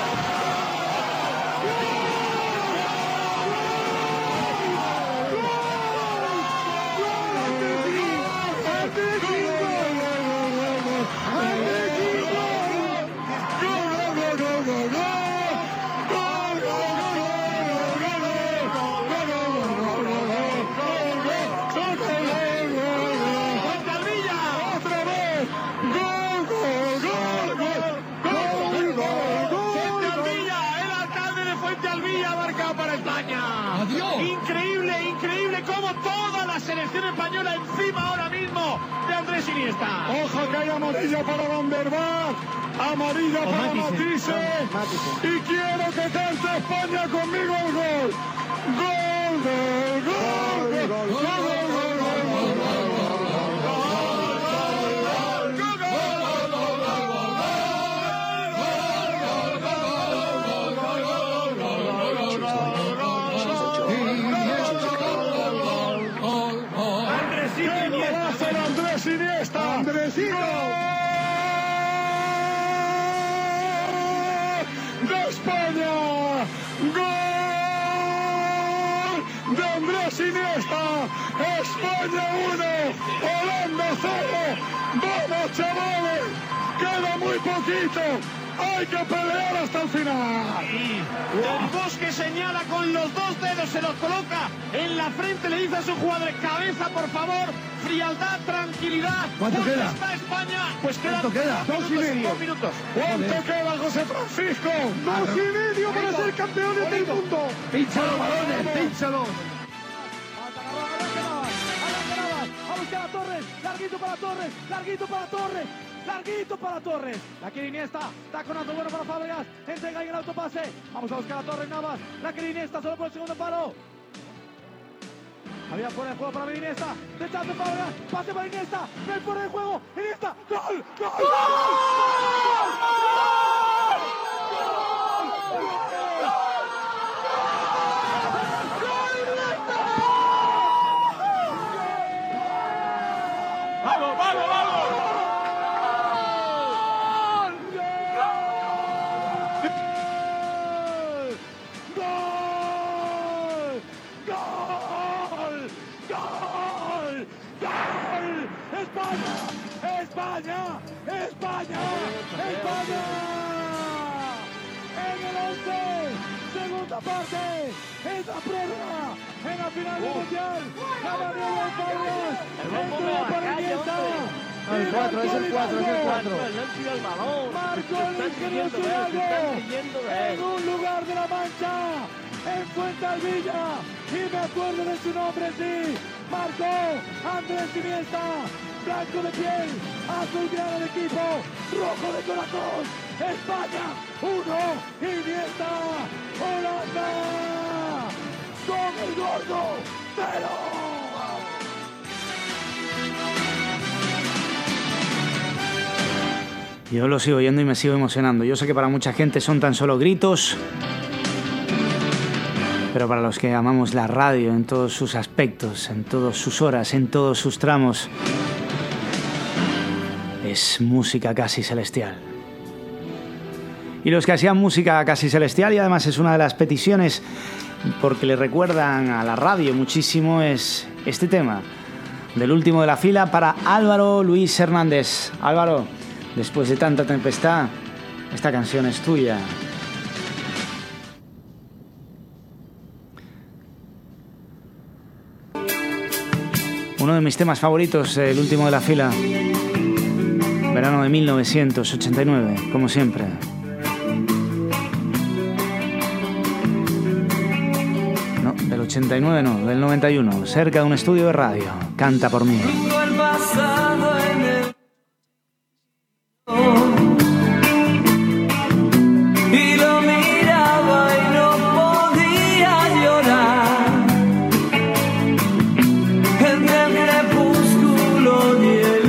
Increíble, increíble cómo toda la selección española encima ahora mismo de Andrés Iniesta. Ojo que hay amarilla para Van der Vaart, amarilla o para Matisse. Y quiero que cante España conmigo el gol. Gol, gol, gol, gol, gol, gol, gol, gol, gol. Iniesta, Andresito. De España. Gol de Andrés Iniesta. España uno, Holanda cero. Vamos, chavales. Queda muy poquito. Hay que pelear hasta el final. Del Bosque señala con los dos dedos, se los coloca en la frente, le dice a sus jugadores: cabeza, por favor, frialdad, tranquilidad. ¿Cuánto queda? ¿Está España? Pues queda ¿Cuánto queda? Dos y medio. Dos minutos. ¿Cuánto queda, José Francisco? Dos y medio para ser campeones del mundo. Pínchalo, balones, pínchalo. A buscar a Torres, larguito para Torres, larguito para Torres. Larguito para Torres, la quiere Iniesta, taconazo bueno para Fábregas, entrega ahí el autopase, vamos a buscar a Torres Navas, la quiere Iniesta solo por el segundo palo. Había fuera de juego para Iniesta, rechazo Fábregas, pase para Iniesta, no hay fuera de juego, Iniesta, gol, gol, gol, gol, ¡vamos, vamos, vamos! España, España, España. En el once, segunda parte, en la prórroga, en la final del mundial. La maniobra de Fábregas, entró para Iniesta. El cuatro, es el cuatro, es el cuatro. Marcó el ingenioso Hidalgo en un lugar de la Mancha, en Fuensalvilla, y me acuerdo de su nombre, sí. Marcó Andrés Iniesta. Blanco de piel, azul grano de equipo, rojo de corazón. España, uno, Iniesta, Holanda, con el gordo, cero. Yo lo sigo oyendo y me sigo emocionando. Yo sé que para mucha gente son tan solo gritos, pero para los que amamos la radio en todos sus aspectos, en todas sus horas, en todos sus tramos, es música casi celestial. Y los que hacían música casi celestial, y además es una de las peticiones porque le recuerdan a la radio muchísimo, es este tema del último de la fila para Álvaro Luis Hernández. Álvaro, después de tanta tempestad, esta canción es tuya. Uno de mis temas favoritos, el último de la fila. Verano de mil novecientos ochenta y nueve, como siempre. No, del ochenta y nueve no, del noventa y uno. Cerca de un estudio de radio. Canta por mí. Tengo el pasado en el... Y lo miraba y no podía llorar. Entre el crepúsculo y el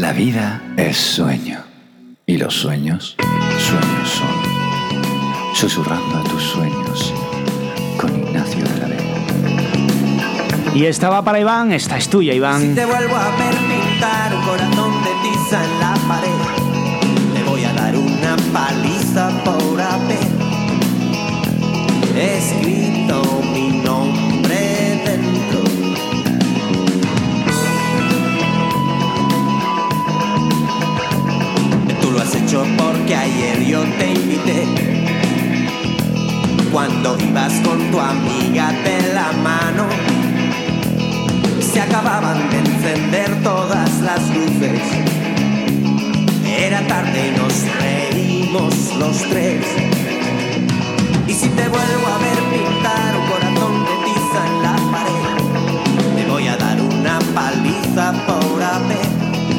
La vida es sueño, y los sueños, sueños son. Susurrando a tus sueños, con Ignacio de la Vega. Y esta va para Iván, esta es tuya, Iván. Si te vuelvo a ver pintar un corazón de tiza en la pared, te voy a dar una paliza por haber escrito mi nombre dentro. Tú lo has hecho porque ayer yo te invité, cuando ibas con tu amiga de la mano. Se acababan de encender todas las luces. Era tarde y nos reímos los tres. Y si te vuelvo a ver pintar un corazón de tiza en la pared, te voy a dar una paliza por haber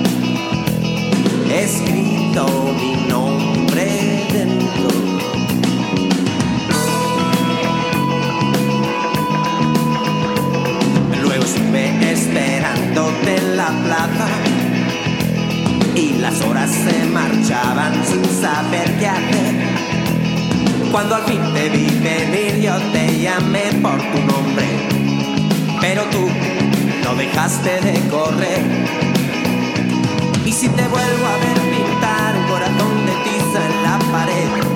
escrito mi nombre dentro. Estuve esperándote en la plaza y las horas se marchaban sin saber qué hacer. Cuando al fin te vi venir yo te llamé por tu nombre, pero tú no dejaste de correr. Y si te vuelvo a ver pintar un corazón de tiza en la pared,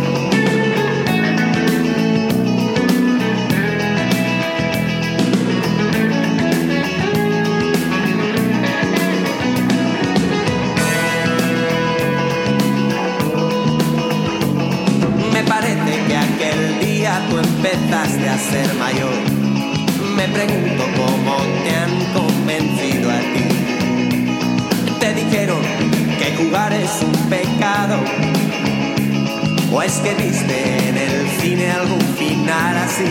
tú empezaste a ser mayor. Me pregunto cómo te han convencido a ti. Te dijeron que jugar es un pecado, o es que viste en el cine algún final así.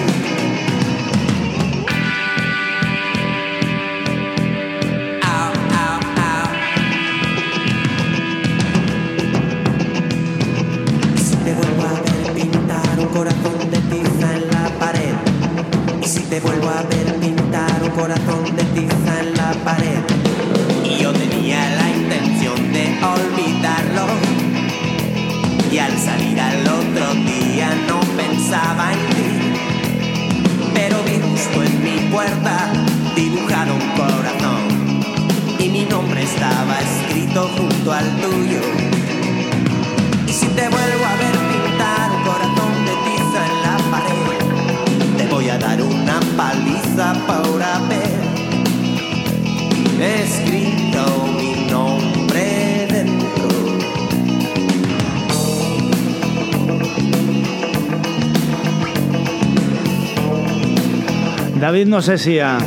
Au, au, au. Y si te vuelvo a ver pintar un corazón de tiza en la pared, y si te vuelvo a ver pintar un corazón de tiza en la pared, y yo tenía la intención de olvidarlo, y al salir al otro día no pensaba en ti, pero vi justo en mi puerta dibujado un corazón, y mi nombre estaba escrito junto al tuyo. Y si te vuelvo a ver pintar un corazón de tiza en la pared, te voy a dar una paliza por haber escrito mi nombre dentro. David, no sé si a...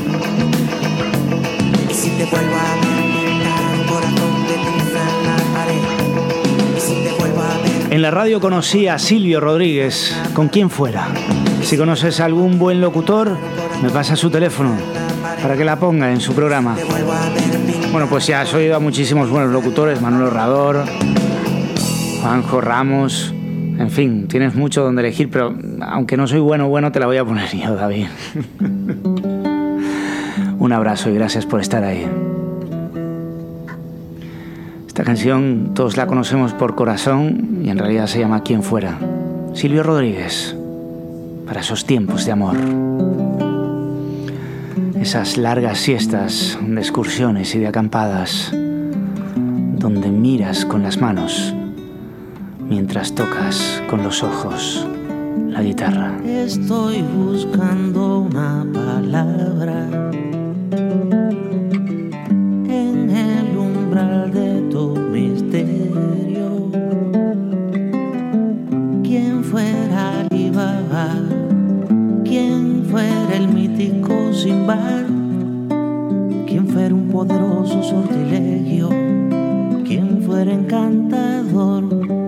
Y si te vuelvo a ver pintar un corazón de tiza en la pared, y si te vuelvo a ver... En la radio conocí a Silvio Rodríguez, con quien fuera. Si conoces a algún buen locutor, me pasa su teléfono para que la ponga en su programa. Bueno, pues ya has oído a muchísimos buenos locutores, Manuel Herrador, Juanjo Ramos, en fin, tienes mucho donde elegir, pero aunque no soy bueno, bueno, te la voy a poner yo, David. Un abrazo y gracias por estar ahí. Esta canción todos la conocemos por corazón y en realidad se llama Quien Fuera. Silvio Rodríguez, para esos tiempos de amor. Esas largas siestas de excursiones y de acampadas, donde miras con las manos mientras tocas con los ojos la guitarra. Estoy buscando una palabra en el umbral de tu misterio. ¿Quién fuera Alibaba? ¿Quién fuera el mítico Sinbad? ¿Quién fuera un poderoso sortilegio? ¿Quién fuera encantador?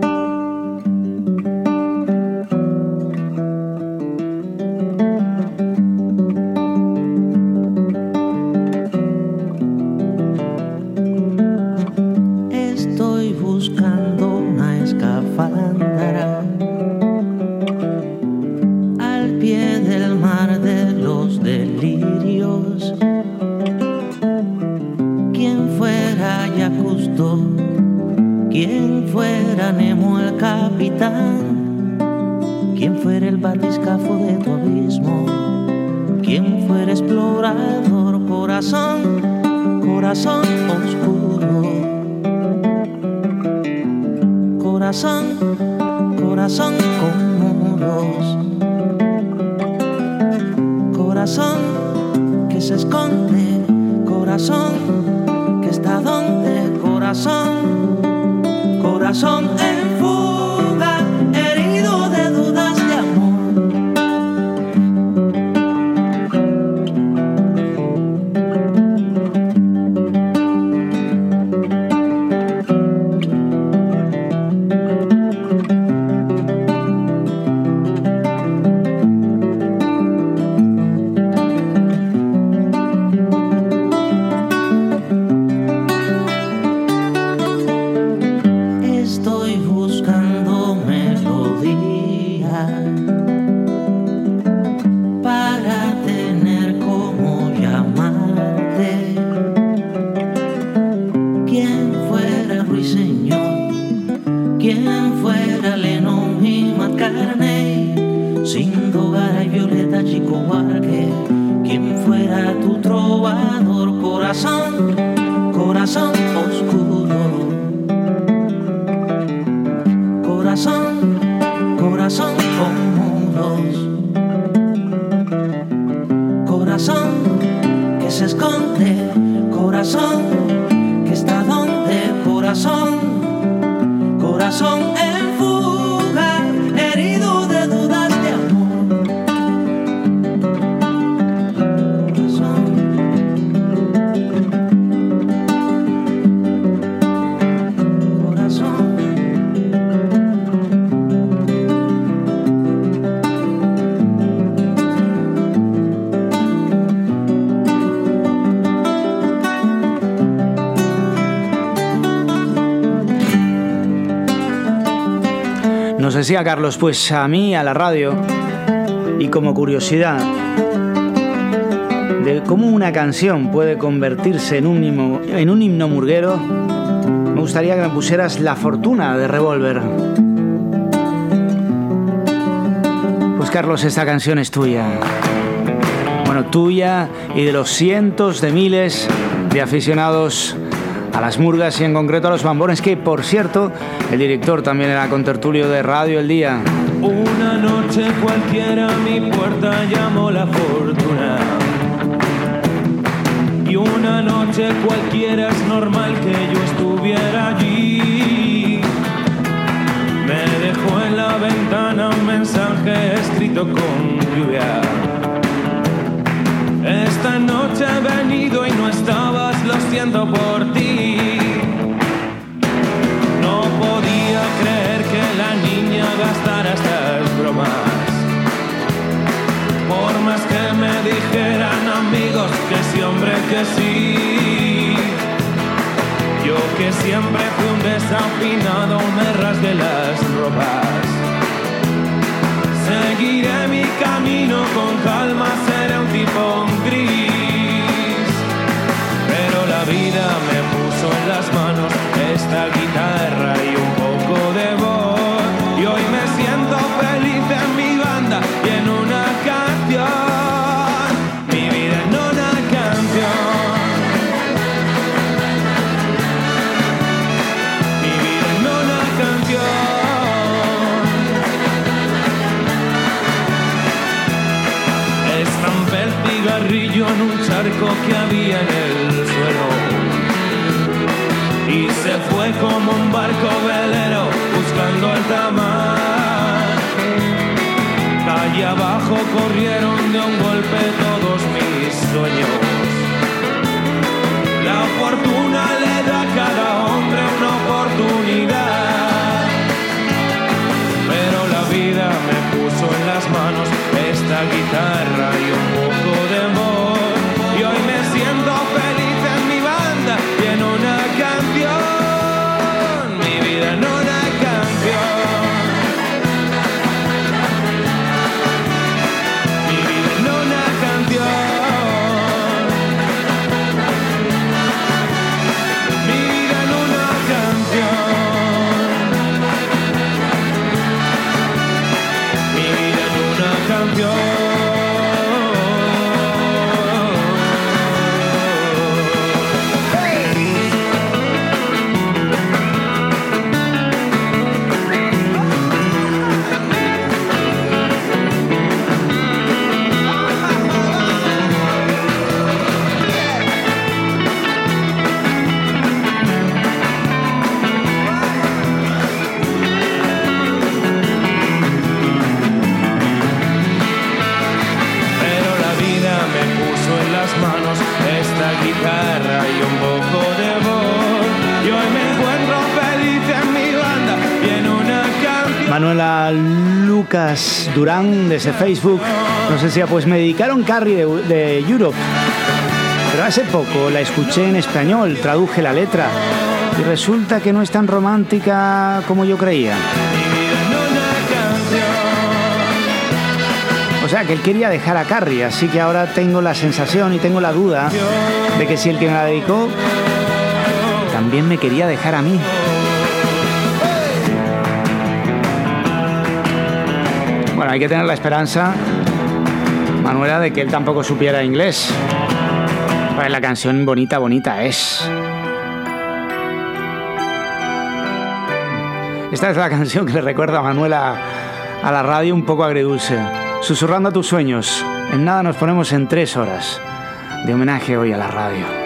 Estoy buscando una escafandra al pie del mar de los delirios. Quien fuera Jacques gustó. Quien fuera Nemo el capitán, quien fuera el batiscafo de tu abismo, quien fuera explorador, corazón, corazón oscuro. Corazón, corazón con muros. Corazón que se esconde, corazón que está donde, corazón, corazón en fuga, herido de dudas de amor. Nos decía Carlos, pues a mí, a la radio, y como curiosidad de cómo una canción puede convertirse en un himno, en un himno murguero, me gustaría que me pusieras La Fortuna de Revolver. Pues Carlos, esta canción es tuya. Bueno, tuya y de los cientos de miles de aficionados a las murgas y en concreto a los bambones, que por cierto, el director también era contertulio de Radio El Día. Una noche cualquiera a mi puerta llamó la fortuna. Y una noche cualquiera es normal que yo estuviera allí. Me dejó en la ventana un mensaje escrito con lluvia. Esta noche he venido y no estabas, lo siento por ti. No podía creer que la niña gastara estas bromas. Por más que me dijeran amigos que sí, hombre, que sí. Yo que siempre fui un desafinado, me rasgué las ropas. Seguiré mi camino con calma, seré un tipo gris. Pero la vida me puso en las manos esta guitarra y un poco de voz. Y hoy me siento feliz en mi banda y en una canción. Mi vida en una canción. Mi vida en una canción. Estampé el cigarrillo en un charco que había en el suelo y se fue como un barco velero buscando alta mar. Calle abajo corrieron de un golpe todos mis sueños. La fortuna le da a cada hombre una oportunidad, pero la vida me puso en las manos esta guitarra y un poco de amor. Y hoy me siento feliz en mi banda y en una canción. Mi vida en una canción. Mi vida en una canción. Manuela Lucas Durán desde Facebook nos decía, pues me dedicaron Carrie de, de Europe, pero hace poco la escuché en español, traduje la letra y resulta que no es tan romántica como yo creía. O sea, que él quería dejar a Carrie, así que ahora tengo la sensación y tengo la duda de que si el que me la dedicó también me quería dejar a mí. Bueno, hay que tener la esperanza, Manuela, de que él tampoco supiera inglés. Pues la canción bonita, bonita es. Esta es la canción que le recuerda a Manuela a la radio, un poco agridulce. Susurrando a tus sueños. En nada nos ponemos en tres horas de homenaje hoy a la radio.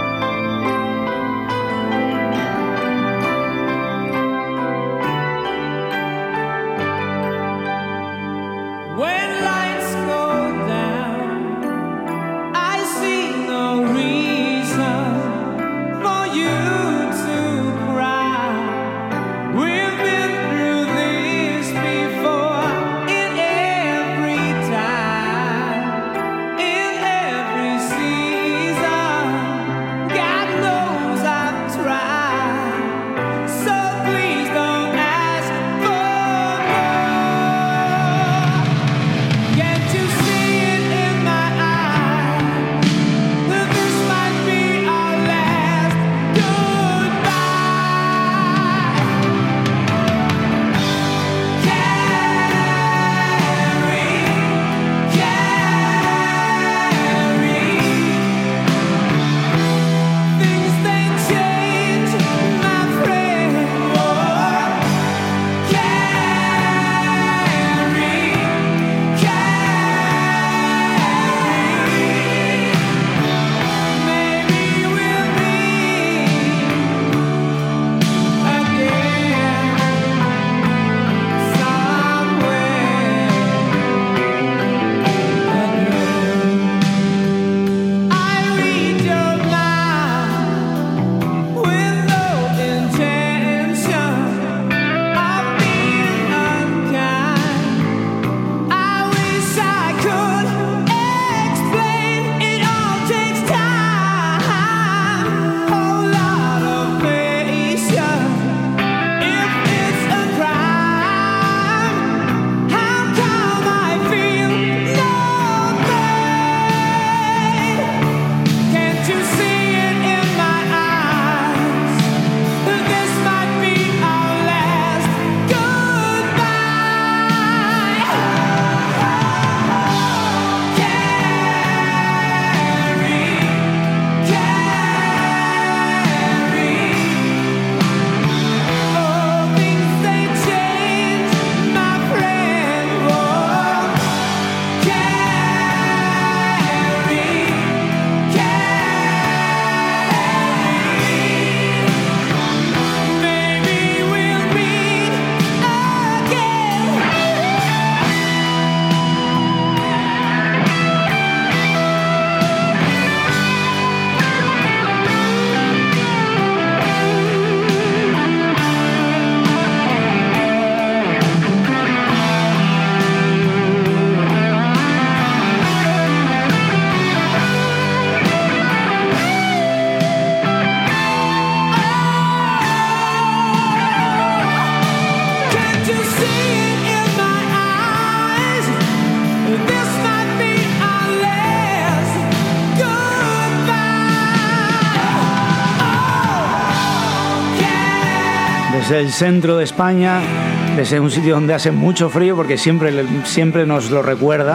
Desde el centro de España, desde un sitio donde hace mucho frío, porque siempre, siempre nos lo recuerda.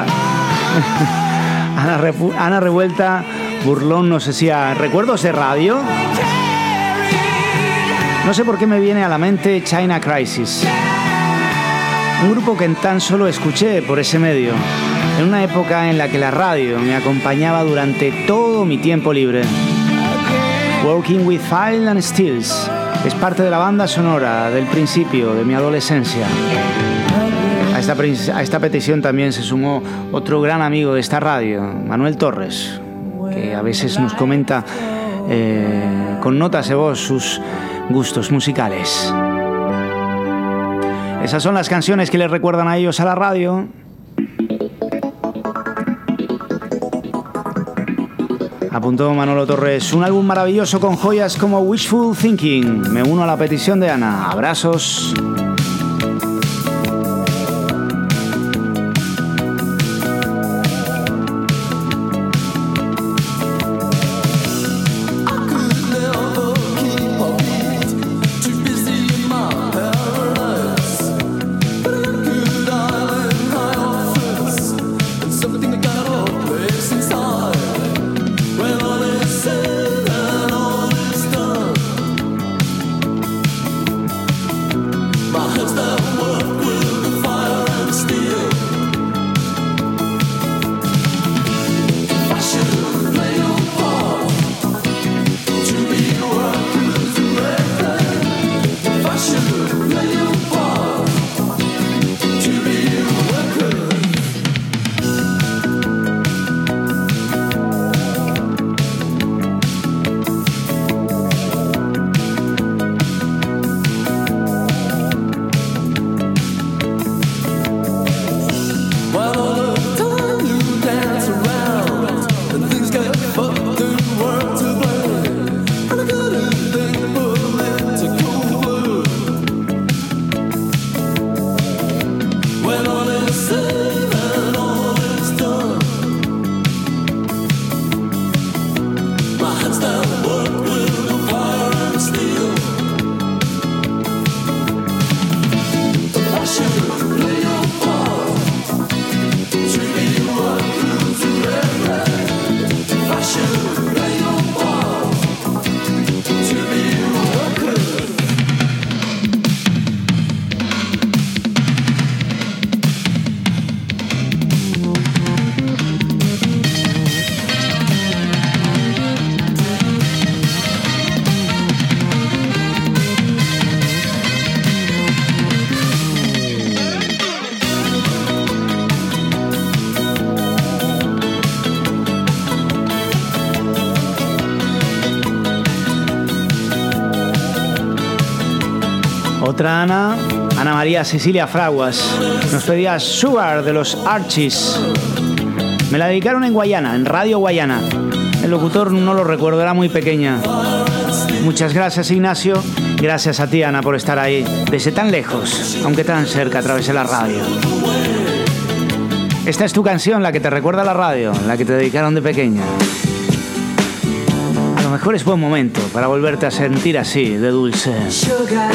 Ana, Repu- Ana Revuelta Burlón nos decía, ¿recuerdos de radio? No sé por qué me viene a la mente China Crisis, un grupo que tan solo escuché por ese medio, en una época en la que la radio me acompañaba durante todo mi tiempo libre. Working with File and Steels es parte de la banda sonora del principio de mi adolescencia. A esta, a esta petición también se sumó otro gran amigo de esta radio, Manuel Torres, que a veces nos comenta eh, con notas de voz sus gustos musicales. Esas son las canciones que les recuerdan a ellos a la radio. Apuntó Manolo Torres, un álbum maravilloso con joyas como Wishful Thinking. Me uno a la petición de Ana. Abrazos. Otra Ana, Ana María Cecilia Fraguas, nos pedía Sugar de los Archies. Me la dedicaron en Guayana, en Radio Guayana. El locutor no lo recuerdo, era muy pequeña. Muchas gracias, Ignacio. Gracias a ti, Ana, por estar ahí, desde tan lejos, aunque tan cerca, a través de la radio. Esta es tu canción, la que te recuerda a la radio, la que te dedicaron de pequeña. A lo mejor es buen momento para volverte a sentir así, de dulce. Sugar.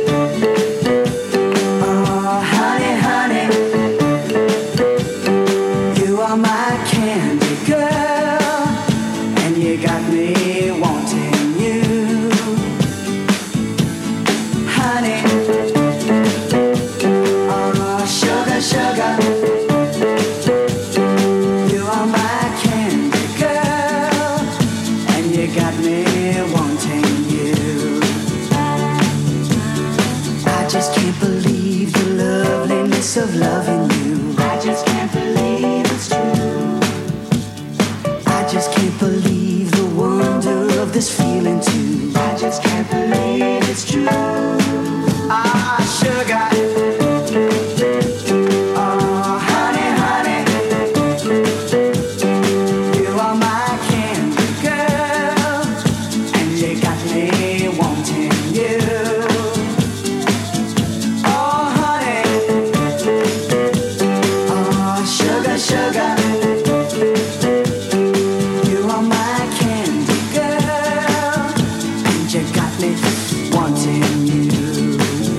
Of loving you, I just can't believe it's true. I just can't believe the wonder of this feeling too. I just can't believe it's true. Ah, sugar. Oh, honey, honey, you are my candy girl, and you got me wanting you. Sugar, you are my candy girl, and you got me wanting you.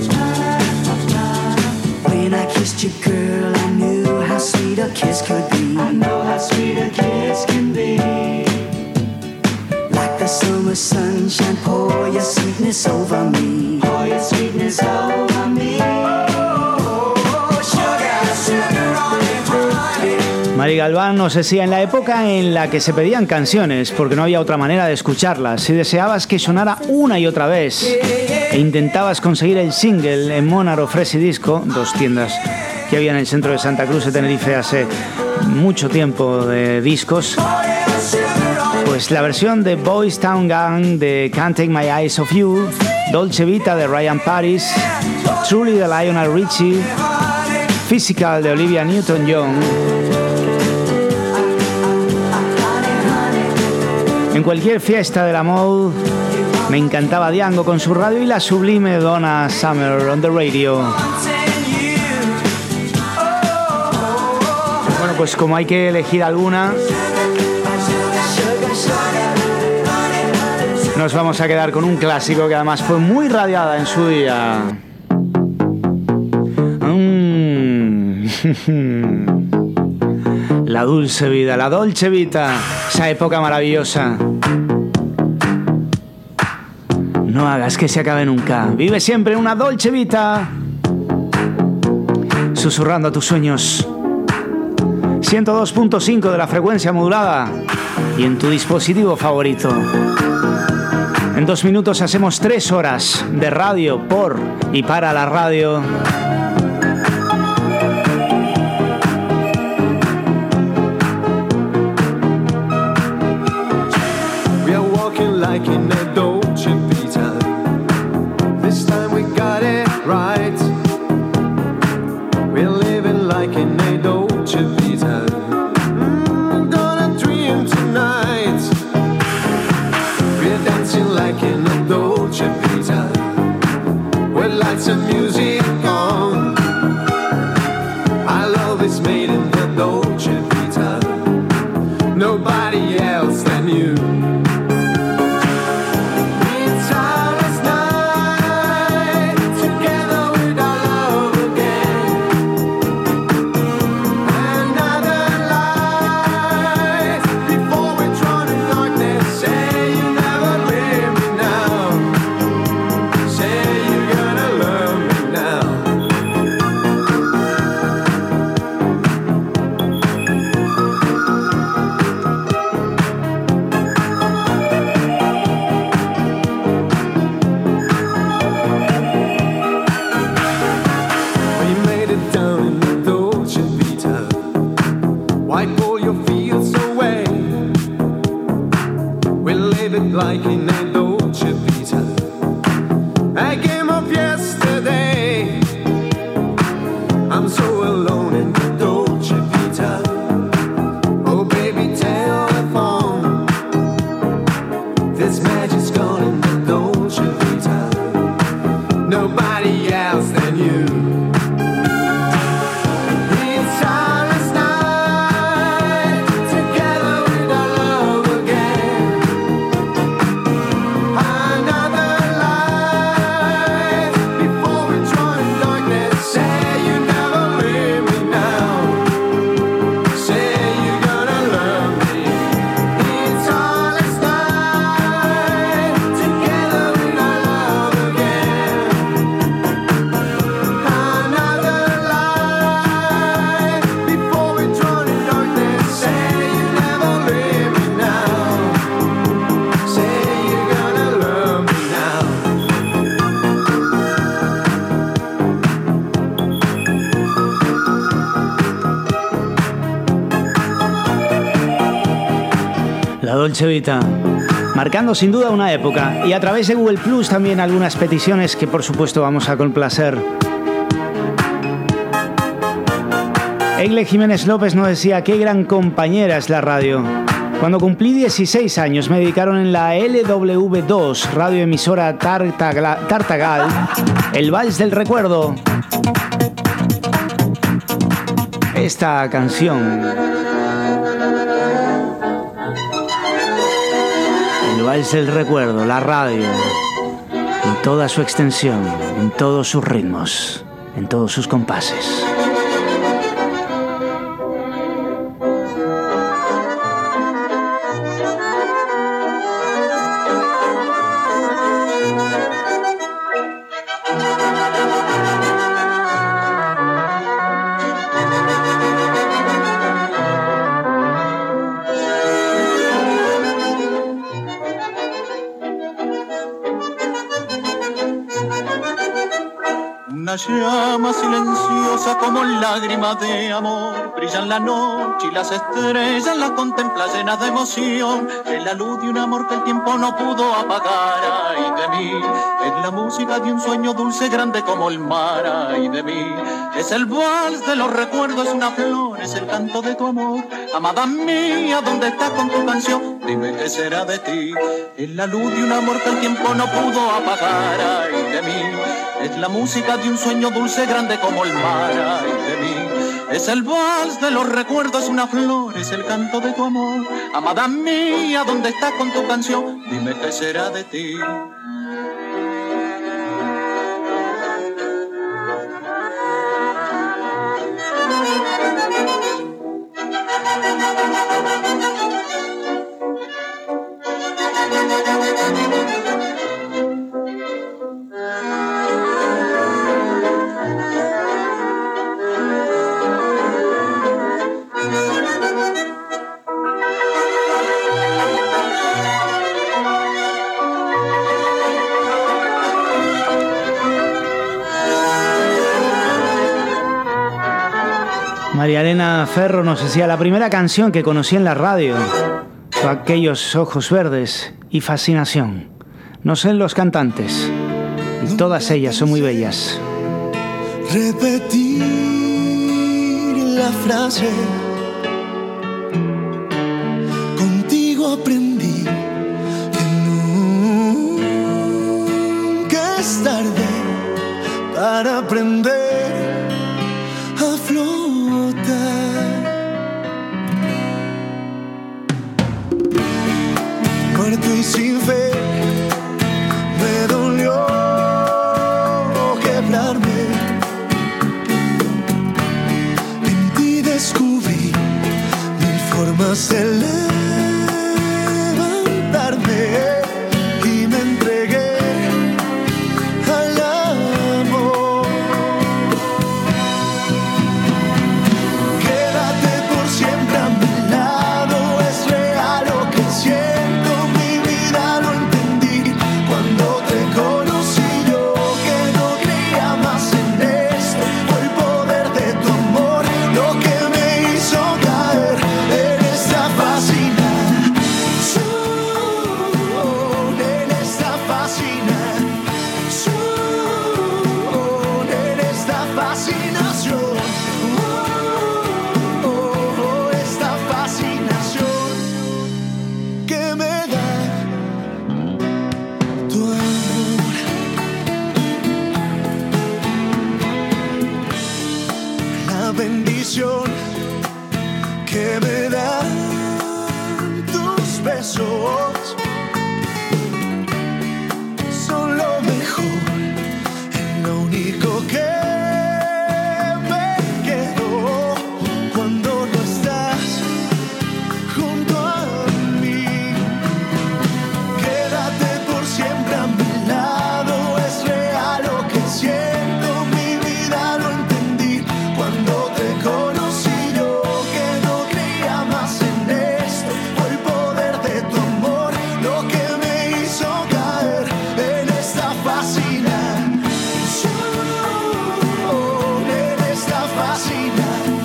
When I kissed you, girl, I knew how sweet a kiss could be. I know how sweet a kiss can be. Like the summer sunshine, pour your sweetness over me. Pour your sweetness over me. Oh, sugar, sugar on it. Mari Galván nos decía, en la época en la que se pedían canciones porque no había otra manera de escucharlas, si deseabas que sonara una y otra vez e intentabas conseguir el single en Mónaro Fresi Disco, dos tiendas que había en el centro de Santa Cruz de Tenerife hace mucho tiempo de discos, pues la versión de Boys Town Gang de Can't Take My Eyes Off You Dolce Vita de Ryan Paris, Truly de Lionel Richie, Physical de Olivia Newton-John. En cualquier fiesta de la mode me encantaba Django con su radio y la sublime Donna Summer on the radio. Bueno, pues como hay que elegir alguna, nos vamos a quedar con un clásico que además fue muy radiada en su día. Mm. La dulce vida, la dolce vita, esa época maravillosa. No hagas que se acabe nunca. Vive siempre una dolce vita. Susurrando a tus sueños. ciento dos punto cinco de la frecuencia modulada. Y en tu dispositivo favorito. En dos minutos hacemos tres horas de radio por y para la radio. We are walking like in a Dolce Vita. This time we got it right. We're living like in a Dolce Vita. Mm, gonna dream tonight. We're dancing like in a Dolce Vita. With lights and music on. Our love is made in the Dolce Vita. Nobody else than you. Like in a Dolce Vita, a game of yesterday. I'm so alone in the Dolce Vita. Oh baby, telephone. This magic's gone in the Dolce Vita. Nobody else than you. Dolce Vita, marcando sin duda una época, y a través de Google Plus también algunas peticiones que por supuesto vamos a complacer. Egle Jiménez López nos decía: qué gran compañera es la radio. Cuando cumplí dieciséis años me dedicaron en la L W dos, radioemisora Tartagal, Tartagal, el Vals del Recuerdo. Esta canción, el Vals del Recuerdo, la radio, en toda su extensión, en todos sus ritmos, en todos sus compases. Llama silenciosa como lágrima de amor brillan la noche y las estrellas las contempla llenas de emoción. Es la luz de un amor que el tiempo no pudo apagar, ay de mí. Es la música de un sueño dulce grande como el mar, ay de mí. Es el vals de los recuerdos, es una flor, es el canto de tu amor. Amada mía, ¿dónde estás con tu canción? Dime qué será de ti. Es la luz de un amor que el tiempo no pudo apagar, ay de mí. Es la música de un sueño dulce grande como el mar, ay de mí. Es el vals de los recuerdos, una flor, es el canto de tu amor. Amada mía, ¿dónde estás con tu canción? Dime qué será de ti. María Elena Ferro nos decía: la primera canción que conocí en la radio fue Aquellos ojos verdes y Fascinación. No sé los cantantes, y todas ellas son muy bellas. Repetir la frase, contigo aprendí que nunca es tarde para aprender a flotar. Muerto y sin fe, me dolió quebrarme. En ti descubrí mil formas de levantarme y me entregué al amor. Quédate por siempre a mi lado, es real lo que siento, mi vida lo entendí cuando te conocí yo, que no creía más en esto, fue el poder de tu amor lo que me hizo caer en esta fascinación, en esta fascinación, en esta fascinación, oh, esta fascinación que me da tu amor. La bendición que me dan tus besos son lo mejor, lo único que me quedo cuando no estás junto a mí. Quédate por siempre a mi lado, es real lo que siento, mi vida lo entendí cuando te conocí yo, que no creía más en esto, fue el poder de tu amor lo que me hizo caer en esta fascinación, en esta fascinación,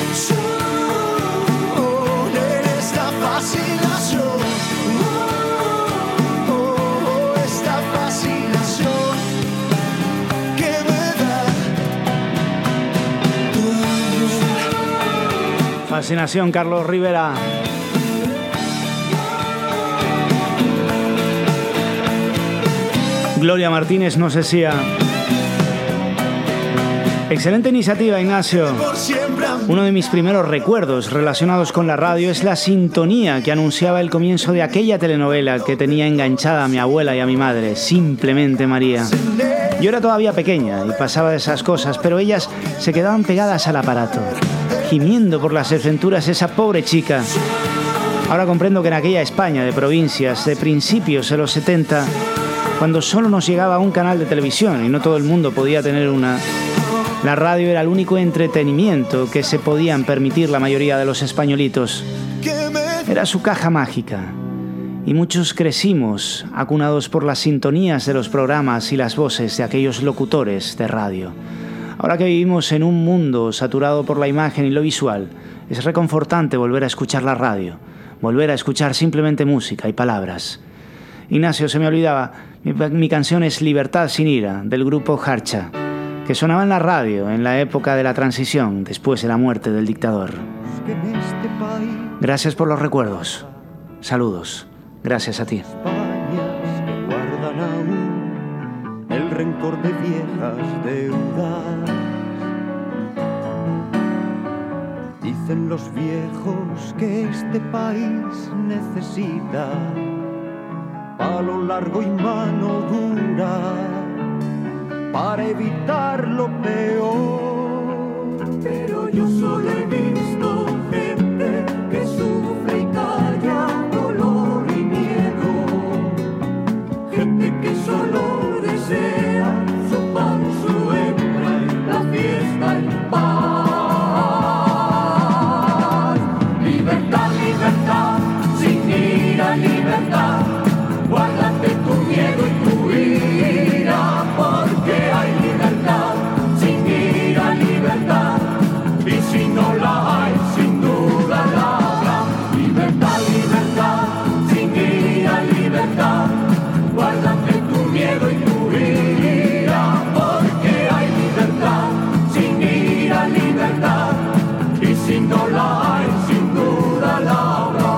en esta fascinación, oh, esta fascinación que me da tu amor. Fascinación, Carlos Rivera. Gloria Martínez nos decía: excelente iniciativa, Ignacio. Uno de mis primeros recuerdos relacionados con la radio es la sintonía que anunciaba el comienzo de aquella telenovela que tenía enganchada a mi abuela y a mi madre, Simplemente María. Yo era todavía pequeña y pasaba de esas cosas, pero ellas se quedaban pegadas al aparato, gimiendo por las desventuras de esa pobre chica. Ahora comprendo que en aquella España de provincias, de principios de los setenta, cuando solo nos llegaba un canal de televisión y no todo el mundo podía tener una, la radio era el único entretenimiento que se podían permitir la mayoría de los españolitos. Era su caja mágica. Y muchos crecimos acunados por las sintonías de los programas y las voces de aquellos locutores de radio. Ahora que vivimos en un mundo saturado por la imagen y lo visual, Es reconfortante volver a escuchar la radio, volver a escuchar simplemente música y palabras. Ignacio, se me olvidaba, mi, mi canción es Libertad sin ira, del grupo Harcha, que sonaba en la radio en la época de la transición, después de la muerte del dictador. Gracias por los recuerdos. Saludos. Gracias a ti. Guardan aún el rencor de viejas deudas. Dicen los viejos que este país necesita palo largo y mano dura para evitar lo peor. Pero yo solo he visto gente que sufre y calla dolor y miedo, gente que solo desea su pan, su hembra, la fiesta, el paz. Libertad, libertad, sin ira, libertad, guárdate tu miedo y tu ira, porque hay libertad, sin ira, libertad, y si no la hay, sin duda la habrá. Libertad, libertad, sin ira, libertad, guárdate tu miedo y tu ira, porque hay libertad, sin ira, libertad, y si no la hay, sin duda la habrá.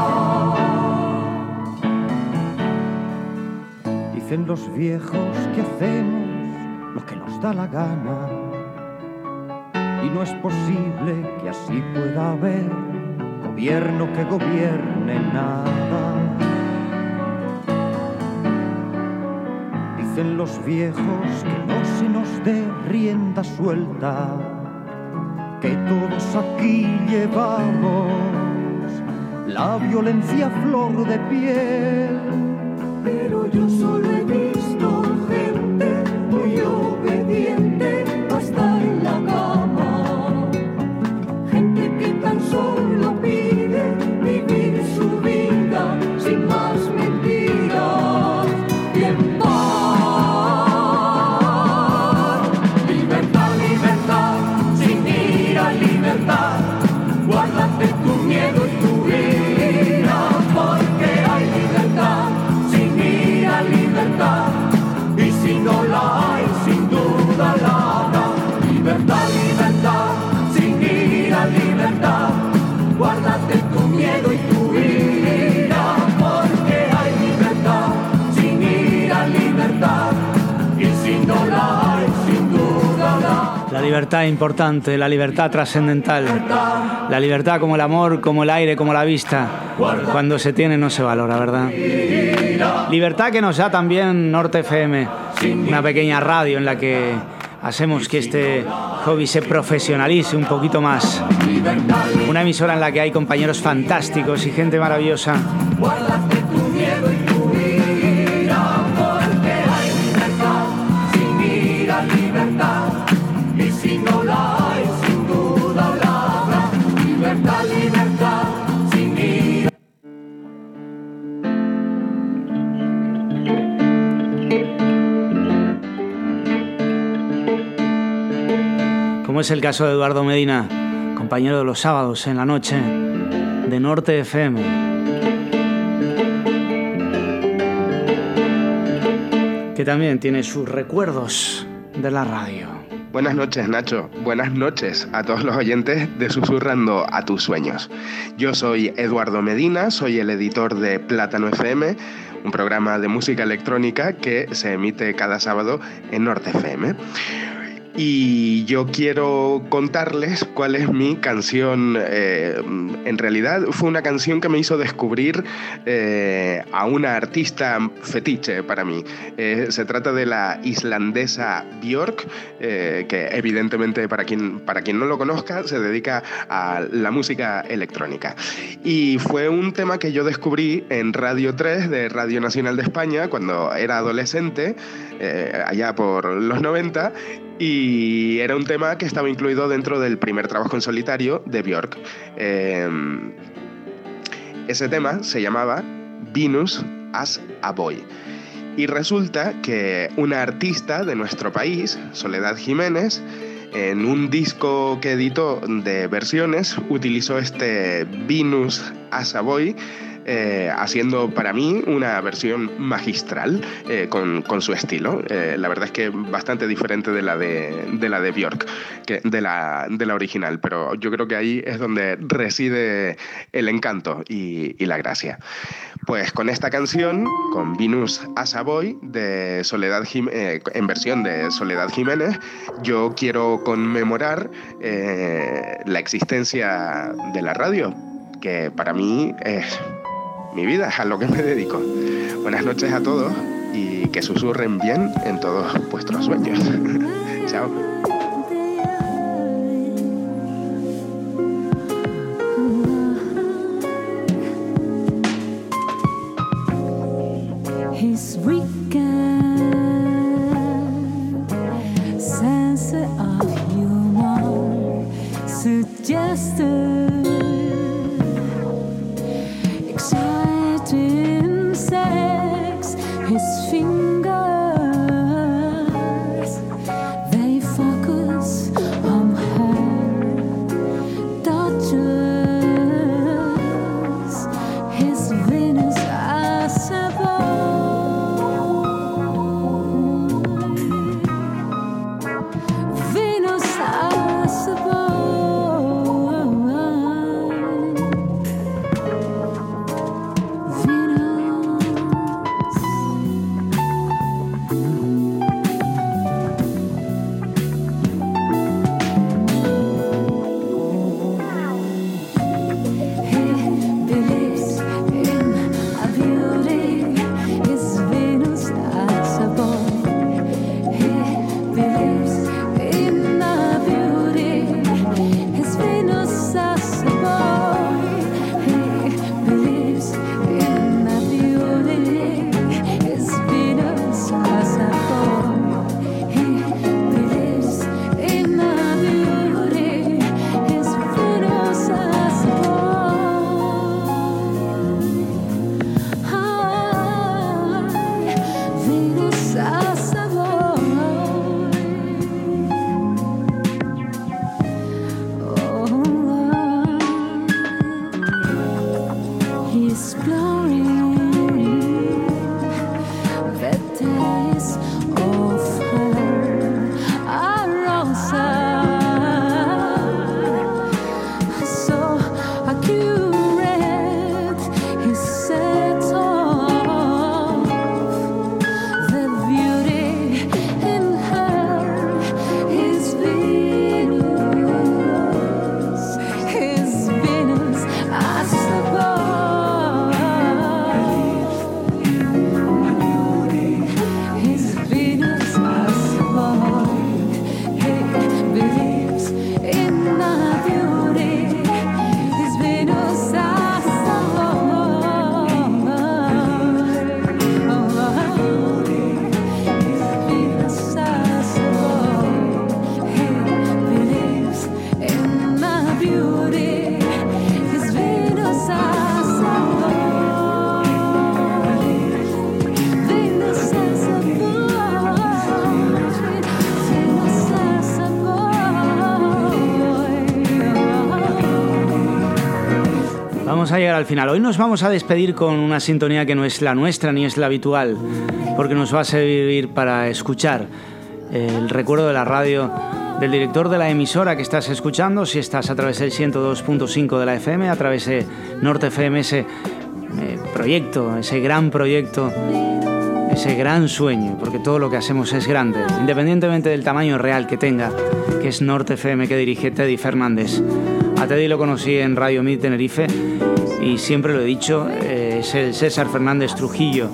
Dicen los viejos que hacemos lo que nos da la gana, y no es posible que así pueda haber gobierno que gobierne nada. Dicen los viejos que no se nos dé rienda suelta, que todos aquí llevamos la violencia a flor de piel. Pero yo solo he visto gente muy obediente hasta en la cama, gente que tan solo pide vivir su vida sin más mentiras y en paz. Libertad, libertad, sin ira, libertad, guárdate tu miedo y tu ira, porque hay libertad, sin ira, libertad, y si no la hay, sin duda la habrá. Libertad, libertad, sin ira, libertad, guárdate tu miedo y tu ira, porque hay libertad, sin ira, libertad, y si no la hay, sin duda la habrá. La libertad importante, la libertad trascendental, la libertad como el amor, como el aire, como la vista. Cuando se tiene no se valora, ¿verdad? Libertad que nos da también Norte F M, una pequeña radio en la que hacemos que este hobby se profesionalice un poquito más. Una emisora en la que hay compañeros fantásticos y gente maravillosa. Guárdate tu miedo y tu ira, porque hay libertad, sin ira, libertad, y si no la hay, sin duda la habrá. Libertad, libertad, sin ira. Como es el caso de Eduardo Medina, compañero de los sábados en la noche de Norte F M. Que también tiene sus recuerdos de la radio. Buenas noches, Nacho. Buenas noches a todos los oyentes de Susurrando a tus sueños. Yo soy Eduardo Medina, soy el editor de Plátano F M, un programa de música electrónica que se emite cada sábado en Norte F M. Y yo quiero contarles cuál es mi canción. Eh, en realidad fue una canción que me hizo descubrir eh, a una artista fetiche para mí. Eh, se trata de la islandesa Björk, eh, que evidentemente para quien, para quien no lo conozca se dedica a la música electrónica. Y fue un tema que yo descubrí en Radio tres de Radio Nacional de España cuando era adolescente, eh, allá por los noventa. Y era un tema que estaba incluido dentro del primer trabajo en solitario de Björk. Eh, ese tema se llamaba Venus as a Boy. Y resulta que una artista de nuestro país, Soledad Jiménez, En un disco que editó de versiones utilizó este Venus as a Boy, Eh, haciendo para mí una versión magistral eh, con, con su estilo. Eh, la verdad es que bastante diferente de la de, de, la de Björk, que, de, la, de la original, pero yo creo que ahí es donde reside el encanto y, y la gracia. Pues con esta canción, con Venus as a Boy, de Soledad Jim- eh, en versión de Soledad Jiménez, yo quiero conmemorar eh, la existencia de la radio, que para mí es mi vida, es a lo que me dedico. Buenas noches a todos y que susurren bien en todos vuestros sueños. Chao. His weekend sense of humor suggested exciting sex. His fingers, they focus on her touches. His Venus as a Venus as a Vamos a llegar al final. Hoy nos vamos a despedir con una sintonía que no es la nuestra ni es la habitual, porque nos va a servir para escuchar el recuerdo de la radio del director de la emisora que estás escuchando, si estás a través del ciento dos punto cinco de la F M, a través de Norte F M, ese eh, proyecto, ese gran proyecto, ese gran sueño, porque todo lo que hacemos es grande, independientemente del tamaño real que tenga, que es Norte F M, que dirige Teddy Fernández. A Teddy lo conocí en Radio Mid Tenerife y siempre lo he dicho, eh, es el César Fernández Trujillo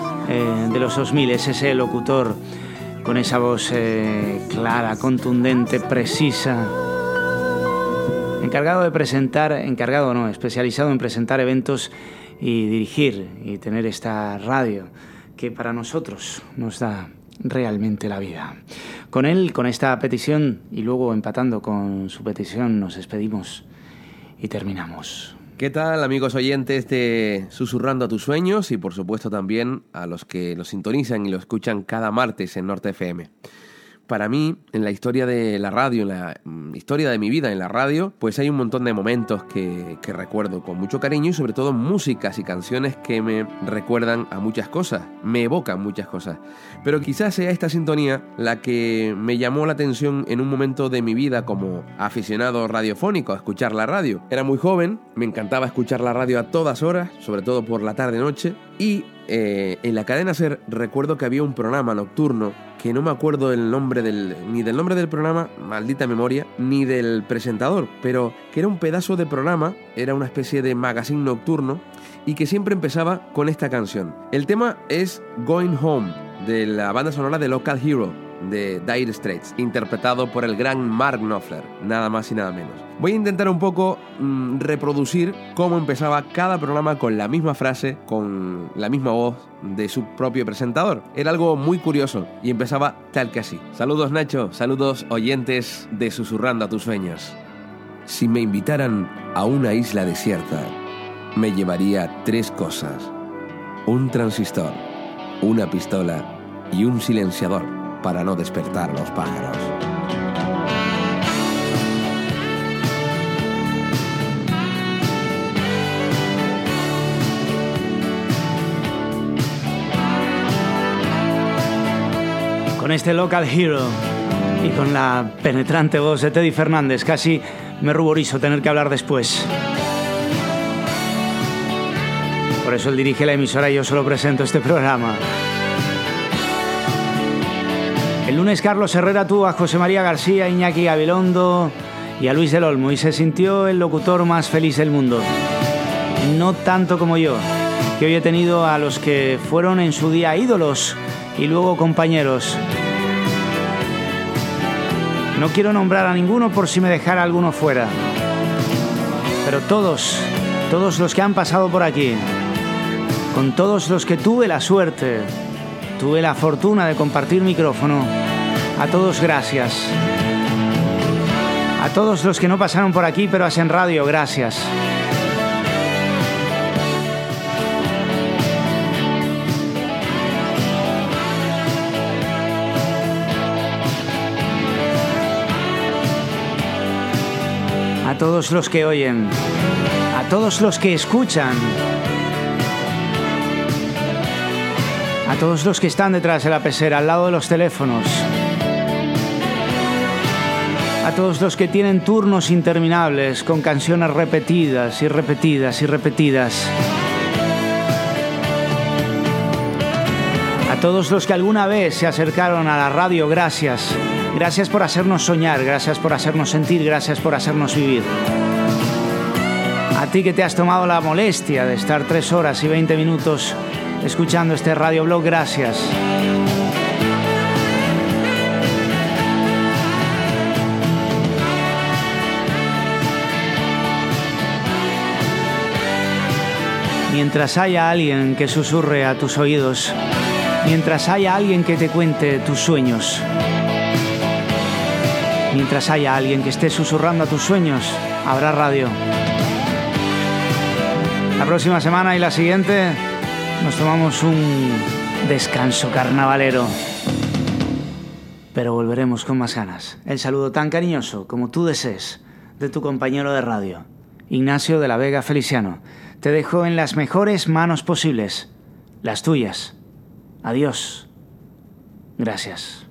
eh, de los dos mil, es ese locutor con esa voz eh, clara, contundente, precisa, encargado de presentar, encargado no, especializado en presentar eventos y dirigir y tener esta radio que para nosotros nos da realmente la vida. Con él, con esta petición y luego empatando con su petición, nos despedimos y terminamos. ¿Qué tal, amigos oyentes de Susurrando a tus sueños? Y por supuesto también a los que lo sintonizan y lo escuchan cada martes en Norte F M. para mí, en la historia de la radio, en la mm, historia de mi vida en la radio, pues hay un montón de momentos que, que recuerdo con mucho cariño y sobre todo músicas y canciones que me recuerdan a muchas cosas, me evocan muchas cosas. Pero quizás sea esta sintonía la que me llamó la atención en un momento de mi vida como aficionado radiofónico a escuchar la radio. Era muy joven, me encantaba escuchar la radio a todas horas, sobre todo por la tarde-noche, y eh, en la cadena SER recuerdo que había un programa nocturno que no me acuerdo el nombre del, ni del nombre del programa, maldita memoria, ni del presentador, pero que era un pedazo de programa, era una especie de magazine nocturno y que siempre empezaba con esta canción. El tema es Going Home, de la banda sonora de Local Hero, de Dire Straits, interpretado por el gran Mark Knopfler, nada más y nada menos. Voy a intentar un poco mmm, reproducir cómo empezaba cada programa con la misma frase, con la misma voz de su propio presentador. Era algo muy curioso y empezaba tal que así. Saludos Nacho, saludos oyentes de Susurrando a tus sueños. Si me invitaran a una isla desierta, me llevaría tres cosas: un transistor, una pistola y un silenciador para no despertar a los pájaros. Con este Local Hero y con la penetrante voz de Teddy Fernández, casi me ruborizo tener que hablar después. Por eso él dirige la emisora y yo solo presento este programa. El lunes Carlos Herrera tuvo a José María García, Iñaki Gabilondo y a Luis del Olmo y se sintió el locutor más feliz del mundo. No tanto como yo, que hoy he tenido a los que fueron en su día ídolos y luego compañeros. No quiero nombrar a ninguno por si me dejara alguno fuera, pero todos, todos los que han pasado por aquí, con todos los que tuve la suerte, tuve la fortuna de compartir micrófono, a todos gracias. A todos los que no pasaron por aquí pero hacen radio, gracias. A todos los que oyen, a todos los que escuchan, a todos los que están detrás de la pecera, al lado de los teléfonos, a todos los que tienen turnos interminables con canciones repetidas y repetidas y repetidas, a todos los que alguna vez se acercaron a la radio, gracias. Gracias por hacernos soñar, gracias por hacernos sentir, gracias por hacernos vivir. A ti que te has tomado la molestia de estar tres horas y veinte minutos escuchando este radioblog, gracias. Mientras haya alguien que susurre a tus oídos, mientras haya alguien que te cuente tus sueños, mientras haya alguien que esté susurrando a tus sueños, habrá radio. La próxima semana y la siguiente nos tomamos un descanso carnavalero, pero volveremos con más ganas. El saludo tan cariñoso como tú desees de tu compañero de radio, Ignacio de la Vega Feliciano. Te dejo en las mejores manos posibles, las tuyas. Adiós. Gracias.